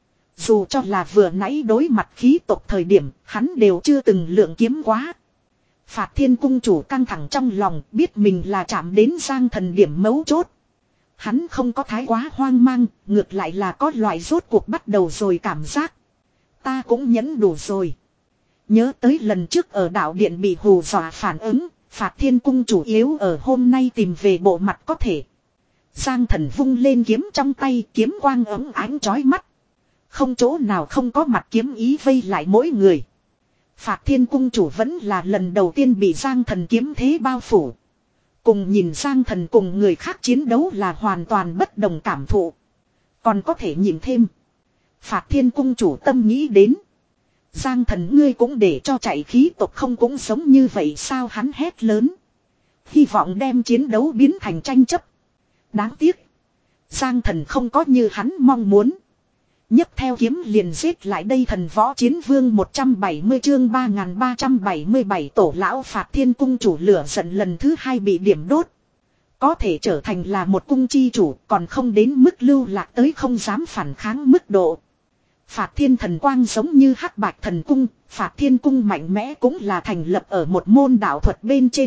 Dù cho là vừa nãy đối mặt khí tộc thời điểm, hắn đều chưa từng lượng kiếm quá. Phạt Thiên Cung chủ căng thẳng trong lòng, biết mình là chạm đến Giang Thần điểm mấu chốt. Hắn không có thái quá hoang mang, ngược lại là có loại rốt cuộc bắt đầu rồi cảm giác. Ta cũng nhẫn đủ rồi. Nhớ tới lần trước ở đạo điện bị hù dọa phản ứng, Phạt Thiên Cung chủ yếu ở hôm nay tìm về bộ mặt có thể. Giang Thần vung lên kiếm trong tay, kiếm quang ấm ánh chói mắt. Không chỗ nào không có mặt kiếm ý vây lại mỗi người. Phạt Thiên Cung chủ vẫn là lần đầu tiên bị Giang Thần kiếm thế bao phủ. Cùng nhìn Giang Thần cùng người khác chiến đấu là hoàn toàn bất đồng cảm thụ. Còn có thể nhìn thêm. Phạt Thiên Cung chủ tâm nghĩ đến. Giang Thần ngươi cũng để cho chạy khí tộc không cũng giống như vậy sao? Hắn hét lớn. Hy vọng đem chiến đấu biến thành tranh chấp. Đáng tiếc. Giang Thần không có như hắn mong muốn. Nhấp theo kiếm liền giết lại đây thần võ chiến vương một trăm bảy mươi chương ba nghìn ba trăm bảy mươi bảy tổ lão phạt thiên cung chủ lửa giận lần thứ hai bị điểm đốt. Có thể trở thành là một cung chi chủ còn không đến mức lưu lạc tới không dám phản kháng mức độ. Phạt thiên thần quang giống như hắc bạch thần cung, phạt thiên cung mạnh mẽ cũng là thành lập ở một môn đạo thuật bên trên.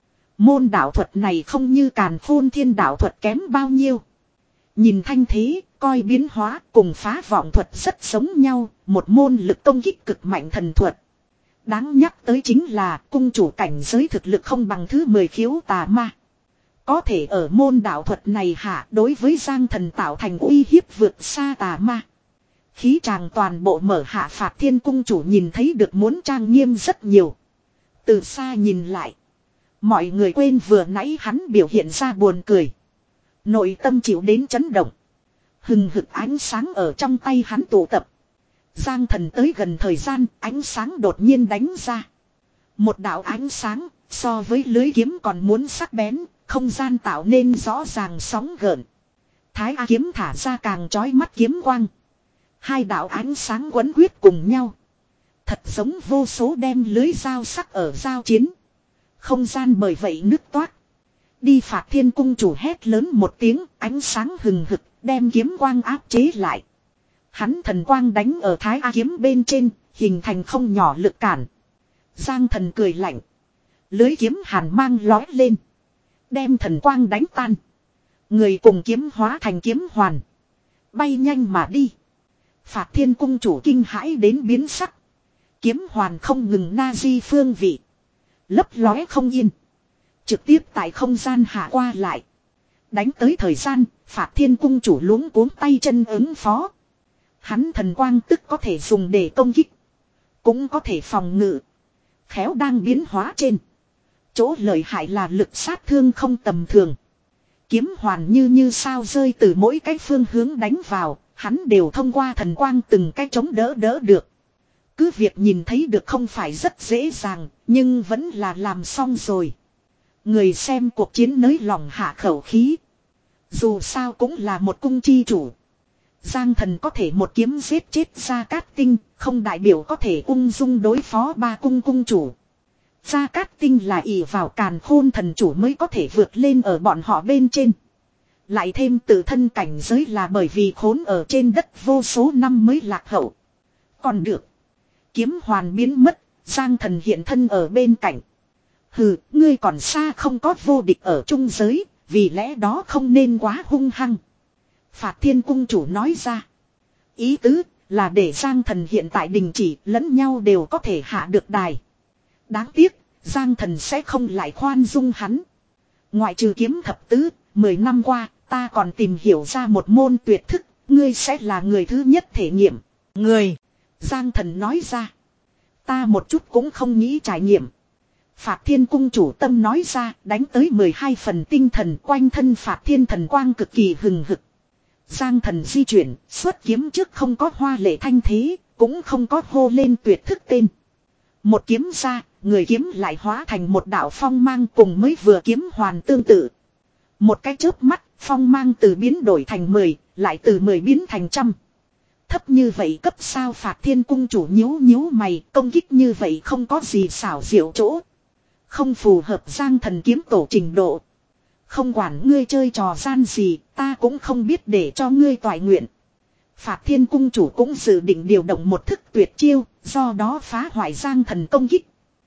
Môn đạo thuật này không như càn khôn thiên đạo thuật kém bao nhiêu. Nhìn thanh thế, coi biến hóa cùng phá vọng thuật rất giống nhau, một môn lực công kích cực mạnh thần thuật. Đáng nhắc tới chính là cung chủ cảnh giới thực lực không bằng thứ mười khiếu tà ma. Có thể ở môn đạo thuật này hạ đối với Giang Thần tạo thành uy hiếp vượt xa tà ma. Khí tràng toàn bộ mở hạ phạt thiên cung chủ nhìn thấy được muốn trang nghiêm rất nhiều. Từ xa nhìn lại. Mọi người quên vừa nãy hắn biểu hiện ra buồn cười. Nội tâm chịu đến chấn động. Hừng hực ánh sáng ở trong tay hắn tụ tập. Giang Thần tới gần thời gian, ánh sáng đột nhiên đánh ra. Một đạo ánh sáng, so với lưới kiếm còn muốn sắc bén, không gian tạo nên rõ ràng sóng gợn. Thái A kiếm thả ra càng chói mắt kiếm quang. Hai đạo ánh sáng quấn quyết cùng nhau. Thật giống vô số đem lưới dao sắc ở giao chiến. Không gian bởi vậy nứt toát. Đi phạt thiên cung chủ hét lớn một tiếng, ánh sáng hừng hực, đem kiếm quang áp chế lại. Hắn thần quang đánh ở Thái A kiếm bên trên, hình thành không nhỏ lực cản. Giang Thần cười lạnh. Lưới kiếm hàn mang lói lên. Đem thần quang đánh tan. Người cùng kiếm hóa thành kiếm hoàn. Bay nhanh mà đi. Phạt thiên cung chủ kinh hãi đến biến sắc. Kiếm hoàn không ngừng na di phương vị. Lấp lóe không yên. Trực tiếp tại không gian hạ qua lại. Đánh tới thời gian, phạt thiên cung chủ luống cuống tay chân ứng phó. Hắn thần quang tức có thể dùng để công kích. Cũng có thể phòng ngự. Khéo đang biến hóa trên. Chỗ lợi hại là lực sát thương không tầm thường. Kiếm hoàn như như sao rơi từ mỗi cái phương hướng đánh vào. Hắn đều thông qua thần quang từng cái chống đỡ đỡ được. Cứ việc nhìn thấy được không phải rất dễ dàng. Nhưng vẫn là làm xong rồi. Người xem cuộc chiến nới lòng hạ khẩu khí. Dù sao cũng là một cung chi chủ. Giang Thần có thể một kiếm giết chết Gia Cát Tinh. Không đại biểu có thể ung dung đối phó ba cung cung chủ. Gia Cát Tinh là ỷ vào càn khôn thần chủ mới có thể vượt lên ở bọn họ bên trên. Lại thêm tự thân cảnh giới là bởi vì khốn ở trên đất vô số năm mới lạc hậu. Còn được. Kiếm hoàn biến mất, Giang Thần hiện thân ở bên cạnh. Hừ, ngươi còn xa không có vô địch ở trung giới, vì lẽ đó không nên quá hung hăng. Phạt thiên cung chủ nói ra. Ý tứ là để Giang Thần hiện tại đình chỉ lẫn nhau đều có thể hạ được đài. Đáng tiếc, Giang Thần sẽ không lại khoan dung hắn. Ngoại trừ kiếm thập tứ, mười năm qua, ta còn tìm hiểu ra một môn tuyệt thức, ngươi sẽ là người thứ nhất thể nghiệm. Người, Giang Thần nói ra. Ta một chút cũng không nghĩ trải nghiệm. Phạt thiên cung chủ tâm nói ra, đánh tới mười hai phần tinh thần quanh thân phạt thiên thần quang cực kỳ hừng hực. Giang Thần di chuyển, xuất kiếm trước không có hoa lệ thanh thế, cũng không có hô lên tuyệt thức tên. Một kiếm ra, người kiếm lại hóa thành một đạo phong mang cùng mới vừa kiếm hoàn tương tự. Một cái chớp mắt, phong mang từ biến đổi thành mười, lại từ mười biến thành trăm. Thấp như vậy cấp sao phạt thiên cung chủ nhíu nhíu mày, công kích như vậy không có gì xảo diệu chỗ. Không phù hợp Giang Thần kiếm tổ trình độ. Không quản ngươi chơi trò gian gì, ta cũng không biết để cho ngươi toại nguyện. Phạt thiên cung chủ cũng dự định điều động một thức tuyệt chiêu, do đó phá hoại Giang Thần công kích.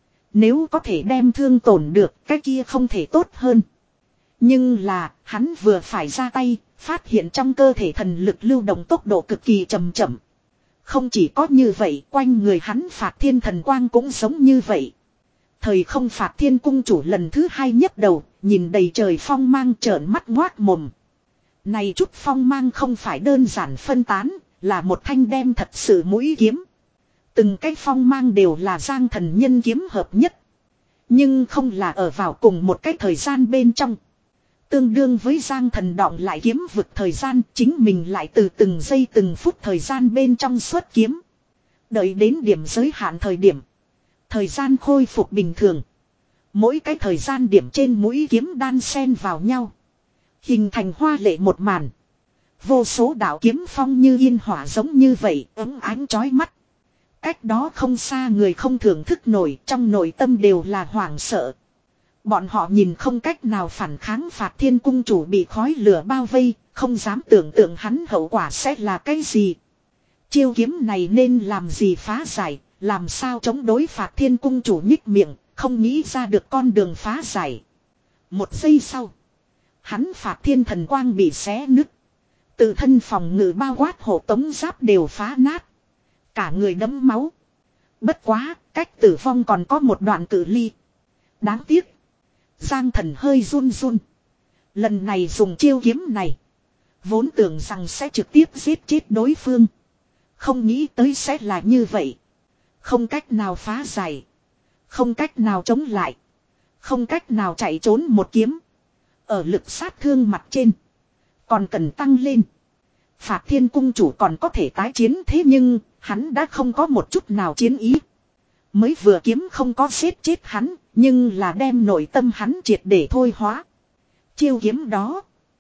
Nếu có thể đem thương tổn được, cái kia không thể tốt hơn. Nhưng là, hắn vừa phải ra tay, phát hiện trong cơ thể thần lực lưu động tốc độ cực kỳ chậm chậm. Không chỉ có như vậy, quanh người hắn phạt thiên thần quang cũng giống như vậy. Thời không phạt thiên cung chủ lần thứ hai nhấc đầu, nhìn đầy trời phong mang trợn mắt ngoác mồm. Này chút phong mang không phải đơn giản phân tán, là một thanh đem thật sự mũi kiếm. Từng cái phong mang đều là Giang Thần nhân kiếm hợp nhất. Nhưng không là ở vào cùng một cái thời gian bên trong. Tương đương với Giang Thần đọng lại kiếm vực thời gian, chính mình lại từ từng giây từng phút thời gian bên trong xuất kiếm. Đợi đến điểm giới hạn thời điểm. Thời gian khôi phục bình thường. Mỗi cái thời gian điểm trên mũi kiếm đan xen vào nhau. Hình thành hoa lệ một màn. Vô số đạo kiếm phong như yên hỏa giống như vậy, ấm ánh chói mắt. Cách đó không xa người không thưởng thức nổi, trong nội tâm đều là hoảng sợ. Bọn họ nhìn không cách nào phản kháng Phạt Thiên Cung chủ bị khói lửa bao vây, không dám tưởng tượng hắn hậu quả sẽ là cái gì. Chiêu kiếm này nên làm gì phá giải, làm sao chống đối Phạt Thiên Cung chủ nhích miệng, không nghĩ ra được con đường phá giải. Một giây sau, hắn Phạt Thiên thần quang bị xé nứt. Tự thân phòng ngự bao quát hộ tống giáp đều phá nát. Cả người đẫm máu. Bất quá, cách tử vong còn có một đoạn cự ly. Đáng tiếc. Giang Thần hơi run run. Lần này dùng chiêu kiếm này. Vốn tưởng rằng sẽ trực tiếp giết chết đối phương. Không nghĩ tới sẽ là như vậy. Không cách nào phá giải. Không cách nào chống lại. Không cách nào chạy trốn một kiếm. Ở lực sát thương mặt trên. Còn cần tăng lên. Phạt Thiên Cung chủ còn có thể tái chiến, thế nhưng hắn đã không có một chút nào chiến ý. Mới vừa kiếm không có giết chết hắn, nhưng là đem nội tâm hắn triệt để thôi hóa. Chiêu kiếm đó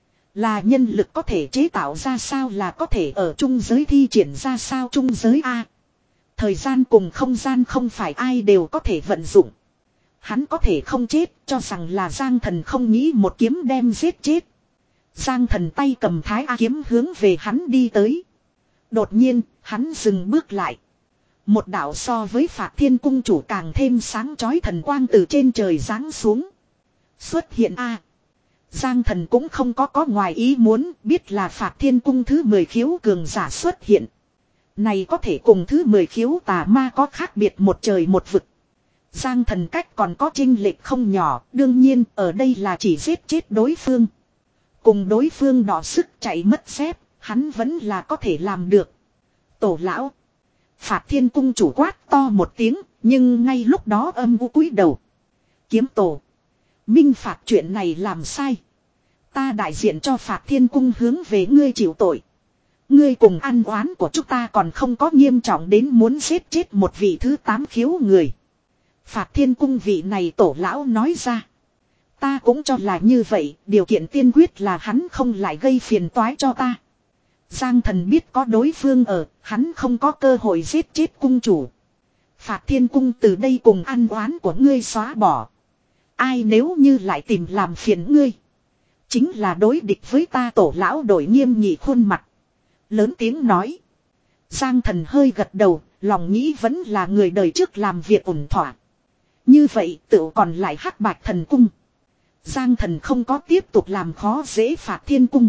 là nhân lực có thể chế tạo ra sao, là có thể ở trung giới thi triển ra sao trung giới A. Thời gian cùng không gian không phải ai đều có thể vận dụng. Hắn có thể không chết, cho rằng là Giang Thần không nghĩ một kiếm đem giết chết. Giang Thần tay cầm Thái A kiếm hướng về hắn đi tới. Đột nhiên, hắn dừng bước lại. Một đạo so với Phạt Thiên Cung chủ càng thêm sáng chói thần quang từ trên trời giáng xuống. Xuất hiện A. Giang Thần cũng không có có ngoài ý muốn, biết là Phạt Thiên Cung thứ mười khiếu cường giả xuất hiện. Này có thể cùng thứ mười khiếu tà ma có khác biệt một trời một vực. Giang Thần cách còn có chênh lệch không nhỏ, đương nhiên ở đây là chỉ giết chết đối phương. Cùng đối phương đỏ sức chạy mất dép, hắn vẫn là có thể làm được. Tổ lão. Phạt Thiên Cung chủ quát to một tiếng, nhưng ngay lúc đó âm u cúi đầu. Kiếm tổ. Minh phạt chuyện này làm sai. Ta đại diện cho Phạt Thiên Cung hướng về ngươi chịu tội. Ngươi cùng ăn oán của chúng ta còn không có nghiêm trọng đến muốn giết chết một vị thứ tám khiếu người. Phạt Thiên Cung vị này tổ lão nói ra. Ta cũng cho là như vậy, điều kiện tiên quyết là hắn không lại gây phiền toái cho ta. Giang Thần biết có đối phương ở, hắn không có cơ hội giết chết cung chủ. Phạt Thiên Cung từ đây cùng ăn oán của ngươi xóa bỏ. Ai nếu như lại tìm làm phiền ngươi, chính là đối địch với ta. Tổ lão đổi nghiêm nghị khuôn mặt, lớn tiếng nói. Giang Thần hơi gật đầu, lòng nghĩ vẫn là người đời trước làm việc ổn thỏa. Như vậy tự còn lại Hắc Bạch Thần Cung. Giang Thần không có tiếp tục làm khó dễ Phạt Thiên Cung,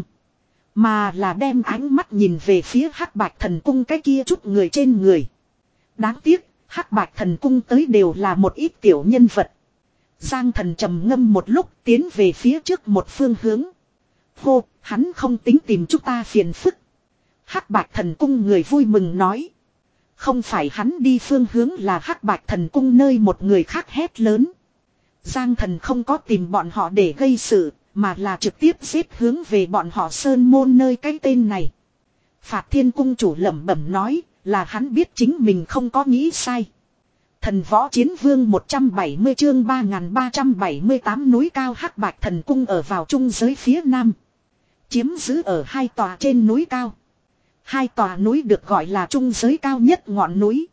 mà là đem ánh mắt nhìn về phía Hắc Bạch Thần Cung cái kia chút người trên người. Đáng tiếc, Hắc Bạch Thần Cung tới đều là một ít tiểu nhân vật. Giang Thần trầm ngâm một lúc, tiến về phía trước một phương hướng. Hô, hắn không tính tìm chúng ta phiền phức. Hắc Bạch Thần Cung người vui mừng nói. Không phải hắn đi phương hướng là Hắc Bạch Thần Cung nơi một người khác hét lớn. Giang Thần không có tìm bọn họ để gây sự, mà là trực tiếp giết hướng về bọn họ sơn môn nơi cái tên này. Phạt Thiên Cung chủ lẩm bẩm nói, là hắn biết chính mình không có nghĩ sai. Thần Võ Chiến Vương một trăm bảy mươi chương ba nghìn ba trăm bảy mươi tám núi cao Hắc Bạch Thần Cung ở vào trung giới phía nam. Chiếm giữ ở hai tòa trên núi cao. Hai tòa núi được gọi là trung giới cao nhất ngọn núi.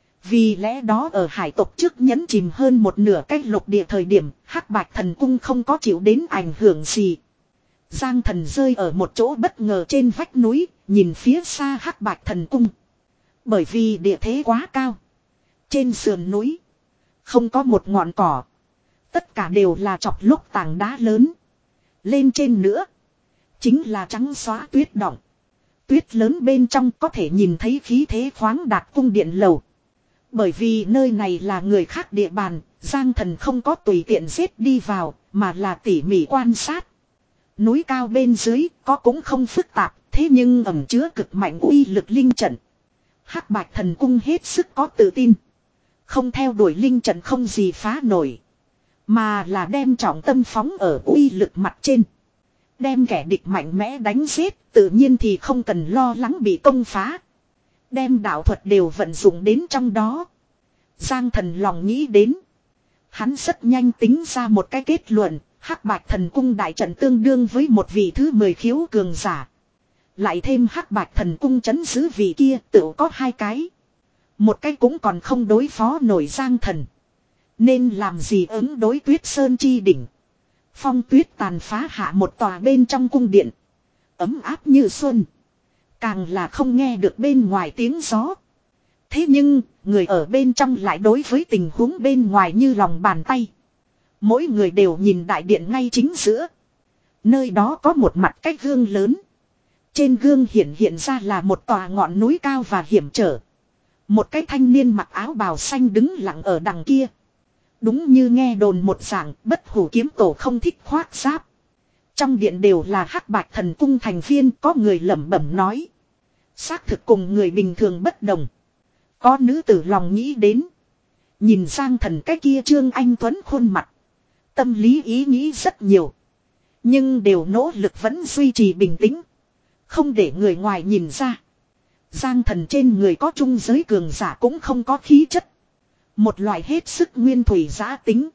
Vì lẽ đó ở hải tộc trước nhấn chìm hơn một nửa cách lục địa thời điểm, Hắc Bạch Thần Cung không có chịu đến ảnh hưởng gì. Giang Thần rơi ở một chỗ bất ngờ trên vách núi, nhìn phía xa Hắc Bạch Thần Cung. Bởi vì địa thế quá cao. Trên sườn núi, không có một ngọn cỏ. Tất cả đều là chọc lốc tảng đá lớn. Lên trên nữa, chính là trắng xóa tuyết đọng. Tuyết lớn bên trong có thể nhìn thấy khí thế khoáng đạt cung điện lầu. Bởi vì nơi này là người khác địa bàn, Giang Thần không có tùy tiện giết đi vào, mà là tỉ mỉ quan sát. Núi cao bên dưới có cũng không phức tạp, thế nhưng ẩn chứa cực mạnh uy lực linh trận. Hắc Bạch Thần Cung hết sức có tự tin. Không theo đuổi linh trận không gì phá nổi. Mà là đem trọng tâm phóng ở uy lực mặt trên. Đem kẻ địch mạnh mẽ đánh giết, tự nhiên thì không cần lo lắng bị công phá. Đem đạo thuật đều vận dụng đến trong đó. Giang Thần lòng nghĩ đến. Hắn rất nhanh tính ra một cái kết luận, Hắc Bạch Thần Cung đại trận tương đương với một vị thứ mười khiếu cường giả. Lại thêm Hắc Bạch Thần Cung trấn giữ vị kia tự có hai cái. Một cái cũng còn không đối phó nổi Giang Thần. Nên làm gì ứng đối Tuyết Sơn chi đỉnh. Phong tuyết tàn phá hạ một tòa bên trong cung điện. Ấm áp như xuân. Càng là không nghe được bên ngoài tiếng gió. Thế nhưng, người ở bên trong lại đối với tình huống bên ngoài như lòng bàn tay. Mỗi người đều nhìn đại điện ngay chính giữa. Nơi đó có một mặt cái gương lớn. Trên gương hiện hiện ra là một tòa ngọn núi cao và hiểm trở. Một cái thanh niên mặc áo bào xanh đứng lặng ở đằng kia. Đúng như nghe đồn một dạng, Bất Hủ kiếm tổ không thích khoác giáp. Trong điện đều là Hắc Bạch Thần Cung thành viên, có người lẩm bẩm nói. Xác thực cùng người bình thường bất đồng. Có nữ tử lòng nghĩ đến. Nhìn Giang Thần cái kia Trương Anh Tuấn khuôn mặt. Tâm lý ý nghĩ rất nhiều. Nhưng đều nỗ lực vẫn duy trì bình tĩnh. Không để người ngoài nhìn ra. Giang Thần trên người có trung giới cường giả cũng không có khí chất. Một loại hết sức nguyên thủy giã tính.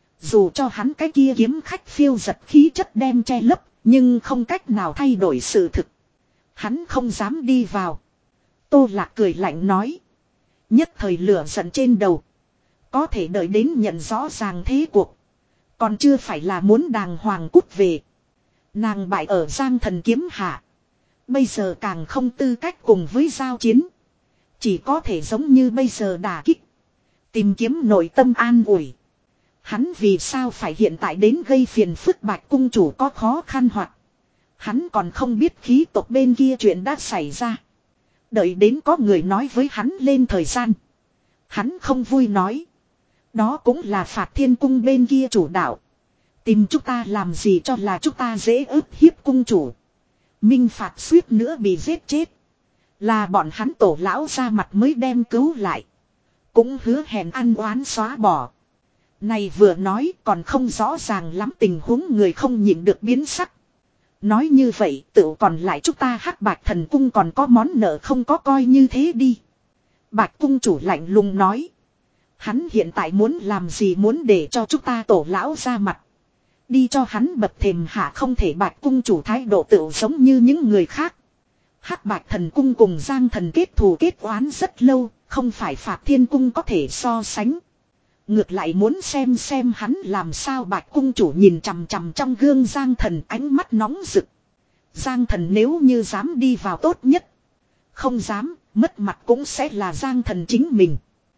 Dù cho hắn cái kia kiếm khách phiêu giật khí chất đem che lấp, nhưng không cách nào thay đổi sự thực. Hắn không dám đi vào. Tô Lạc cười lạnh nói. Nhất thời lửa giận trên đầu. Có thể đợi đến nhận rõ ràng thế cuộc. Còn chưa phải là muốn đàng hoàng cút về. Nàng bại ở Giang Thần kiếm hạ. Bây giờ càng không tư cách cùng với giao chiến. Chỉ có thể giống như bây giờ đả kích. Tìm kiếm nội tâm an ủi. Hắn vì sao phải hiện tại đến gây phiền phức Bạch cung chủ có khó khăn hoặc. Hắn còn không biết khí tộc bên kia chuyện đã xảy ra. Đợi đến có người nói với hắn lên thời gian. Hắn không vui nói. Đó cũng là Phạt Thiên Cung bên kia chủ đạo. Tìm chúng ta làm gì cho là chúng ta dễ ức hiếp cung chủ. Minh Phạt suýt nữa bị giết chết. Là bọn hắn tổ lão ra mặt mới đem cứu lại. Cũng hứa hẹn ăn oán xóa bỏ. Này vừa nói còn không rõ ràng lắm tình huống người không nhịn được biến sắc. Nói như vậy tự còn lại chúng ta Hắc Bạch Thần Cung còn có món nợ không có coi như thế đi. Bạch cung chủ lạnh lùng nói. Hắn hiện tại muốn làm gì muốn để cho chúng ta tổ lão ra mặt. Đi cho hắn bập thềm hạ không thể Bạch cung chủ thái độ tự giống như những người khác. Hắc Bạch Thần Cung cùng Giang Thần kết thù kết oán rất lâu, không phải Phạt Thiên Cung có thể so sánh. Ngược lại muốn xem xem hắn làm sao Bạch cung chủ nhìn chằm chằm trong gương Giang Thần ánh mắt nóng rực. Giang Thần nếu như dám đi vào tốt nhất. Không dám, mất mặt cũng sẽ là Giang Thần chính mình.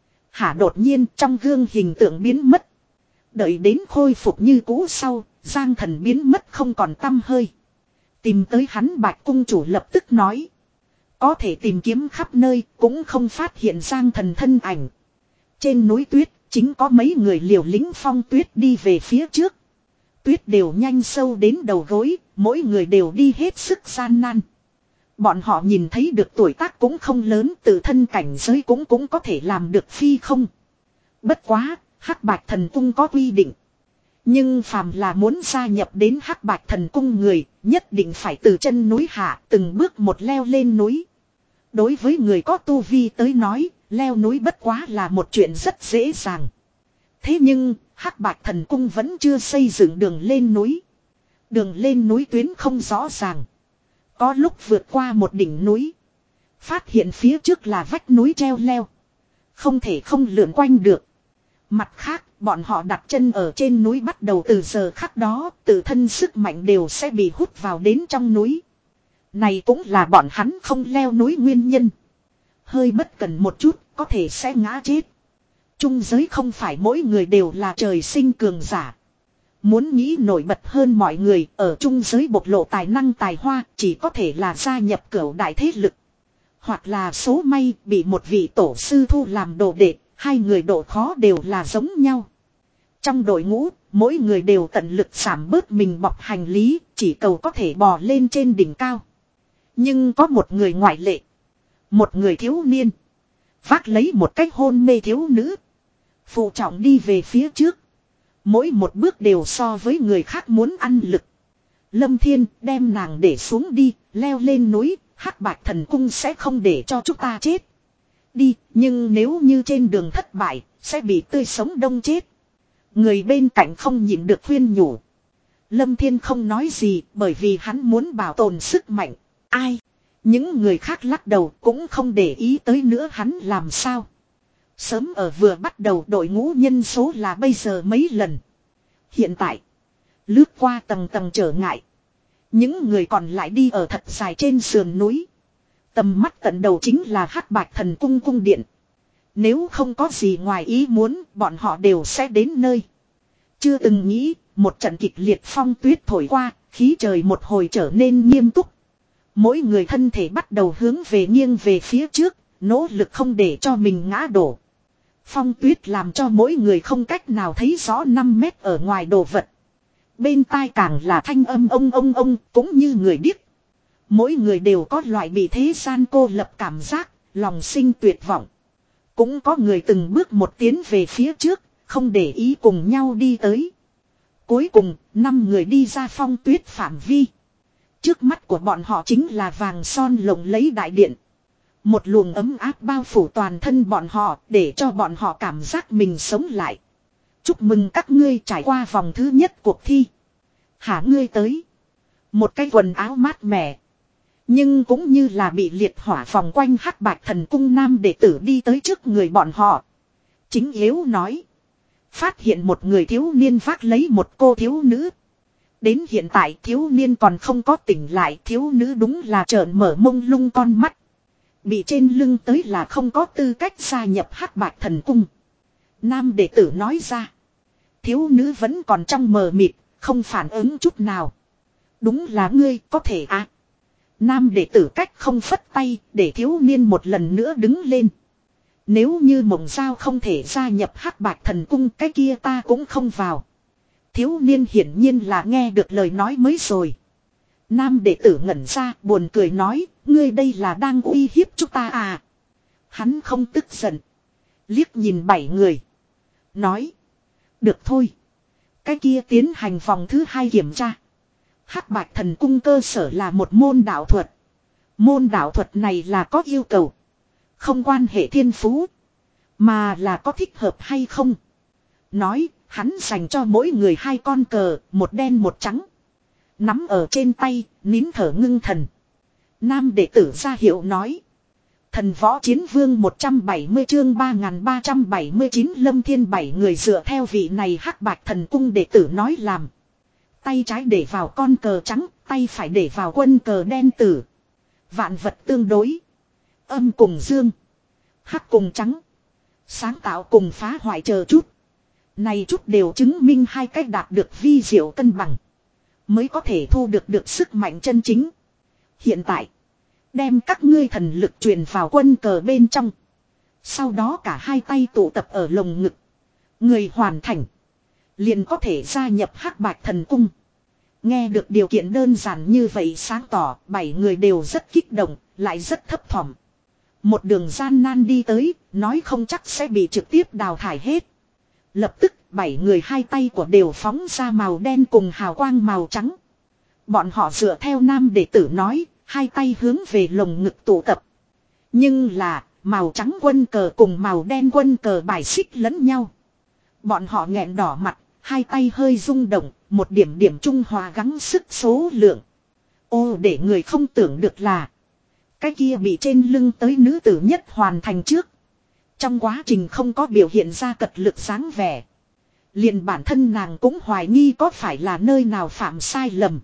Hả đột nhiên trong gương hình tượng biến mất. Đợi đến khôi phục như cũ sau, Giang Thần biến mất không còn tăm hơi. Tìm tới hắn Bạch cung chủ lập tức nói. Có thể tìm kiếm khắp nơi cũng không phát hiện Giang Thần thân ảnh. Trên núi tuyết chính có mấy người liều lính phong tuyết đi về phía trước. Tuyết đều nhanh sâu đến đầu gối, mỗi người đều đi hết sức gian nan. Bọn họ nhìn thấy được tuổi tác cũng không lớn, tự thân cảnh giới cũng cũng có thể làm được phi không. Bất quá, Hắc Bạch Thần Cung có quy định. Nhưng phàm là muốn gia nhập đến Hắc Bạch Thần Cung người, nhất định phải từ chân núi hạ từng bước một leo lên núi. Đối với người có tu vi tới nói, leo núi bất quá là một chuyện rất dễ dàng. Thế nhưng, Hắc Bạch Thần Cung vẫn chưa xây dựng đường lên núi. Đường lên núi tuyến không rõ ràng. Có lúc vượt qua một đỉnh núi. Phát hiện phía trước là vách núi treo leo. Không thể không lượn quanh được. Mặt khác, bọn họ đặt chân ở trên núi bắt đầu từ giờ khắc đó, tự thân sức mạnh đều sẽ bị hút vào đến trong núi. Này cũng là bọn hắn không leo núi nguyên nhân. Hơi bất cẩn một chút, có thể sẽ ngã chết. Trung giới không phải mỗi người đều là trời sinh cường giả. Muốn nghĩ nổi bật hơn mọi người, ở trung giới bộc lộ tài năng tài hoa, chỉ có thể là gia nhập cửu đại thế lực. Hoặc là số may bị một vị tổ sư thu làm đồ đệ, hai người độ khó đều là giống nhau. Trong đội ngũ, mỗi người đều tận lực giảm bớt mình bọc hành lý, chỉ cầu có thể bò lên trên đỉnh cao. Nhưng có một người ngoại lệ. Một người thiếu niên. Vác lấy một cách hôn mê thiếu nữ. Phụ trọng đi về phía trước. Mỗi một bước đều so với người khác muốn ăn lực. Lâm Thiên đem nàng để xuống đi, leo lên núi, Hắc Bạch Thần Cung sẽ không để cho chúng ta chết. Đi, nhưng nếu như trên đường thất bại, sẽ bị tươi sống đông chết. Người bên cạnh không nhịn được khuyên nhủ. Lâm Thiên không nói gì bởi vì hắn muốn bảo tồn sức mạnh. Ai? Những người khác lắc đầu cũng không để ý tới nữa hắn làm sao. Sớm ở vừa bắt đầu đội ngũ nhân số là bây giờ mấy lần. Hiện tại. Lướt qua tầng tầng trở ngại. Những người còn lại đi ở thật dài trên sườn núi. Tầm mắt tận đầu chính là Hắc Bạch Thần Cung cung điện. Nếu không có gì ngoài ý muốn, bọn họ đều sẽ đến nơi. Chưa từng nghĩ, một trận kịch liệt phong tuyết thổi qua, khí trời một hồi trở nên nghiêm túc. Mỗi người thân thể bắt đầu hướng về nghiêng về phía trước, nỗ lực không để cho mình ngã đổ. Phong tuyết làm cho mỗi người không cách nào thấy rõ năm mét ở ngoài đồ vật. Bên tai càng là thanh âm ông ông ông, cũng như người điếc. Mỗi người đều có loại bị thế gian cô lập cảm giác, lòng sinh tuyệt vọng. Cũng có người từng bước một tiến về phía trước, không để ý cùng nhau đi tới. Cuối cùng, năm người đi ra phong tuyết phạm vi. Trước mắt của bọn họ chính là vàng son lộng lẫy đại điện. Một luồng ấm áp bao phủ toàn thân bọn họ, để cho bọn họ cảm giác mình sống lại. Chúc mừng các ngươi trải qua vòng thứ nhất cuộc thi. Hả ngươi tới. Một cái quần áo mát mẻ. Nhưng cũng như là bị liệt hỏa vòng quanh Hắc Bạch Thần Cung nam đệ tử đi tới trước người bọn họ. Chính yếu nói. Phát hiện một người thiếu niên vác lấy một cô thiếu nữ. Đến hiện tại thiếu niên còn không có tỉnh lại, thiếu nữ đúng là trợn mở mông lung con mắt. Bị trên lưng tới là không có tư cách gia nhập Hắc Bạch Thần Cung. Nam đệ tử nói ra. Thiếu nữ vẫn còn trong mờ mịt, không phản ứng chút nào. Đúng là ngươi, có thể à. Nam đệ tử cách không phất tay, để thiếu niên một lần nữa đứng lên. Nếu như Mộng Giao không thể gia nhập Hắc Bạch Thần Cung, cái kia ta cũng không vào. Thiếu niên hiển nhiên là nghe được lời nói mới rồi. Nam đệ tử ngẩn ra, buồn cười nói, ngươi đây là đang uy hiếp chúng ta à. Hắn không tức giận. Liếc nhìn bảy người. Nói. Được thôi. Cái kia tiến hành vòng thứ hai kiểm tra. Hắc Bạch Thần Cung cơ sở là một môn đạo thuật. Môn đạo thuật này là có yêu cầu. Không quan hệ thiên phú. Mà là có thích hợp hay không. Nói, hắn dành cho mỗi người hai con cờ, một đen một trắng. Nắm ở trên tay, nín thở ngưng thần. Nam đệ tử ra hiệu nói. Thần võ chiến vương một trăm bảy mươi chương ba nghìn ba trăm bảy mươi chín Lâm Thiên bảy người dựa theo vị này Hắc Bạch Thần Cung đệ tử nói làm. Tay trái để vào con cờ trắng, tay phải để vào quân cờ đen tử. Vạn vật tương đối. Âm cùng dương. Hắc cùng trắng. Sáng tạo cùng phá hoại chờ chút. Này chút đều chứng minh hai cách đạt được vi diệu cân bằng. Mới có thể thu được được sức mạnh chân chính. Hiện tại. Đem các ngươi thần lực truyền vào quân cờ bên trong. Sau đó cả hai tay tụ tập ở lồng ngực. Người hoàn thành. Liền có thể gia nhập Hắc Bạch Thần Cung. Nghe được điều kiện đơn giản như vậy sáng tỏ. Bảy người đều rất kích động. Lại rất thấp thỏm. Một đường gian nan đi tới. Nói không chắc sẽ bị trực tiếp đào thải hết. Lập tức bảy người hai tay của đều phóng ra màu đen cùng hào quang màu trắng. Bọn họ dựa theo nam đệ tử nói. Hai tay hướng về lồng ngực tụ tập. Nhưng là màu trắng quân cờ cùng màu đen quân cờ bài xích lẫn nhau. Bọn họ nghẹn đỏ mặt. Hai tay hơi rung động. Một điểm điểm trung hòa gắng sức số lượng. Ô để người không tưởng được là. Cái kia bị trên lưng tới nữ tử nhất hoàn thành trước. Trong quá trình không có biểu hiện ra cật lực sáng vẻ. Liền bản thân nàng cũng hoài nghi có phải là nơi nào phạm sai lầm.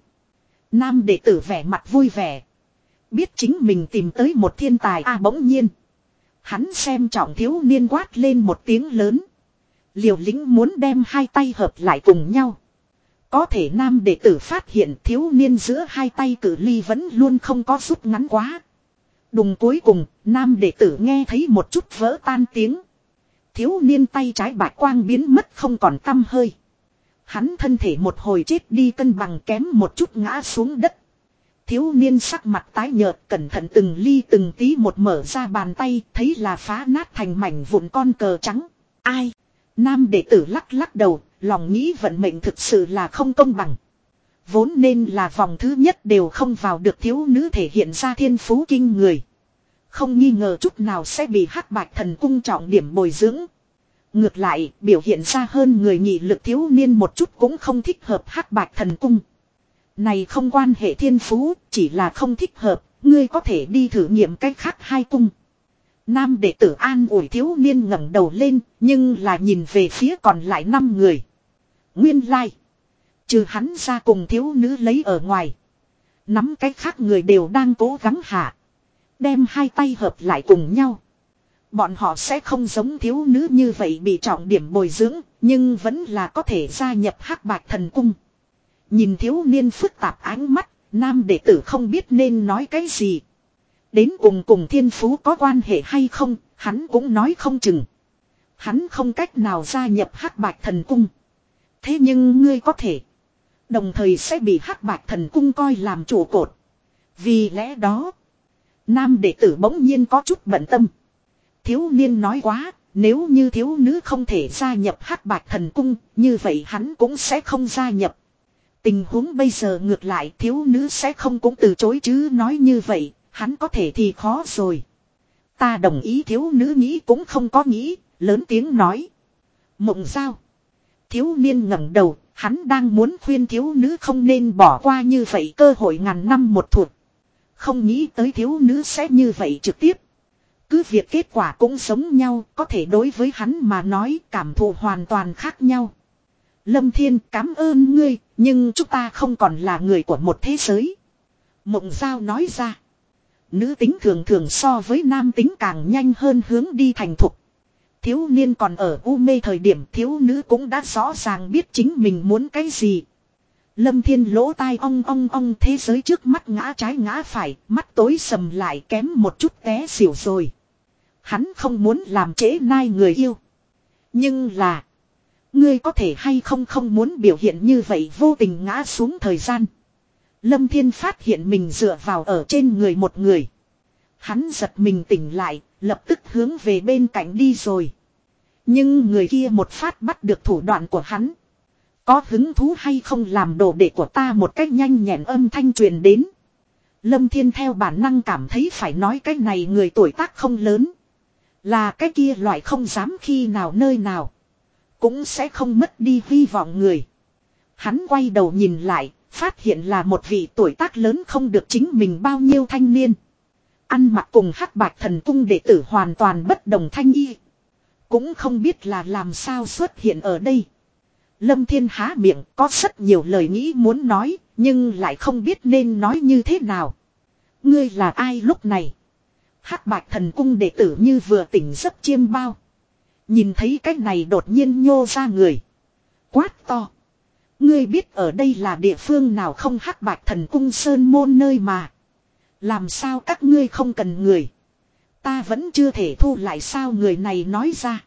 Nam đệ tử vẻ mặt vui vẻ. Biết chính mình tìm tới một thiên tài a à, bỗng nhiên. Hắn xem trọng thiếu niên quát lên một tiếng lớn. Liều lĩnh muốn đem hai tay hợp lại cùng nhau. Có thể nam đệ tử phát hiện thiếu niên giữa hai tay cự ly vẫn luôn không có rút ngắn quá. Đùng cuối cùng, nam đệ tử nghe thấy một chút vỡ tan tiếng. Thiếu niên tay trái bạch quang biến mất không còn tăm hơi. Hắn thân thể một hồi chết đi cân bằng kém một chút ngã xuống đất. Thiếu niên sắc mặt tái nhợt cẩn thận từng ly từng tí một mở ra bàn tay thấy là phá nát thành mảnh vụn con cờ trắng. Ai? Nam đệ tử lắc lắc đầu, lòng nghĩ vận mệnh thực sự là không công bằng. Vốn nên là vòng thứ nhất đều không vào được thiếu nữ thể hiện ra thiên phú kinh người. Không nghi ngờ chút nào sẽ bị Hắc Bạch Thần Cung trọng điểm bồi dưỡng. Ngược lại, biểu hiện ra hơn người nghị lực thiếu niên một chút cũng không thích hợp Hắc Bạch Thần Cung. Này không quan hệ thiên phú, chỉ là không thích hợp, ngươi có thể đi thử nghiệm cách khác hai cung. Nam đệ tử an ủi thiếu niên ngẩng đầu lên, nhưng là nhìn về phía còn lại năm người. Nguyên lai, trừ hắn ra cùng thiếu nữ lấy ở ngoài. Nắm cách khác người đều đang cố gắng hạ. Đem hai tay hợp lại cùng nhau. Bọn họ sẽ không giống thiếu nữ như vậy bị trọng điểm bồi dưỡng, nhưng vẫn là có thể gia nhập Hắc Bạch Thần Cung. Nhìn thiếu niên phức tạp ánh mắt, nam đệ tử không biết nên nói cái gì. Đến cùng cùng thiên phú có quan hệ hay không, hắn cũng nói không chừng. Hắn không cách nào gia nhập Hắc Bạch Thần Cung. Thế nhưng ngươi có thể. Đồng thời sẽ bị Hắc Bạch Thần Cung coi làm trụ cột. Vì lẽ đó, nam đệ tử bỗng nhiên có chút bận tâm. Thiếu niên nói quá, nếu như thiếu nữ không thể gia nhập Hắc Bạch Thần Cung, như vậy hắn cũng sẽ không gia nhập. Tình huống bây giờ ngược lại thiếu nữ sẽ không cũng từ chối chứ nói như vậy, hắn có thể thì khó rồi. Ta đồng ý thiếu nữ nghĩ cũng không có nghĩ, lớn tiếng nói. Mộng giao. Thiếu niên ngẩng đầu, hắn đang muốn khuyên thiếu nữ không nên bỏ qua như vậy cơ hội ngàn năm một thủa. Không nghĩ tới thiếu nữ sẽ như vậy trực tiếp. Cứ việc kết quả cũng giống nhau, có thể đối với hắn mà nói cảm thụ hoàn toàn khác nhau. Lâm Thiên cảm ơn ngươi, nhưng chúng ta không còn là người của một thế giới. Mộng giao nói ra. Nữ tính thường thường so với nam tính càng nhanh hơn hướng đi thành thục. Thiếu niên còn ở u mê thời điểm thiếu nữ cũng đã rõ ràng biết chính mình muốn cái gì. Lâm Thiên lỗ tai ong ong ong thế giới trước mắt ngã trái ngã phải, mắt tối sầm lại kém một chút té xỉu rồi. Hắn không muốn làm trễ nai người yêu. Nhưng là, ngươi có thể hay không không muốn biểu hiện như vậy vô tình ngã xuống thời gian. Lâm Thiên phát hiện mình dựa vào ở trên người một người. Hắn giật mình tỉnh lại, lập tức hướng về bên cạnh đi rồi. Nhưng người kia một phát bắt được thủ đoạn của hắn. Có hứng thú hay không làm đồ đệ của ta một cách nhanh nhẹn âm thanh truyền đến. Lâm Thiên theo bản năng cảm thấy phải nói cái này người tuổi tác không lớn. Là cái kia loại không dám khi nào nơi nào. Cũng sẽ không mất đi hy vọng người. Hắn quay đầu nhìn lại, phát hiện là một vị tuổi tác lớn không được chính mình bao nhiêu thanh niên. Ăn mặc cùng Hắc Bạch Thần Cung đệ tử hoàn toàn bất đồng thanh y. Cũng không biết là làm sao xuất hiện ở đây. Lâm Thiên há miệng có rất nhiều lời nghĩ muốn nói, nhưng lại không biết nên nói như thế nào. Ngươi là ai lúc này? Hắc Bạch Thần Cung đệ tử như vừa tỉnh giấc chiêm bao. Nhìn thấy cái này đột nhiên nhô ra người. Quát to. Ngươi biết ở đây là địa phương nào không? Hắc Bạch Thần Cung sơn môn nơi mà. Làm sao các ngươi không cần người? Ta vẫn chưa thể thu lại sao? Người này nói ra.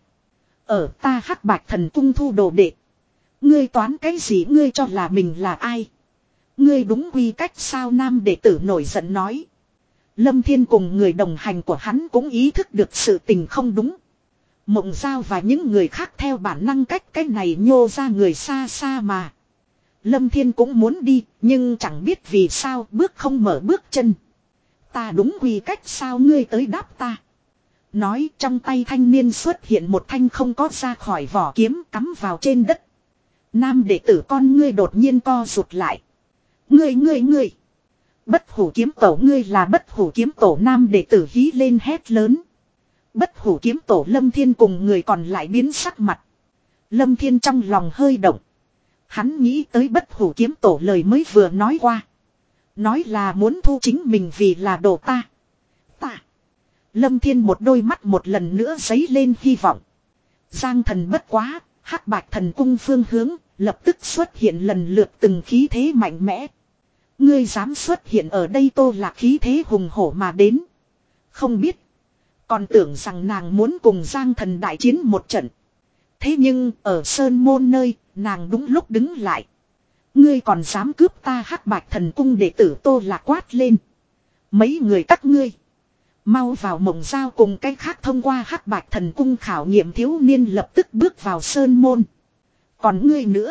Ở ta Hắc Bạch Thần Cung thu đồ đệ. Ngươi toán cái gì? Ngươi cho là mình là ai? Ngươi đúng quy cách sao? Nam đệ tử nổi giận nói. Lâm Thiên cùng người đồng hành của hắn cũng ý thức được sự tình không đúng. Mộng Giao và những người khác theo bản năng cách cái này nhô ra người xa xa mà. Lâm Thiên cũng muốn đi, nhưng chẳng biết vì sao bước không mở bước chân. Ta đúng quy cách sao? Ngươi tới đáp ta. Nói trong tay thanh niên xuất hiện một thanh không có ra khỏi vỏ kiếm cắm vào trên đất. Nam đệ tử con ngươi đột nhiên co rụt lại. Ngươi ngươi ngươi. Bất hủ kiếm tổ, ngươi là bất hủ kiếm tổ. Nam đệ tử hí lên hét lớn. Bất hủ kiếm tổ. Lâm Thiên cùng người còn lại biến sắc mặt. Lâm Thiên trong lòng hơi động. Hắn nghĩ tới bất hủ kiếm tổ lời mới vừa nói qua. Nói là muốn thu chính mình vì là đồ ta. Ta. Lâm Thiên một đôi mắt một lần nữa giấy lên hy vọng. Giang thần bất quá, Hắc Bạch Thần Cung phương hướng, lập tức xuất hiện lần lượt từng khí thế mạnh mẽ. Ngươi dám xuất hiện ở đây? Tô Lạc khí thế hùng hổ mà đến. Không biết. Còn tưởng rằng nàng muốn cùng Giang thần đại chiến một trận. Thế nhưng ở Sơn Môn nơi, nàng đúng lúc đứng lại. Ngươi còn dám cướp ta Hắc Bạch Thần Cung đệ tử? Tô Lạc quát lên. Mấy người các ngươi. Mau vào. Mộng Giao cùng cái khác thông qua Hắc Bạch Thần Cung khảo nghiệm thiếu niên lập tức bước vào Sơn Môn. Còn ngươi nữa.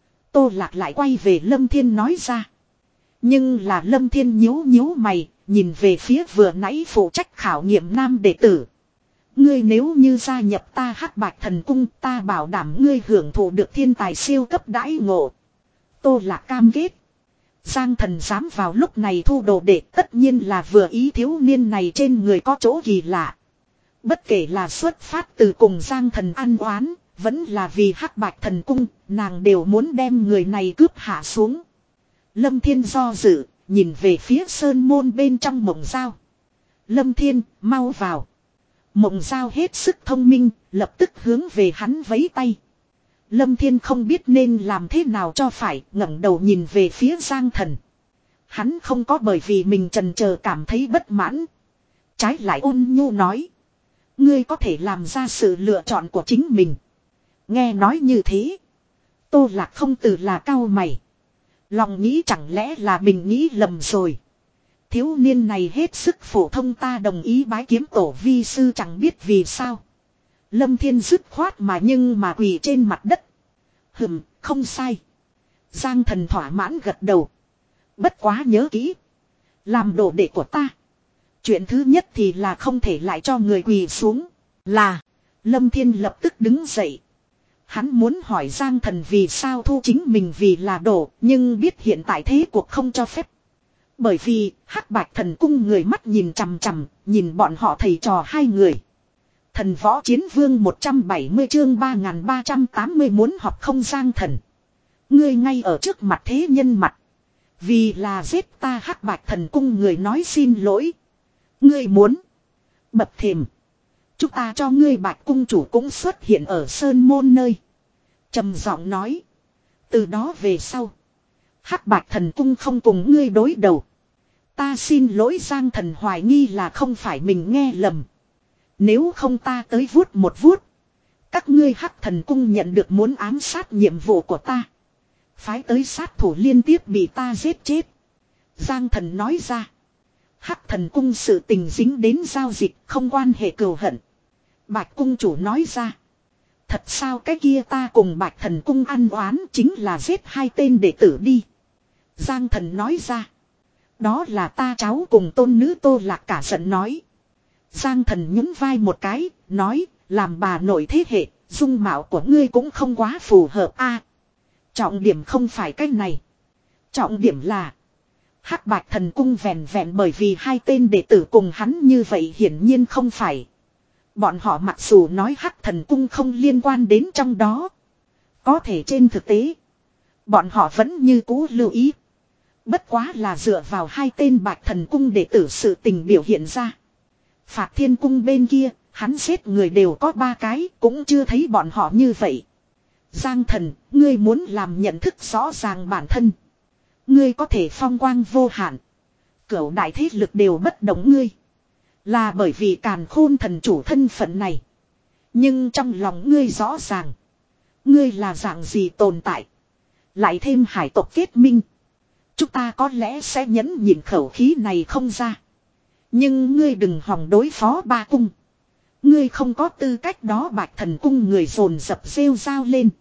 Tô Lạc lại quay về Lâm Thiên nói ra. Nhưng là Lâm Thiên nhíu nhíu mày, nhìn về phía vừa nãy phụ trách khảo nghiệm nam đệ tử. Ngươi nếu như gia nhập ta Hắc Bạch Thần Cung, ta bảo đảm ngươi hưởng thụ được thiên tài siêu cấp đãi ngộ. Tô Lạc cam kết. Giang Thần dám vào lúc này thu đồ đệ, tất nhiên là vừa ý thiếu niên này trên người có chỗ kỳ lạ. Bất kể là xuất phát từ cùng Giang Thần ăn oán, vẫn là vì Hắc Bạch Thần Cung, nàng đều muốn đem người này cướp hạ xuống. Lâm Thiên do dự, nhìn về phía sơn môn bên trong Mộng Giao. Lâm Thiên, mau vào. Mộng Giao hết sức thông minh, lập tức hướng về hắn vẫy tay. Lâm Thiên không biết nên làm thế nào cho phải, ngẩng đầu nhìn về phía Giang Thần. Hắn không có bởi vì mình chần chờ cảm thấy bất mãn. Trái lại ôn nhu nói. Ngươi có thể làm ra sự lựa chọn của chính mình. Nghe nói như thế. Tô Lạc không từ là cao mày. Lòng nghĩ chẳng lẽ là mình nghĩ lầm rồi. Thiếu niên này hết sức phổ thông, ta đồng ý bái kiếm tổ vi sư, chẳng biết vì sao. Lâm Thiên dứt khoát mà nhưng mà quỳ trên mặt đất. Hừm, không sai. Giang Thần thỏa mãn gật đầu. Bất quá nhớ kỹ. Làm đồ đệ của ta. Chuyện thứ nhất thì là không thể lại cho người quỳ xuống. Là. Lâm Thiên lập tức đứng dậy. Hắn muốn hỏi Giang Thần vì sao thu chính mình vì là đồ, nhưng biết hiện tại thế cuộc không cho phép. Bởi vì Hắc Bạch Thần Cung người mắt nhìn chằm chằm, nhìn bọn họ thầy trò hai người. Thần Võ Chiến Vương một trăm bảy mươi chương ba nghìn ba trăm tám mươi muốn học không Giang Thần. Ngươi ngay ở trước mặt thế nhân mặt. Vì là giết ta Hắc Bạch Thần Cung người nói xin lỗi. Ngươi muốn bập thềm. Chúng ta cho ngươi Bạch Cung chủ cũng xuất hiện ở Sơn Môn nơi. Trầm giọng nói. Từ đó về sau. Hắc Bạch Thần Cung không cùng ngươi đối đầu. Ta xin lỗi Giang Thần hoài nghi là không phải mình nghe lầm. Nếu không ta tới vuốt một vuốt. Các ngươi Hắc Thần Cung nhận được muốn ám sát nhiệm vụ của ta. Phái tới sát thủ liên tiếp bị ta giết chết. Giang Thần nói ra. Hắc Thần Cung sự tình dính đến giao dịch, không quan hệ cừu hận. Bạch Cung chủ nói ra. Thật sao cái kia ta cùng Bạch Thần Cung ăn oán chính là giết hai tên đệ tử đi. Giang Thần nói ra. Đó là ta cháu cùng tôn nữ Tô Lạc cả giận nói. Giang Thần nhún vai một cái, nói, làm bà nội thế hệ, dung mạo của ngươi cũng không quá phù hợp a. Trọng điểm không phải cái này. Trọng điểm là Hắc Bạch Thần Cung vẹn vẹn bởi vì hai tên đệ tử cùng hắn như vậy hiển nhiên không phải. Bọn họ mặc dù nói Hắc Thần Cung không liên quan đến trong đó. Có thể trên thực tế bọn họ vẫn như cũ lưu ý. Bất quá là dựa vào hai tên Bạch Thần Cung đệ tử sự tình biểu hiện ra. Phạt Thiên Cung bên kia, hắn giết người đều có ba cái, cũng chưa thấy bọn họ như vậy. Giang Thần, ngươi muốn làm nhận thức rõ ràng bản thân. Ngươi có thể phong quang vô hạn. Cửu đại thế lực đều bất động ngươi. Là bởi vì Càn Khôn thần chủ thân phận này. Nhưng trong lòng ngươi rõ ràng. Ngươi là dạng gì tồn tại. Lại thêm hải tộc kết minh. Chúng ta có lẽ sẽ nhẫn nhịn khẩu khí này không ra. Nhưng ngươi đừng hòng đối phó ba cung. Ngươi không có tư cách đó. Bạch Thần Cung người dồn dập rêu rao lên.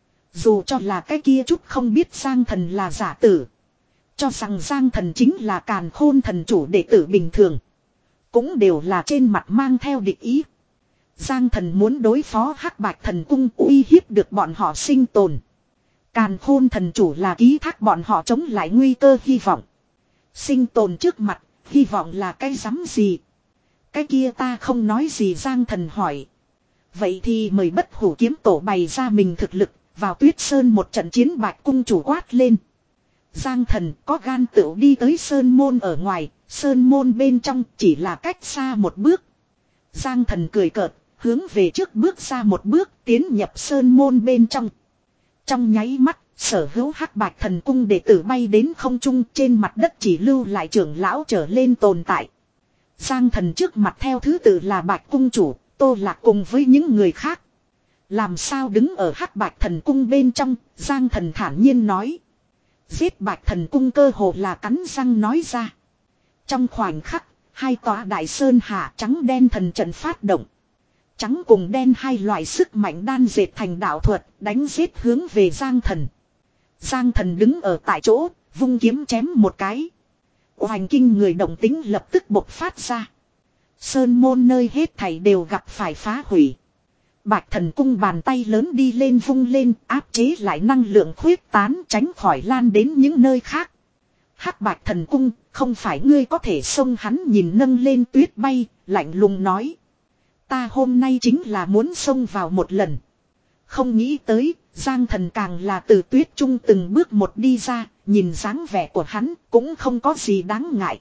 Dù cho là cái kia chút không biết Giang Thần là giả tử. Cho rằng Giang Thần chính là Càn Khôn thần chủ đệ tử bình thường. Cũng đều là trên mặt mang theo địch ý. Giang Thần muốn đối phó Hắc Bạch Thần Cung uy hiếp được bọn họ sinh tồn. Càn Khôn thần chủ là ký thác bọn họ chống lại nguy cơ hy vọng. Sinh tồn trước mặt, hy vọng là cái rắm gì? Cái kia ta không nói gì. Giang Thần hỏi. Vậy thì mời Bất Hủ Kiếm Tổ bày ra mình thực lực, vào Tuyết Sơn một trận chiến. Bạch Cung chủ quát lên. Giang Thần có gan tựu đi tới Sơn Môn ở ngoài, Sơn Môn bên trong chỉ là cách xa một bước. Giang Thần cười cợt, hướng về trước bước ra một bước, tiến nhập Sơn Môn bên trong. Trong nháy mắt, sở hữu Hắc Bạch Thần Cung đệ tử bay đến không trung, trên mặt đất chỉ lưu lại trưởng lão trở lên tồn tại. Giang Thần trước mặt theo thứ tự là Bạch Cung chủ, Tô Lạc cùng với những người khác. Làm sao đứng ở Hắc Bạch Thần Cung bên trong, Giang Thần thản nhiên nói. Giết Bạch Thần Cung cơ hồ là cắn răng nói ra. Trong khoảnh khắc, hai tòa đại sơn hạ trắng đen thần trận phát động. Trắng cùng đen hai loại sức mạnh đan dệt thành đạo thuật, đánh giết hướng về Giang Thần. Giang Thần đứng ở tại chỗ, vung kiếm chém một cái. Hoành kinh người động tính lập tức bộc phát ra. Sơn môn nơi hết thảy đều gặp phải phá hủy. Bạch thần cung bàn tay lớn đi lên vung lên, áp chế lại năng lượng khuyết tán, tránh khỏi lan đến những nơi khác. Hắc bạch thần cung, không phải ngươi có thể xông. Hắn nhìn nâng lên tuyết bay, lạnh lùng nói. Ta hôm nay chính là muốn xông vào một lần. Không nghĩ tới, Giang Thần càng là từ tuyết trung từng bước một đi ra, nhìn dáng vẻ của hắn cũng không có gì đáng ngại.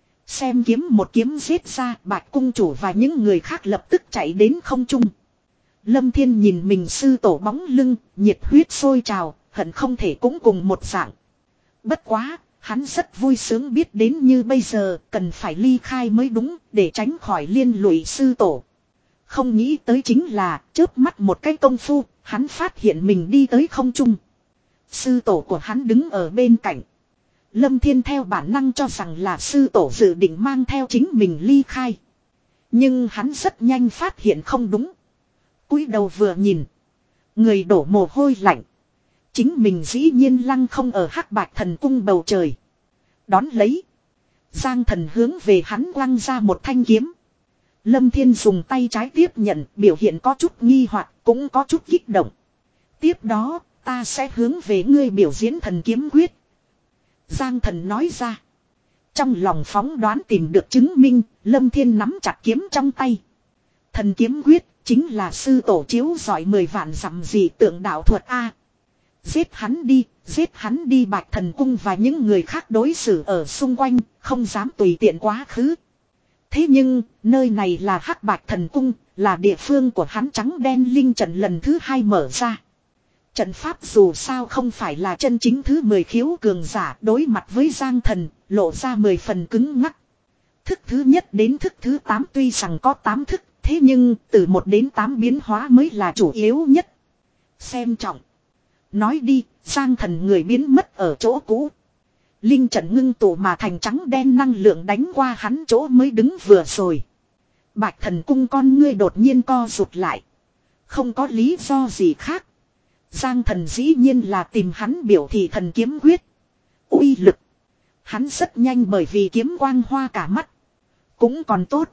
Xem kiếm một kiếm giết ra, Bạch cung chủ và những người khác lập tức chạy đến không trung. Lâm Thiên nhìn mình sư tổ bóng lưng, nhiệt huyết sôi trào, hận không thể cũng cùng một dạng. Bất quá, hắn rất vui sướng biết đến như bây giờ, cần phải ly khai mới đúng, để tránh khỏi liên lụy sư tổ. Không nghĩ tới chính là, chớp mắt một cái công phu, hắn phát hiện mình đi tới không trung. Sư tổ của hắn đứng ở bên cạnh. Lâm Thiên theo bản năng cho rằng là sư tổ dự định mang theo chính mình ly khai. Nhưng hắn rất nhanh phát hiện không đúng. Cúi đầu vừa nhìn. Người đổ mồ hôi lạnh. Chính mình dĩ nhiên lăng không ở Hắc Bạch thần cung bầu trời. Đón lấy. Giang Thần hướng về hắn quăng ra một thanh kiếm. Lâm Thiên dùng tay trái tiếp nhận, biểu hiện có chút nghi hoặc, cũng có chút kích động. Tiếp đó, ta sẽ hướng về ngươi biểu diễn thần kiếm quyết. Giang Thần nói ra. Trong lòng phóng đoán tìm được chứng minh, Lâm Thiên nắm chặt kiếm trong tay. Thần kiếm quyết, chính là sư tổ chiếu giỏi mười vạn dặm dị tượng đạo thuật A. Giết hắn đi, giết hắn đi. Bạch thần cung và những người khác đối xử ở xung quanh, không dám tùy tiện quá khứ. Thế nhưng, nơi này là Hắc Bạch thần cung, là địa phương của hắn. Trắng đen linh trận lần thứ hai mở ra. Trận pháp dù sao không phải là chân chính thứ mười khiếu cường giả, đối mặt với Giang Thần, lộ ra mười phần cứng ngắc. Thức thứ nhất đến thức thứ tám tuy rằng có tám thức, thế nhưng từ một đến tám biến hóa mới là chủ yếu nhất. Xem trọng. Nói đi, Giang Thần người biến mất ở chỗ cũ. Linh trận ngưng tụ mà thành trắng đen năng lượng đánh qua hắn chỗ mới đứng vừa rồi. Bạch thần cung con ngươi đột nhiên co rụt lại. Không có lý do gì khác. Giang Thần dĩ nhiên là tìm hắn biểu thị thần kiếm quyết. Uy lực. Hắn rất nhanh bởi vì kiếm quang hoa cả mắt. Cũng còn tốt.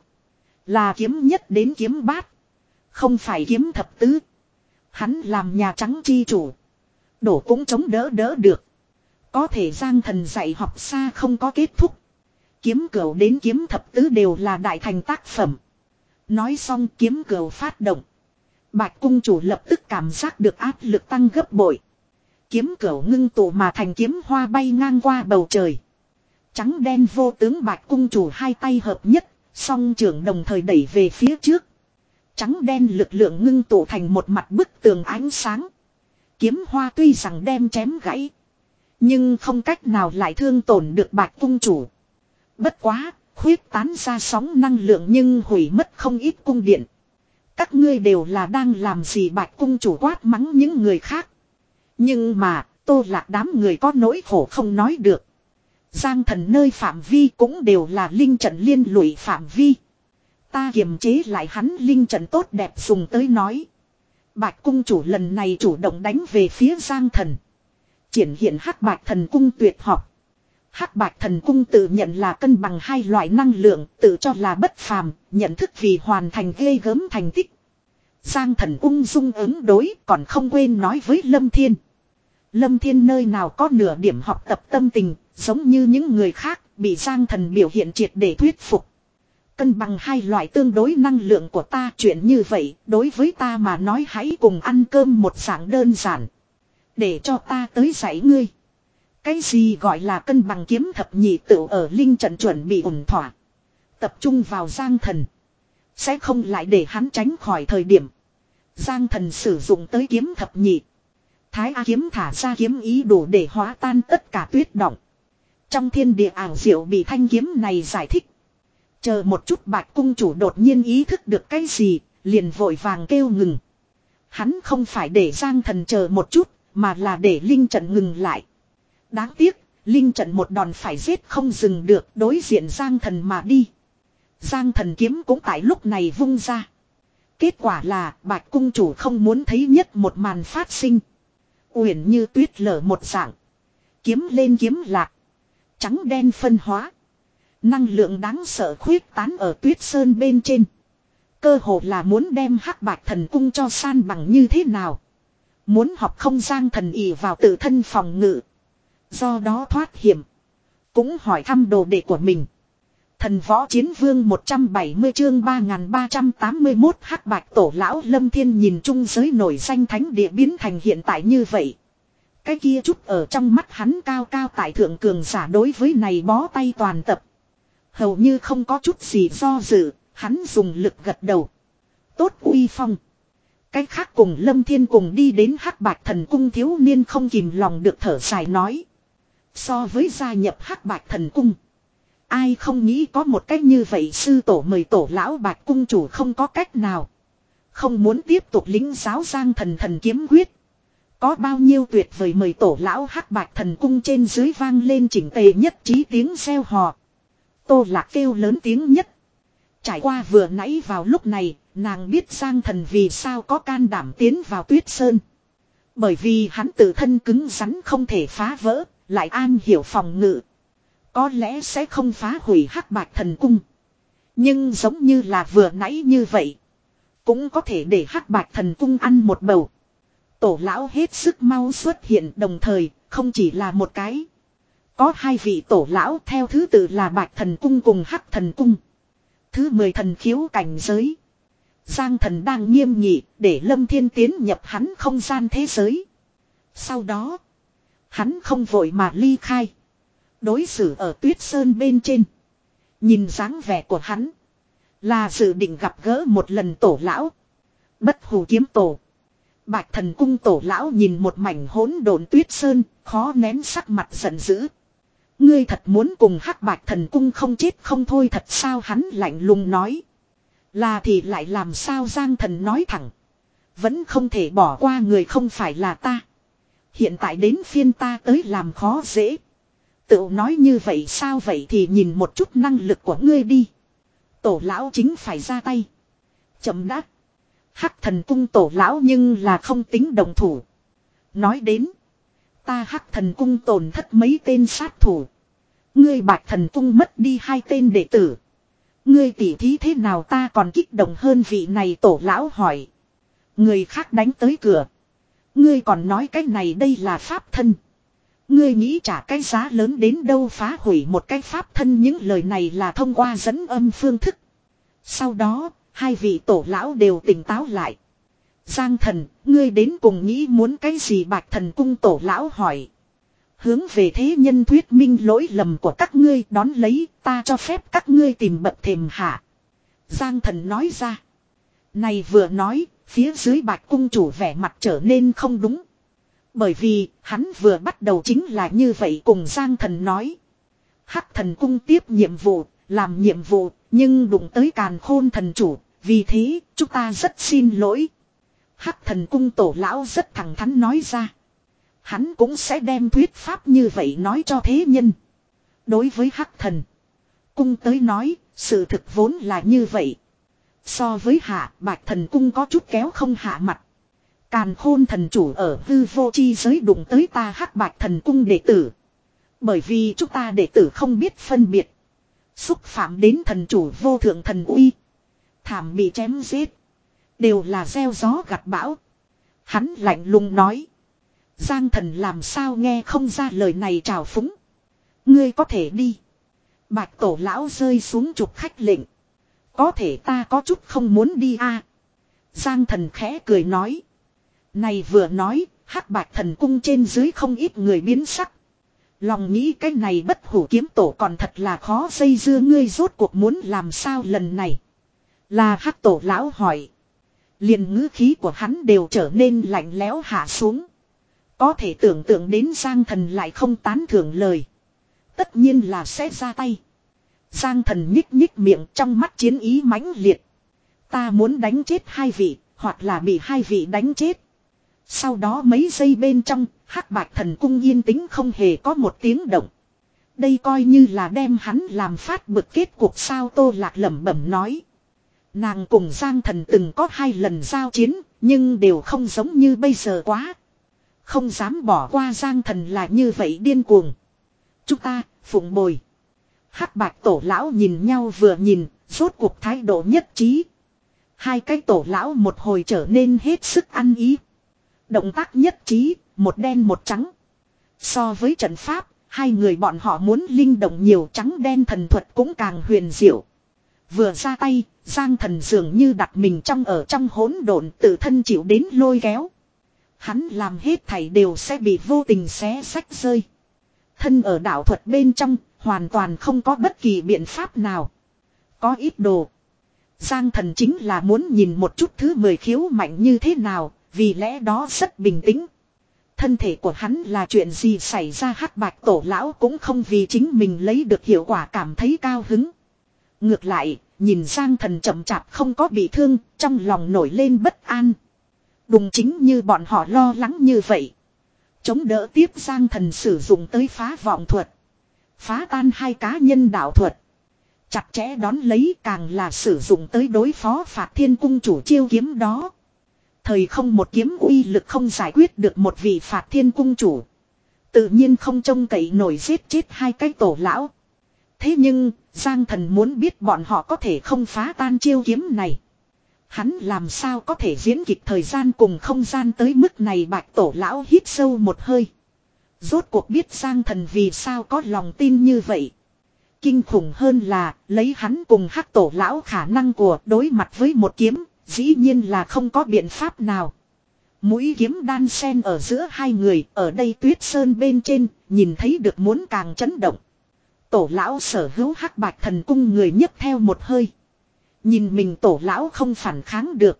Là kiếm nhất đến kiếm bát. Không phải kiếm thập tứ. Hắn làm nhà trắng chi chủ. Đổ cũng chống đỡ đỡ được. Có thể Giang Thần dạy học xa không có kết thúc. Kiếm cửu đến kiếm thập tứ đều là đại thành tác phẩm. Nói xong kiếm cửu phát động. Bạch cung chủ lập tức cảm giác được áp lực tăng gấp bội. Kiếm cửu ngưng tụ mà thành kiếm hoa bay ngang qua bầu trời. Trắng đen vô tướng Bạch cung chủ hai tay hợp nhất, song trưởng đồng thời đẩy về phía trước. Trắng đen lực lượng ngưng tụ thành một mặt bức tường ánh sáng. Kiếm hoa tuy rằng đem chém gãy, nhưng không cách nào lại thương tổn được Bạch cung chủ. Bất quá, khuyết tán ra sóng năng lượng nhưng hủy mất không ít cung điện. Các ngươi đều là đang làm gì? Bạch cung chủ quát mắng những người khác. Nhưng mà, Tô Lạc đám người có nỗi khổ không nói được. Giang Thần nơi phạm vi cũng đều là linh trận liên lụy phạm vi. Ta kiềm chế lại hắn linh trận tốt đẹp dùng tới nói. Bạch cung chủ lần này chủ động đánh về phía Giang Thần. Triển hiện Hắc Bạch thần cung tuyệt học. Hắc Bạch thần cung tự nhận là cân bằng hai loại năng lượng, tự cho là bất phàm, nhận thức vì hoàn thành ghê gớm thành tích. Giang Thần ung dung ứng đối, còn không quên nói với Lâm Thiên. Lâm Thiên nơi nào có nửa điểm học tập tâm tình, giống như những người khác, bị Giang Thần biểu hiện triệt để thuyết phục. Cân bằng hai loại tương đối năng lượng của ta, chuyện như vậy, đối với ta mà nói hãy cùng ăn cơm một dạng đơn giản. Để cho ta tới dạy ngươi. Cái gì gọi là cân bằng? Kiếm thập nhị tựu ở linh trận chuẩn bị ổn thỏa. Tập trung vào Giang Thần. Sẽ không lại để hắn tránh khỏi thời điểm. Giang Thần sử dụng tới kiếm thập nhị. Thái A kiếm thả ra kiếm ý đủ để hóa tan tất cả tuyết động. Trong thiên địa ảo diệu bị thanh kiếm này giải thích. Chờ một chút, Bạch cung chủ đột nhiên ý thức được cái gì, liền vội vàng kêu ngừng. Hắn không phải để Giang Thần chờ một chút, mà là để linh trận ngừng lại. Đáng tiếc, linh trận một đòn phải giết không dừng được, đối diện Giang Thần mà đi. Giang Thần kiếm cũng tại lúc này vung ra. Kết quả là Bạch cung chủ không muốn thấy nhất một màn phát sinh. Uyển như tuyết lở một dạng. Kiếm lên kiếm lạc. Trắng đen phân hóa. Năng lượng đáng sợ khuyết tán ở tuyết sơn bên trên. Cơ hồ là muốn đem hắc bạch thần cung cho san bằng như thế nào. Muốn học không Giang Thần ỷ vào tự thân phòng ngự. Do đó thoát hiểm. Cũng hỏi thăm đồ đệ của mình. Thần võ chiến vương một trăm bảy mươi chương ba nghìn ba trăm tám mươi mốt hắc bạch tổ lão Lâm Thiên nhìn chung giới nổi danh thánh địa biến thành hiện tại như vậy. Cái kia chút ở trong mắt hắn cao cao tại thượng cường giả đối với này bó tay toàn tập. Hầu như không có chút gì do dự, hắn dùng lực gật đầu. Tốt uy phong. Cái khác cùng Lâm Thiên cùng đi đến hắc bạch thần cung thiếu niên không kìm lòng được thở dài nói. So với gia nhập hắc bạch thần cung. Ai không nghĩ có một cách như vậy sư tổ mời tổ lão bạch cung chủ không có cách nào. Không muốn tiếp tục lĩnh giáo Giang Thần thần kiếm quyết. Có bao nhiêu tuyệt vời mời tổ lão hắc bạch thần cung trên dưới vang lên chỉnh tề nhất trí tiếng reo hò. Tô Lạc kêu lớn tiếng nhất. Trải qua vừa nãy vào lúc này, nàng biết Giang Thần vì sao có can đảm tiến vào tuyết sơn. Bởi vì hắn tự thân cứng rắn không thể phá vỡ, lại an hiểu phòng ngự. Có lẽ sẽ không phá hủy hắc bạch thần cung. Nhưng giống như là vừa nãy như vậy. Cũng có thể để hắc bạch thần cung ăn một bầu. Tổ lão hết sức mau xuất hiện đồng thời, không chỉ là một cái. Có hai vị tổ lão theo thứ tự là bạch thần cung cùng hắc thần cung. Thứ mười thần khiếu cảnh giới. Giang Thần đang nghiêm nghị để Lâm Thiên tiến nhập hắn không gian thế giới. Sau đó, hắn không vội mà ly khai. Đối xử ở tuyết sơn bên trên. Nhìn dáng vẻ của hắn. Là dự định gặp gỡ một lần tổ lão. Bất hủ kiếm tổ. Bạch thần cung tổ lão nhìn một mảnh hỗn độn tuyết sơn. Khó nén sắc mặt giận dữ. Ngươi thật muốn cùng hắc bạch thần cung không chết không thôi thật sao hắn lạnh lùng nói. Là thì lại làm sao Giang Thần nói thẳng. Vẫn không thể bỏ qua người không phải là ta. Hiện tại đến phiên ta tới làm khó dễ. Tự nói như vậy sao vậy thì nhìn một chút năng lực của ngươi đi. Tổ lão chính phải ra tay. Chậm đã. Hắc thần cung tổ lão nhưng là không tính đồng thủ. Nói đến. Ta hắc thần cung tổn thất mấy tên sát thủ. Ngươi bạch thần cung mất đi hai tên đệ tử. Ngươi tỉ thí thế nào ta còn kích động hơn vị này tổ lão hỏi. Người khác đánh tới cửa. Ngươi còn nói cái này đây là pháp thân. Ngươi nghĩ trả cái giá lớn đến đâu phá hủy một cái pháp thân những lời này là thông qua dẫn âm phương thức. Sau đó, hai vị tổ lão đều tỉnh táo lại. Giang Thần, ngươi đến cùng nghĩ muốn cái gì bạch thần cung tổ lão hỏi. Hướng về thế nhân thuyết minh lỗi lầm của các ngươi đón lấy ta cho phép các ngươi tìm bậc thềm hạ. Giang Thần nói ra. Này vừa nói, phía dưới bạch cung chủ vẻ mặt trở nên không đúng. Bởi vì hắn vừa bắt đầu chính là như vậy cùng Giang Thần nói. Hắc thần cung tiếp nhiệm vụ, làm nhiệm vụ, nhưng đụng tới càn khôn thần chủ, vì thế chúng ta rất xin lỗi. Hắc thần cung tổ lão rất thẳng thắn nói ra. Hắn cũng sẽ đem thuyết pháp như vậy nói cho thế nhân. Đối với hắc thần cung tới nói, sự thực vốn là như vậy. So với hạ, bạch thần cung có chút kéo không hạ mặt. Càn khôn thần chủ ở hư vô chi giới đụng tới ta hắc bạch thần cung đệ tử. Bởi vì chúng ta đệ tử không biết phân biệt. Xúc phạm đến thần chủ vô thượng thần uy. Thảm bị chém giết. Đều là gieo gió gặt bão. Hắn lạnh lùng nói. Giang Thần làm sao nghe không ra lời này trào phúng. Ngươi có thể đi. Bạch tổ lão rơi xuống trục khách lệnh. Có thể ta có chút không muốn đi a. À. Giang Thần khẽ cười nói. Này vừa nói, hắc bạch thần cung trên dưới không ít người biến sắc. Lòng nghĩ cái này bất hủ kiếm tổ còn thật là khó dây dưa ngươi rốt cuộc muốn làm sao lần này. Là hắc tổ lão hỏi. Liền ngữ khí của hắn đều trở nên lạnh lẽo hạ xuống. Có thể tưởng tượng đến Giang Thần lại không tán thưởng lời. Tất nhiên là sẽ ra tay. Giang Thần nhích nhích miệng trong mắt chiến ý mãnh liệt. Ta muốn đánh chết hai vị, hoặc là bị hai vị đánh chết. Sau đó mấy giây bên trong, hắc bạch thần cung yên tĩnh không hề có một tiếng động. Đây coi như là đem hắn làm phát bực kết cuộc sao Tô Lạc lẩm bẩm nói. Nàng cùng Giang Thần từng có hai lần giao chiến, nhưng đều không giống như bây giờ quá. Không dám bỏ qua Giang Thần là như vậy điên cuồng. Chúng ta, phụng bồi. Hắc bạch tổ lão nhìn nhau vừa nhìn, rốt cuộc thái độ nhất trí. Hai cái tổ lão một hồi trở nên hết sức ăn ý. Động tác nhất trí, một đen một trắng. So với trận pháp, hai người bọn họ muốn linh động nhiều, trắng đen thần thuật cũng càng huyền diệu. Vừa ra tay, Giang Thần dường như đặt mình trong ở trong hỗn độn, tự thân chịu đến lôi kéo. Hắn làm hết thảy đều sẽ bị vô tình xé xách rơi. Thân ở đạo thuật bên trong, hoàn toàn không có bất kỳ biện pháp nào. Có ít đồ. Giang Thần chính là muốn nhìn một chút thứ mười khiếu mạnh như thế nào, vì lẽ đó rất bình tĩnh. Thân thể của hắn là chuyện gì xảy ra, hắc bạch tổ lão cũng không vì chính mình lấy được hiệu quả cảm thấy cao hứng. Ngược lại, nhìn Giang Thần chậm chạp không có bị thương, trong lòng nổi lên bất an. Đúng chính như bọn họ lo lắng như vậy. Chống đỡ tiếp Giang Thần sử dụng tới phá vọng thuật. Phá tan hai cá nhân đạo thuật. Chặt chẽ đón lấy càng là sử dụng tới đối phó Phạt Thiên Cung chủ chiêu kiếm đó. Thời không một kiếm uy lực không giải quyết được một vị Phạt Thiên Cung chủ. Tự nhiên không trông cậy nổi giết chết hai cái tổ lão. Thế nhưng, Giang Thần muốn biết bọn họ có thể không phá tan chiêu kiếm này. Hắn làm sao có thể diễn kịch thời gian cùng không gian tới mức này, bạch tổ lão hít sâu một hơi. Rốt cuộc biết Giang Thần vì sao có lòng tin như vậy. Kinh khủng hơn là, lấy hắn cùng hắc tổ lão khả năng của đối mặt với một kiếm, dĩ nhiên là không có biện pháp nào. Mũi kiếm đan xen ở giữa hai người, ở đây tuyết sơn bên trên, nhìn thấy được muốn càng chấn động. Tổ lão sở hữu hắc bạch thần cung người nhấc theo một hơi. Nhìn mình tổ lão không phản kháng được.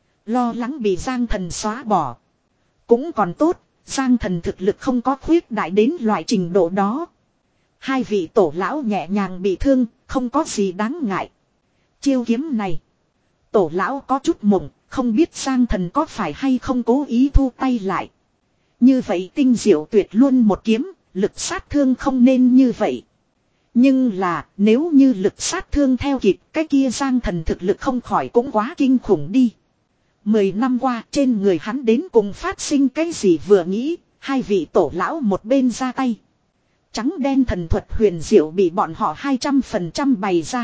Lo lắng bị Giang Thần xóa bỏ. Cũng còn tốt, Giang Thần thực lực không có khuyết đại đến loại trình độ đó. Hai vị tổ lão nhẹ nhàng bị thương, không có gì đáng ngại. Chiêu kiếm này. Tổ lão có chút mộng, không biết Giang Thần có phải hay không cố ý thu tay lại. Như vậy tinh diệu tuyệt luôn một kiếm, lực sát thương không nên như vậy. Nhưng là nếu như lực sát thương theo kịp, cái kia Giang Thần thực lực không khỏi cũng quá kinh khủng đi. Mười năm qua trên người hắn đến cùng phát sinh cái gì vừa nghĩ, hai vị tổ lão một bên ra tay. Trắng đen thần thuật huyền diệu bị bọn họ hai trăm phần trăm bày ra.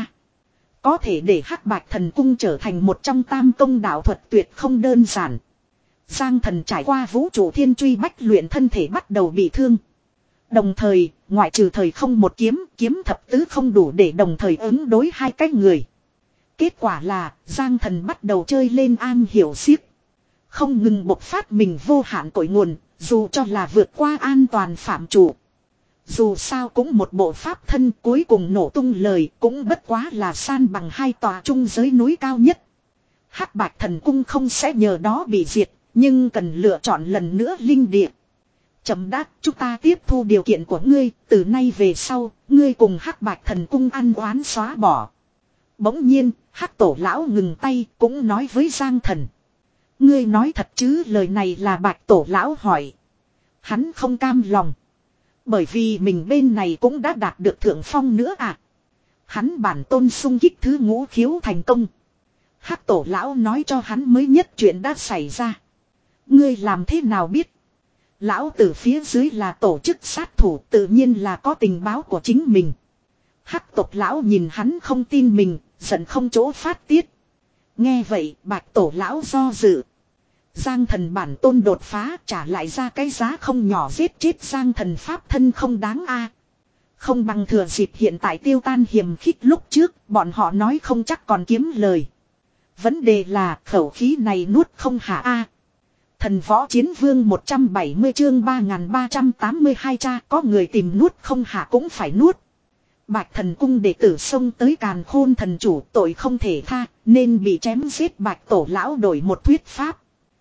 Có thể để hắc bạch thần cung trở thành một trong tam công đạo thuật tuyệt không đơn giản. Giang Thần trải qua vũ trụ thiên truy bách luyện, thân thể bắt đầu bị thương. Đồng thời, ngoại trừ thời không một kiếm, kiếm thập tứ không đủ để đồng thời ứng đối hai cái người. Kết quả là, Giang Thần bắt đầu chơi lên an hiểu xiếc. Không ngừng bộc phát mình vô hạn cội nguồn, dù cho là vượt qua an toàn phạm chủ. Dù sao cũng một bộ pháp thân, cuối cùng nổ tung lời cũng bất quá là san bằng hai tòa trung giới núi cao nhất. Hắc bạch thần cung không sẽ nhờ đó bị diệt, nhưng cần lựa chọn lần nữa linh địa. Chấm đát, chúng ta tiếp thu điều kiện của ngươi, từ nay về sau, ngươi cùng hắc bạch thần cung ăn oán xóa bỏ. Bỗng nhiên, hắc tổ lão ngừng tay, cũng nói với Giang Thần. Ngươi nói thật chứ? Lời này là bạch tổ lão hỏi. Hắn không cam lòng. Bởi vì mình bên này cũng đã đạt được thượng phong nữa à. Hắn bản tôn xung kích thứ ngũ khiếu thành công. Hắc tổ lão nói cho hắn mới nhất chuyện đã xảy ra. Ngươi làm thế nào biết? Lão tử phía dưới là tổ chức sát thủ, tự nhiên là có tình báo của chính mình. Hắc tộc lão nhìn hắn không tin mình, giận không chỗ phát tiết. Nghe vậy, bạch tổ lão do dự. Giang Thần bản tôn đột phá, trả lại ra cái giá không nhỏ, giết chết Giang Thần pháp thân không đáng a. Không bằng thừa dịp hiện tại tiêu tan hiềm khích lúc trước, bọn họ nói không chắc còn kiếm lời. Vấn đề là khẩu khí này nuốt không hạ a. Thần võ chiến vương một trăm bảy mươi chương ba nghìn ba trăm tám mươi hai, cha có người tìm nuốt không hạ cũng phải nuốt. Bạch thần cung đệ tử xông tới càn khôn thần chủ, tội không thể tha, nên bị chém giết. Bạch tổ lão đổi một thuyết pháp.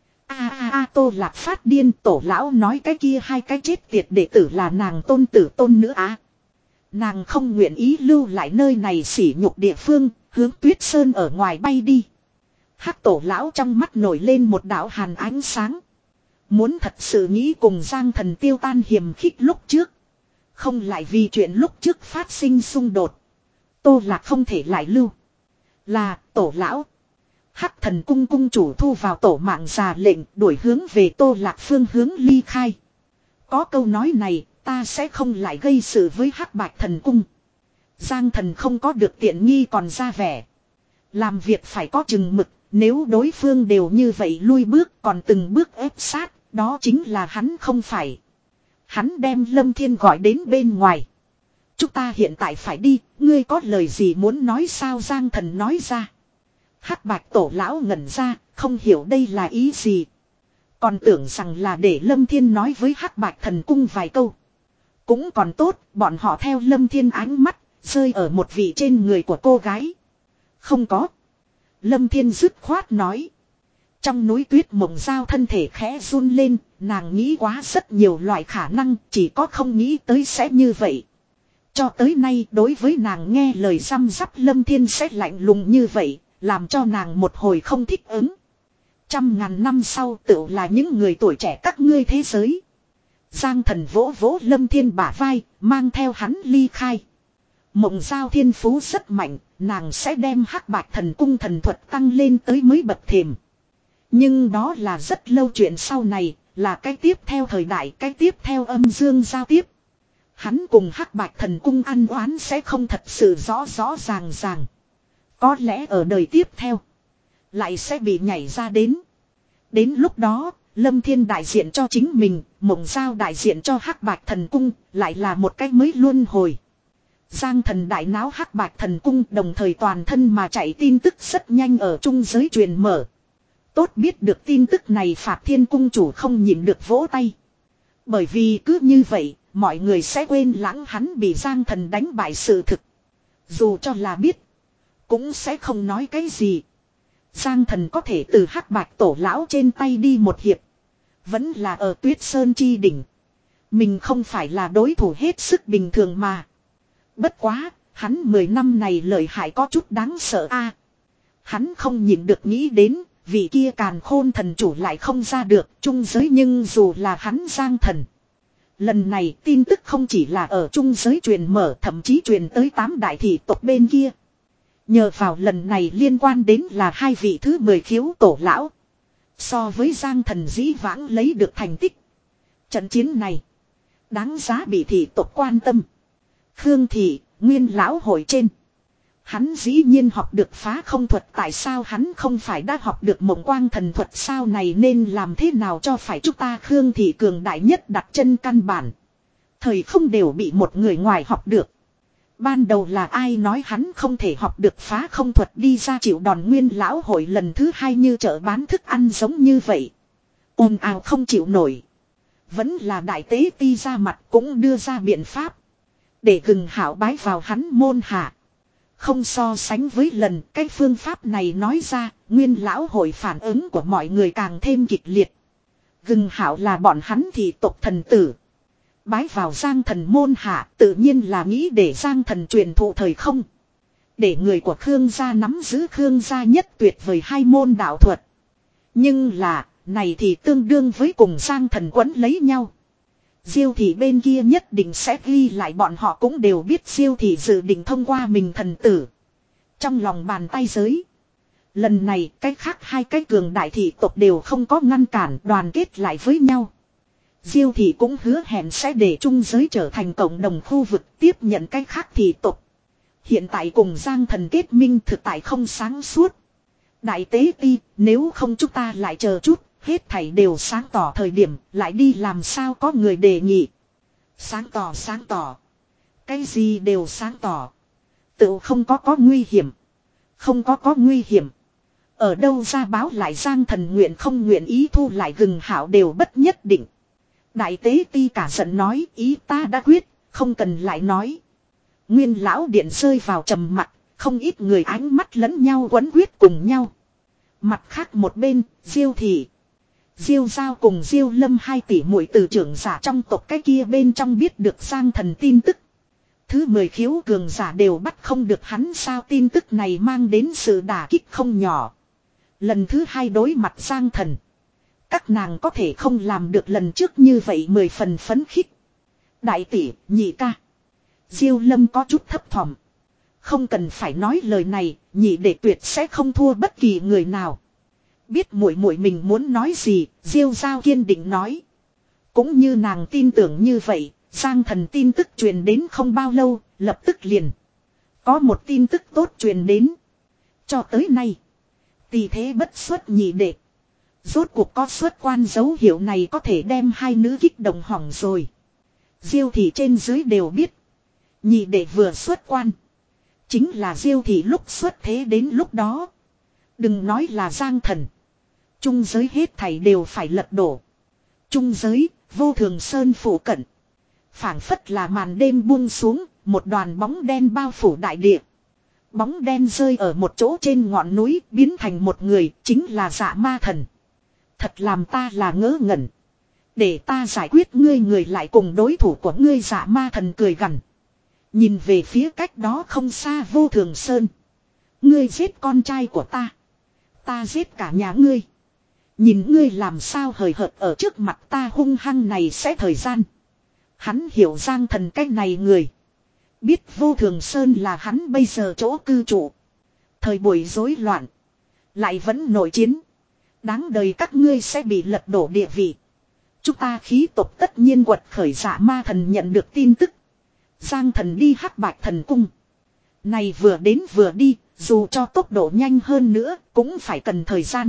A a a, Tô Lạc phát điên, tổ lão nói cái kia hai cái chết tiệt đệ tử là nàng tôn tử tôn nữa á. Nàng không nguyện ý lưu lại nơi này sỉ nhục địa phương, hướng Tuyết Sơn ở ngoài bay đi. Hắc tổ lão trong mắt nổi lên một đạo hàn ánh sáng. Muốn thật sự nghĩ cùng Giang Thần tiêu tan hiềm khích lúc trước, không lại vì chuyện lúc trước phát sinh xung đột, Tô Lạc không thể lại lưu. Là tổ lão. Hắc thần cung cung chủ thu vào tổ mạng già lệnh, đuổi hướng về Tô Lạc phương hướng ly khai. Có câu nói này, ta sẽ không lại gây sự với hắc bạch thần cung. Giang Thần không có được tiện nghi còn ra vẻ. Làm việc phải có chừng mực, nếu đối phương đều như vậy lui bước còn từng bước ép sát, đó chính là hắn không phải. Hắn đem Lâm Thiên gọi đến bên ngoài. Chúng ta hiện tại phải đi, ngươi có lời gì muốn nói sao? Giang Thần nói ra. Hắc Bạch Tổ lão ngẩn ra, không hiểu đây là ý gì. Còn tưởng rằng là để Lâm Thiên nói với Hắc Bạch Thần Cung vài câu. Cũng còn tốt, bọn họ theo Lâm Thiên ánh mắt, rơi ở một vị trên người của cô gái. Không có. Lâm Thiên dứt khoát nói. Trong núi tuyết mộng giao thân thể khẽ run lên, nàng nghĩ quá rất nhiều loại khả năng, chỉ có không nghĩ tới sẽ như vậy. Cho tới nay đối với nàng nghe lời răm rắp Lâm Thiên sẽ lạnh lùng như vậy, làm cho nàng một hồi không thích ứng. Trăm ngàn năm sau tựu là những người tuổi trẻ các ngươi thế giới. Giang Thần vỗ vỗ Lâm Thiên bả vai, mang theo hắn ly khai. Mộng giao thiên phú rất mạnh, nàng sẽ đem Hắc Bạch Thần Cung thần thuật tăng lên tới mới bậc thềm. Nhưng đó là rất lâu chuyện sau này, là cái tiếp theo thời đại, cái tiếp theo âm dương giao tiếp. Hắn cùng Hắc Bạch Thần Cung ăn oán sẽ không thật sự rõ rõ ràng ràng. Có lẽ ở đời tiếp theo, lại sẽ bị nhảy ra đến. Đến lúc đó, Lâm Thiên đại diện cho chính mình, Mộng Giao đại diện cho Hắc Bạch Thần Cung, lại là một cách mới luân hồi. Giang Thần đại náo Hắc Bạch Thần Cung đồng thời toàn thân mà chạy tin tức rất nhanh ở trung giới truyền mở. Tốt biết được tin tức này Phạt Thiên Cung chủ không nhịn được vỗ tay. Bởi vì cứ như vậy, mọi người sẽ quên lãng hắn bị Giang Thần đánh bại sự thực. Dù cho là biết, cũng sẽ không nói cái gì. Giang Thần có thể từ Hắc Bạch Tổ lão trên tay đi một hiệp. Vẫn là ở Tuyết Sơn chi đỉnh. Mình không phải là đối thủ hết sức bình thường mà. Bất quá, hắn mười năm này lợi hại có chút đáng sợ a. Hắn không nhịn được nghĩ đến, vị kia Càn Khôn thần chủ lại không ra được trung giới, nhưng dù là hắn Giang Thần. Lần này tin tức không chỉ là ở trung giới truyền mở, thậm chí truyền tới tám đại thị tộc bên kia. Nhờ vào lần này liên quan đến là hai vị thứ mười khiếu tổ lão. So với Giang Thần dĩ vãng lấy được thành tích. Trận chiến này đáng giá bị thị tộc quan tâm. Khương Thị, Nguyên lão hội trên. Hắn dĩ nhiên học được phá không thuật, tại sao hắn không phải đã học được mộng quang thần thuật sao? Này nên làm thế nào cho phải chúng ta Khương Thị cường đại nhất đặt chân căn bản. Thời không đều bị một người ngoài học được. Ban đầu là ai nói hắn không thể học được phá không thuật đi ra chịu đòn? Nguyên lão hội lần thứ hai như chợ bán thức ăn giống như vậy. Ồn ào không chịu nổi. Vẫn là đại tế ti ra mặt cũng đưa ra biện pháp. Để Gừng Hảo bái vào hắn môn hạ. Không so sánh với lần cái phương pháp này nói ra, Nguyên lão hội phản ứng của mọi người càng thêm kịch liệt. Gừng Hảo là bọn hắn thì tộc thần tử. Bái vào Giang Thần môn hạ tự nhiên là nghĩ để Giang Thần truyền thụ thời không. Để người của Khương gia nắm giữ Khương gia nhất tuyệt vời hai môn đạo thuật. Nhưng là, này thì tương đương với cùng Giang Thần quấn lấy nhau. Diêu Thị bên kia nhất định sẽ ghi lại, bọn họ cũng đều biết Diêu Thị dự định thông qua mình thần tử. Trong lòng bàn tay giới. Lần này cái khác hai cái cường đại thị tộc đều không có ngăn cản, đoàn kết lại với nhau. Diêu Thị cũng hứa hẹn sẽ để trung giới trở thành cộng đồng khu vực tiếp nhận cái khác thị tộc. Hiện tại cùng Giang Thần kết minh thực tại không sáng suốt. Đại tế ti, nếu không chúng ta lại chờ chút. Hết thảy đều sáng tỏ thời điểm, lại đi làm sao? Có người đề nghị. Sáng tỏ sáng tỏ. Cái gì đều sáng tỏ. Tự không có có nguy hiểm. Không có có nguy hiểm. Ở đâu ra báo lại Giang Thần nguyện không nguyện ý thu lại Gừng Hảo đều bất nhất định. Đại tế ti cả giận nói, ý ta đã quyết, không cần lại nói. Nguyên lão điện rơi vào trầm mặc, không ít người ánh mắt lẫn nhau quấn quyết cùng nhau. Mặt khác một bên, Diêu Thị, Diêu Giao cùng Diêu Lâm hai tỷ muội từ trưởng giả trong tộc cái kia bên trong biết được Giang Thần tin tức. Thứ mười khiếu cường giả đều bắt không được hắn sao? Tin tức này mang đến sự đả kích không nhỏ. Lần thứ hai đối mặt Giang Thần, các nàng có thể không làm được lần trước như vậy mười phần phấn khích. Đại tỷ, nhị ca. Diêu Lâm có chút thấp thỏm. Không cần phải nói lời này, nhị đệ tuyệt sẽ không thua bất kỳ người nào. Biết muội muội mình muốn nói gì, Diêu Giao kiên định nói. Cũng như nàng tin tưởng như vậy, Giang Thần tin tức truyền đến không bao lâu, lập tức liền Có một tin tức tốt truyền đến. Cho tới nay. Tỳ thế bất xuất nhị đệ. Rốt cuộc có xuất quan dấu hiệu này có thể đem hai nữ kích động hỏng rồi. Diêu thị trên dưới đều biết. Nhị đệ vừa xuất quan. Chính là Diêu thị lúc xuất thế đến lúc đó. Đừng nói là Giang Thần. Trung giới hết thảy đều phải lật đổ. Trung giới, vô thường sơn phủ cận. Phảng phất là màn đêm buông xuống, một đoàn bóng đen bao phủ đại địa. Bóng đen rơi ở một chỗ trên ngọn núi, biến thành một người, chính là Dạ Ma Thần. Thật làm ta là ngớ ngẩn. Để ta giải quyết ngươi người lại cùng đối thủ của ngươi. Dạ Ma Thần cười gằn. Nhìn về phía cách đó không xa vô thường sơn. Ngươi giết con trai của ta. Ta giết cả nhà ngươi. Nhìn ngươi làm sao hời hợt ở trước mặt ta hung hăng này sẽ thời gian. Hắn hiểu Giang Thần cách này người. Biết vô thường sơn là hắn bây giờ chỗ cư trụ. Thời buổi rối loạn. Lại vẫn nổi chiến. Đáng đời các ngươi sẽ bị lật đổ địa vị. Chúng ta khí tộc tất nhiên quật khởi. Dạ Ma Thần nhận được tin tức. Giang Thần đi Hắc Bạch Thần Cung. Này vừa đến vừa đi. Dù cho tốc độ nhanh hơn nữa cũng phải cần thời gian.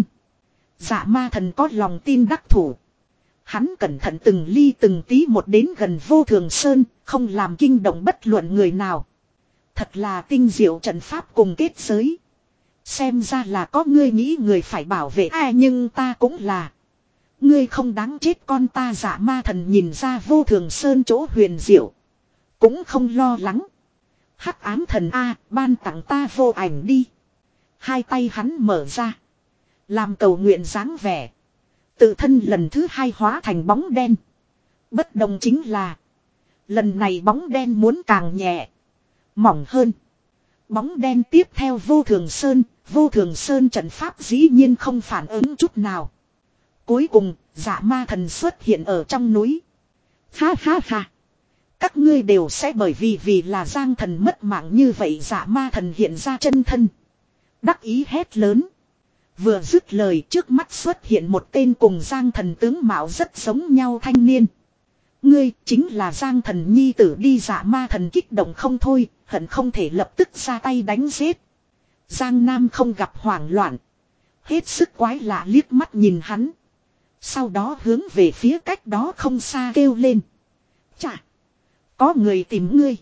Dạ Ma Thần có lòng tin đắc thủ. Hắn cẩn thận từng ly từng tí một đến gần vô thường sơn. Không làm kinh động bất luận người nào. Thật là tinh diệu trận pháp cùng kết giới. Xem ra là có ngươi nghĩ người phải bảo vệ ai, nhưng ta cũng là. Ngươi không đáng chết con ta. Dạ Ma Thần nhìn ra vô thường sơn chỗ huyền diệu. Cũng không lo lắng. Hắc ám thần A, ban tặng ta vô ảnh đi. Hai tay hắn mở ra. Làm cầu nguyện dáng vẻ. Tự thân lần thứ hai hóa thành bóng đen. Bất đồng chính là. Lần này bóng đen muốn càng nhẹ. Mỏng hơn. Bóng đen tiếp theo vô thường sơn. Vô thường sơn trận pháp dĩ nhiên không phản ứng chút nào. Cuối cùng, Dạ Ma Thần xuất hiện ở trong núi. Ha ha ha. Các ngươi đều sẽ bởi vì vì là Giang Thần mất mạng như vậy. Dạ Ma Thần hiện ra chân thân. Đắc ý hét lớn. Vừa dứt lời trước mắt xuất hiện một tên cùng Giang Thần tướng mạo rất giống nhau thanh niên. Ngươi chính là Giang Thần nhi tử đi. Dạ Ma Thần kích động không thôi, hận không thể lập tức ra tay đánh giết. Giang Nam không gặp hoảng loạn. Hết sức quái lạ liếc mắt nhìn hắn. Sau đó hướng về phía cách đó không xa kêu lên. Chà! Có người tìm ngươi.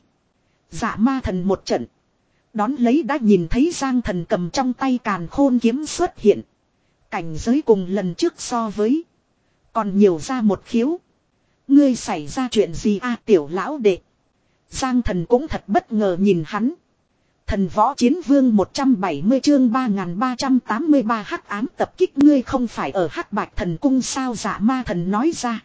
Dạ Ma Thần một trận. Đón lấy đã nhìn thấy Giang Thần cầm trong tay càn khôn kiếm xuất hiện. Cảnh giới cùng lần trước so với. Còn nhiều ra một khiếu. Ngươi xảy ra chuyện gì a tiểu lão đệ. Giang Thần cũng thật bất ngờ nhìn hắn. Thần võ chiến vương một trăm bảy mươi chương ba nghìn ba trăm tám mươi ba hắc ám tập kích. Ngươi không phải ở Hắc Bạch Thần Cung sao? Dạ Ma Thần nói ra.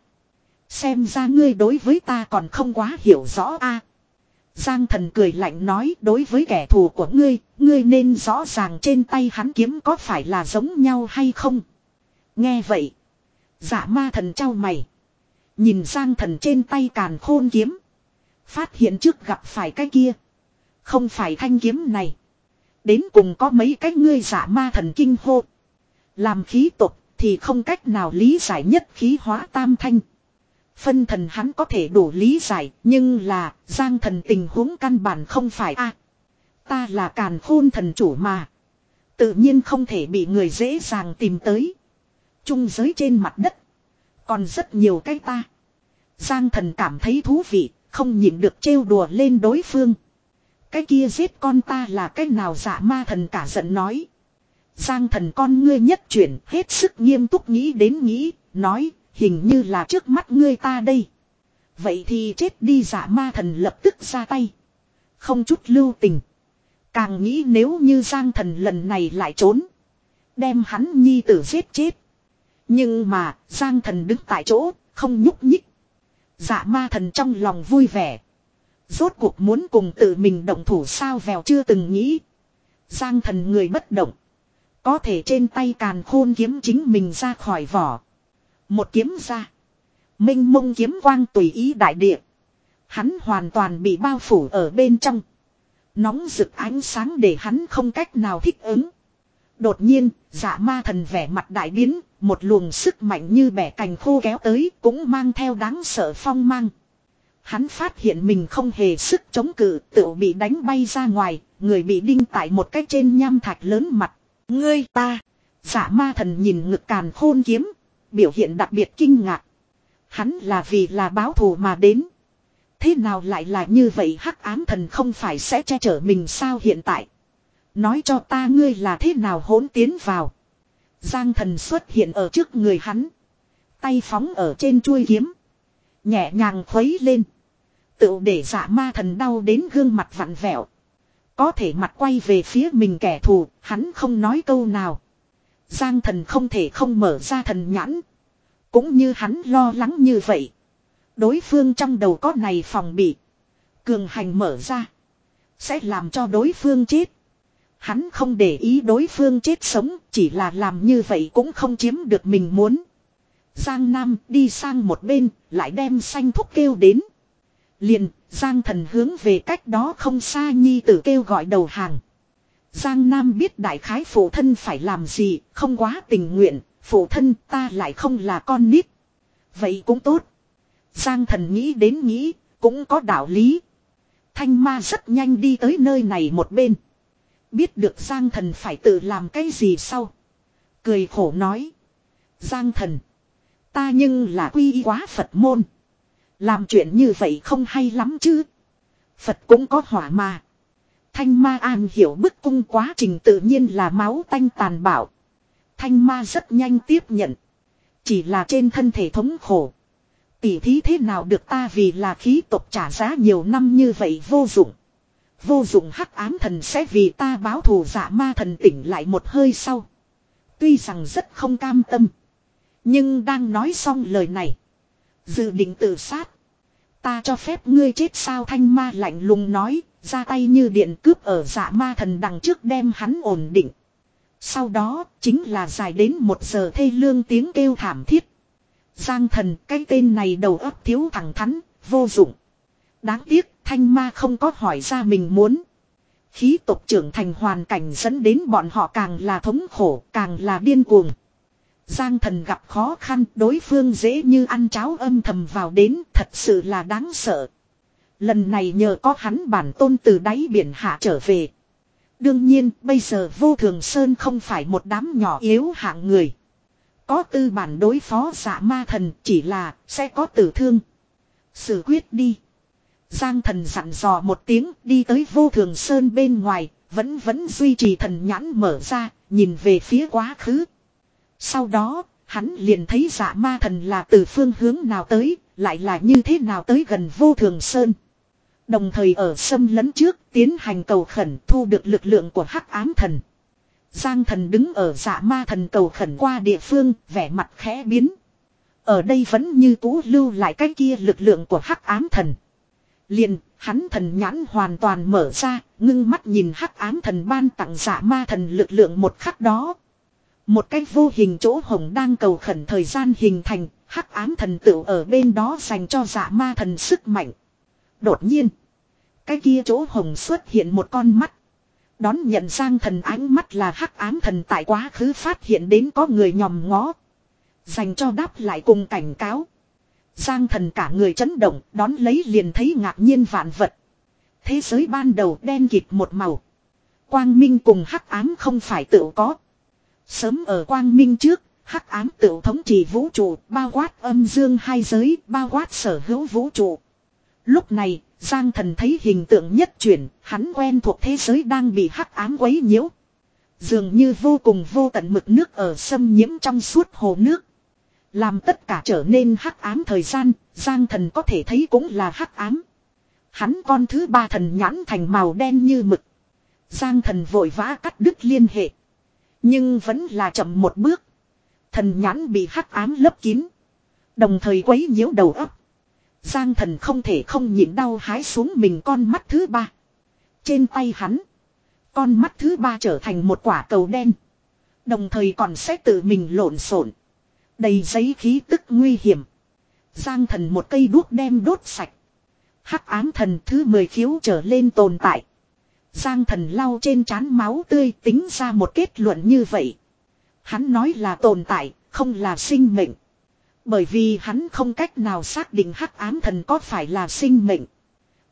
Xem ra ngươi đối với ta còn không quá hiểu rõ a. Giang Thần cười lạnh nói, đối với kẻ thù của ngươi, ngươi nên rõ ràng trên tay hắn kiếm có phải là giống nhau hay không. Nghe vậy. Dạ Ma Thần chau mày. Nhìn Giang Thần trên tay càn khôn kiếm. Phát hiện trước gặp phải cái kia. Không phải thanh kiếm này. Đến cùng có mấy cái ngươi. Dạ Ma Thần kinh hô. Làm khí tục thì không cách nào lý giải nhất khí hóa tam thanh. Phân thần hắn có thể đủ lý giải, nhưng là Giang Thần tình huống căn bản không phải a. Ta là càn khôn thần chủ mà. Tự nhiên không thể bị người dễ dàng tìm tới. Trung giới trên mặt đất. Còn rất nhiều cái ta. Giang Thần cảm thấy thú vị, không nhịn được trêu đùa lên đối phương. Cái kia giết con ta là cái nào? Dạ Ma Thần cả giận nói. Giang Thần con ngươi nhất chuyển, hết sức nghiêm túc nghĩ đến nghĩ, nói. Hình như là trước mắt ngươi ta đây. Vậy thì chết đi. Dạ Ma Thần lập tức ra tay. Không chút lưu tình. Càng nghĩ nếu như Giang Thần lần này lại trốn. Đem hắn nhi tử giết chết. Nhưng mà Giang Thần đứng tại chỗ. Không nhúc nhích. Dạ Ma Thần trong lòng vui vẻ. Rốt cuộc muốn cùng tự mình động thủ sao? Vèo chưa từng nghĩ. Giang Thần người bất động. Có thể trên tay càn khôn kiếm chính mình ra khỏi vỏ. Một kiếm ra. Minh mông kiếm quang tùy ý đại địa. Hắn hoàn toàn bị bao phủ ở bên trong. Nóng rực ánh sáng để hắn không cách nào thích ứng. Đột nhiên, Dạ Ma Thần vẻ mặt đại biến. Một luồng sức mạnh như bẻ cành khô kéo tới, cũng mang theo đáng sợ phong mang. Hắn phát hiện mình không hề sức chống cự, tự bị đánh bay ra ngoài. người bị đinh tại một cái trên nham thạch lớn mặt. Ngươi ta. Dạ ma thần nhìn ngực càn khôn kiếm. Biểu hiện đặc biệt kinh ngạc. Hắn là vì là báo thù mà đến. Thế nào lại là như vậy, hắc ám thần không phải sẽ che chở mình sao hiện tại. Nói cho ta ngươi là thế nào hỗn tiến vào. Giang thần xuất hiện ở trước người hắn. Tay phóng ở trên chuôi kiếm. Nhẹ nhàng khuấy lên. Tự để dạ ma thần đau đến gương mặt vặn vẹo. Có thể mặt quay về phía mình kẻ thù, hắn không nói câu nào. Giang thần không thể không mở ra thần nhãn. Cũng như hắn lo lắng như vậy. Đối phương trong đầu có này phòng bị. Cường hành mở ra. Sẽ làm cho đối phương chết. Hắn không để ý đối phương chết sống. Chỉ là làm như vậy cũng không chiếm được mình muốn. Giang Nam đi sang một bên. Lại đem xanh thúc kêu đến. Liền Giang thần hướng về cách đó không xa nhi tử kêu gọi đầu hàng. Giang Nam biết đại khái phụ thân phải làm gì. Không quá tình nguyện. Phụ thân ta lại không là con nít. Vậy cũng tốt. Giang thần nghĩ đến nghĩ, cũng có đạo lý. Thanh ma rất nhanh đi tới nơi này một bên. Biết được Giang thần phải tự làm cái gì sau. Cười khổ nói. Giang thần. Ta nhưng là quy y quá Phật môn. Làm chuyện như vậy không hay lắm chứ. Phật cũng có hỏa mà. Thanh ma an hiểu bức cung quá trình tự nhiên là máu tanh tàn bạo. Thanh ma rất nhanh tiếp nhận. Chỉ là trên thân thể thống khổ. Tỉ thí thế nào được ta vì là khí tộc trả giá nhiều năm như vậy vô dụng. Vô dụng hắc ám thần sẽ vì ta báo thù. Dạ ma thần tỉnh lại một hơi sau. Tuy rằng rất không cam tâm. Nhưng đang nói xong lời này. Dự định tự sát. Ta cho phép ngươi chết sao, thanh ma lạnh lùng nói. Ra tay như điện cướp ở dạ ma thần đằng trước đem hắn ổn định. Sau đó chính là dài đến một giờ thê lương tiếng kêu thảm thiết. Giang thần, cái tên này đầu óc thiếu thẳng thắn, vô dụng. Đáng tiếc thanh ma không có hỏi ra mình muốn. Khí tộc trưởng thành hoàn cảnh dẫn đến bọn họ càng là thống khổ, càng là điên cuồng. Giang thần gặp khó khăn, đối phương dễ như ăn cháo âm thầm vào đến, thật sự là đáng sợ. Lần này nhờ có hắn bản tôn từ đáy biển hạ trở về. Đương nhiên, bây giờ Vô Thường Sơn không phải một đám nhỏ yếu hạng người. Có tư bản đối phó dạ ma thần, chỉ là sẽ có tử thương. Xử quyết đi. Giang thần dặn dò một tiếng, đi tới Vô Thường Sơn bên ngoài, vẫn vẫn duy trì thần nhãn mở ra, nhìn về phía quá khứ. Sau đó, hắn liền thấy dạ ma thần là từ phương hướng nào tới, lại là như thế nào tới gần Vô Thường Sơn. Đồng thời ở xâm lấn trước tiến hành cầu khẩn thu được lực lượng của hắc ám thần. Giang thần đứng ở dạ ma thần cầu khẩn qua địa phương, vẻ mặt khẽ biến. Ở đây vẫn như cũ lưu lại cái kia lực lượng của hắc ám thần. Liền, hắn thần nhãn hoàn toàn mở ra, ngưng mắt nhìn hắc ám thần ban tặng dạ ma thần lực lượng một khắc đó. Một cái vô hình chỗ hồng đang cầu khẩn thời gian hình thành, hắc ám thần tựu ở bên đó dành cho dạ ma thần sức mạnh. Đột nhiên, cái kia chỗ hồng xuất hiện một con mắt. Đón nhận Giang thần ánh mắt là hắc ám thần tại quá khứ phát hiện đến có người nhòm ngó. Dành cho đáp lại cùng cảnh cáo. Giang thần cả người chấn động, đón lấy liền thấy ngạc nhiên vạn vật. Thế giới ban đầu đen kịt một màu. Quang minh cùng hắc ám không phải tự có. Sớm ở quang minh trước, hắc ám tự thống trị vũ trụ, bao quát âm dương hai giới, bao quát sở hữu vũ trụ. Lúc này, Giang thần thấy hình tượng nhất chuyển, hắn quen thuộc thế giới đang bị hắc ám quấy nhiễu. Dường như vô cùng vô tận mực nước ở xâm nhiễm trong suốt hồ nước. Làm tất cả trở nên hắc ám thời gian, Giang thần có thể thấy cũng là hắc ám. Hắn con thứ ba thần nhãn thành màu đen như mực. Giang thần vội vã cắt đứt liên hệ. Nhưng vẫn là chậm một bước. Thần nhãn bị hắc ám lấp kín. Đồng thời quấy nhiễu đầu óc. Giang thần không thể không nhịn đau hái xuống mình con mắt thứ ba. Trên tay hắn, con mắt thứ ba trở thành một quả cầu đen. Đồng thời còn sẽ tự mình lộn xộn, đầy giấy khí tức nguy hiểm. Giang thần một cây đuốc đem đốt sạch. Hắc ám thần thứ mười khiếu trở lên tồn tại. Giang thần lau trên trán máu tươi tính ra một kết luận như vậy. Hắn nói là tồn tại, không là sinh mệnh. Bởi vì hắn không cách nào xác định hắc ám thần có phải là sinh mệnh.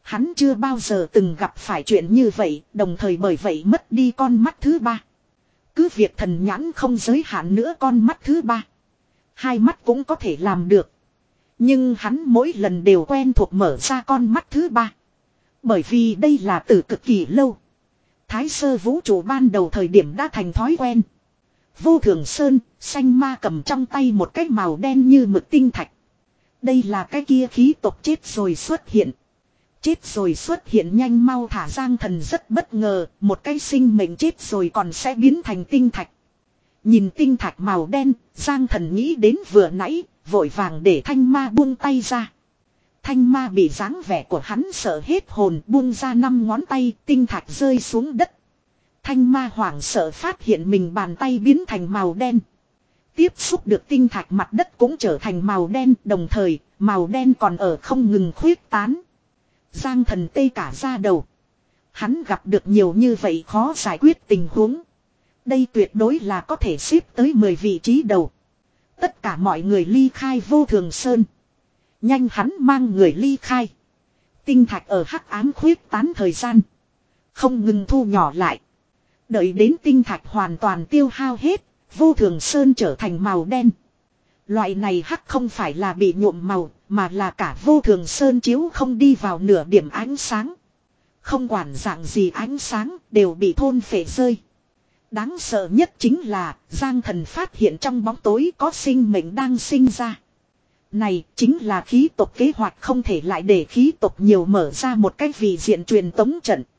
Hắn chưa bao giờ từng gặp phải chuyện như vậy, đồng thời bởi vậy mất đi con mắt thứ ba. Cứ việc thần nhãn không giới hạn nữa con mắt thứ ba. Hai mắt cũng có thể làm được. Nhưng hắn mỗi lần đều quen thuộc mở ra con mắt thứ ba. Bởi vì đây là từ cực kỳ lâu. Thái sơ vũ trụ ban đầu thời điểm đã thành thói quen. Vô Thường Sơn, xanh ma cầm trong tay một cái màu đen như mực tinh thạch. Đây là cái kia khí tộc chết rồi xuất hiện. Chết rồi xuất hiện nhanh mau thả Giang Thần rất bất ngờ, một cái sinh mệnh chết rồi còn sẽ biến thành tinh thạch. Nhìn tinh thạch màu đen, Giang Thần nghĩ đến vừa nãy, vội vàng để thanh ma buông tay ra. Thanh ma bị dáng vẻ của hắn sợ hết hồn, buông ra năm ngón tay, tinh thạch rơi xuống đất. Thanh ma hoảng sợ phát hiện mình bàn tay biến thành màu đen. Tiếp xúc được tinh thạch mặt đất cũng trở thành màu đen, đồng thời, màu đen còn ở không ngừng khuyết tán. Giang Thần tê cả da đầu. Hắn gặp được nhiều như vậy khó giải quyết tình huống. Đây tuyệt đối là có thể xếp tới mười vị trí đầu. Tất cả mọi người ly khai Vô Thường Sơn. Nhanh hắn mang người ly khai. Tinh thạch ở hắc ám khuyết tán thời gian. Không ngừng thu nhỏ lại. Đợi đến tinh thạch hoàn toàn tiêu hao hết. Vô Thường Sơn trở thành màu đen. Loại này hắc không phải là bị nhuộm màu. Mà là cả Vô Thường Sơn chiếu không đi vào nửa điểm ánh sáng. Không quản dạng gì ánh sáng đều bị thôn phệ rơi. Đáng sợ nhất chính là Giang Thần phát hiện trong bóng tối có sinh mệnh đang sinh ra. Này chính là khí tộc kế hoạch, không thể lại để khí tộc nhiều mở ra một cách vì diện truyền tống trận.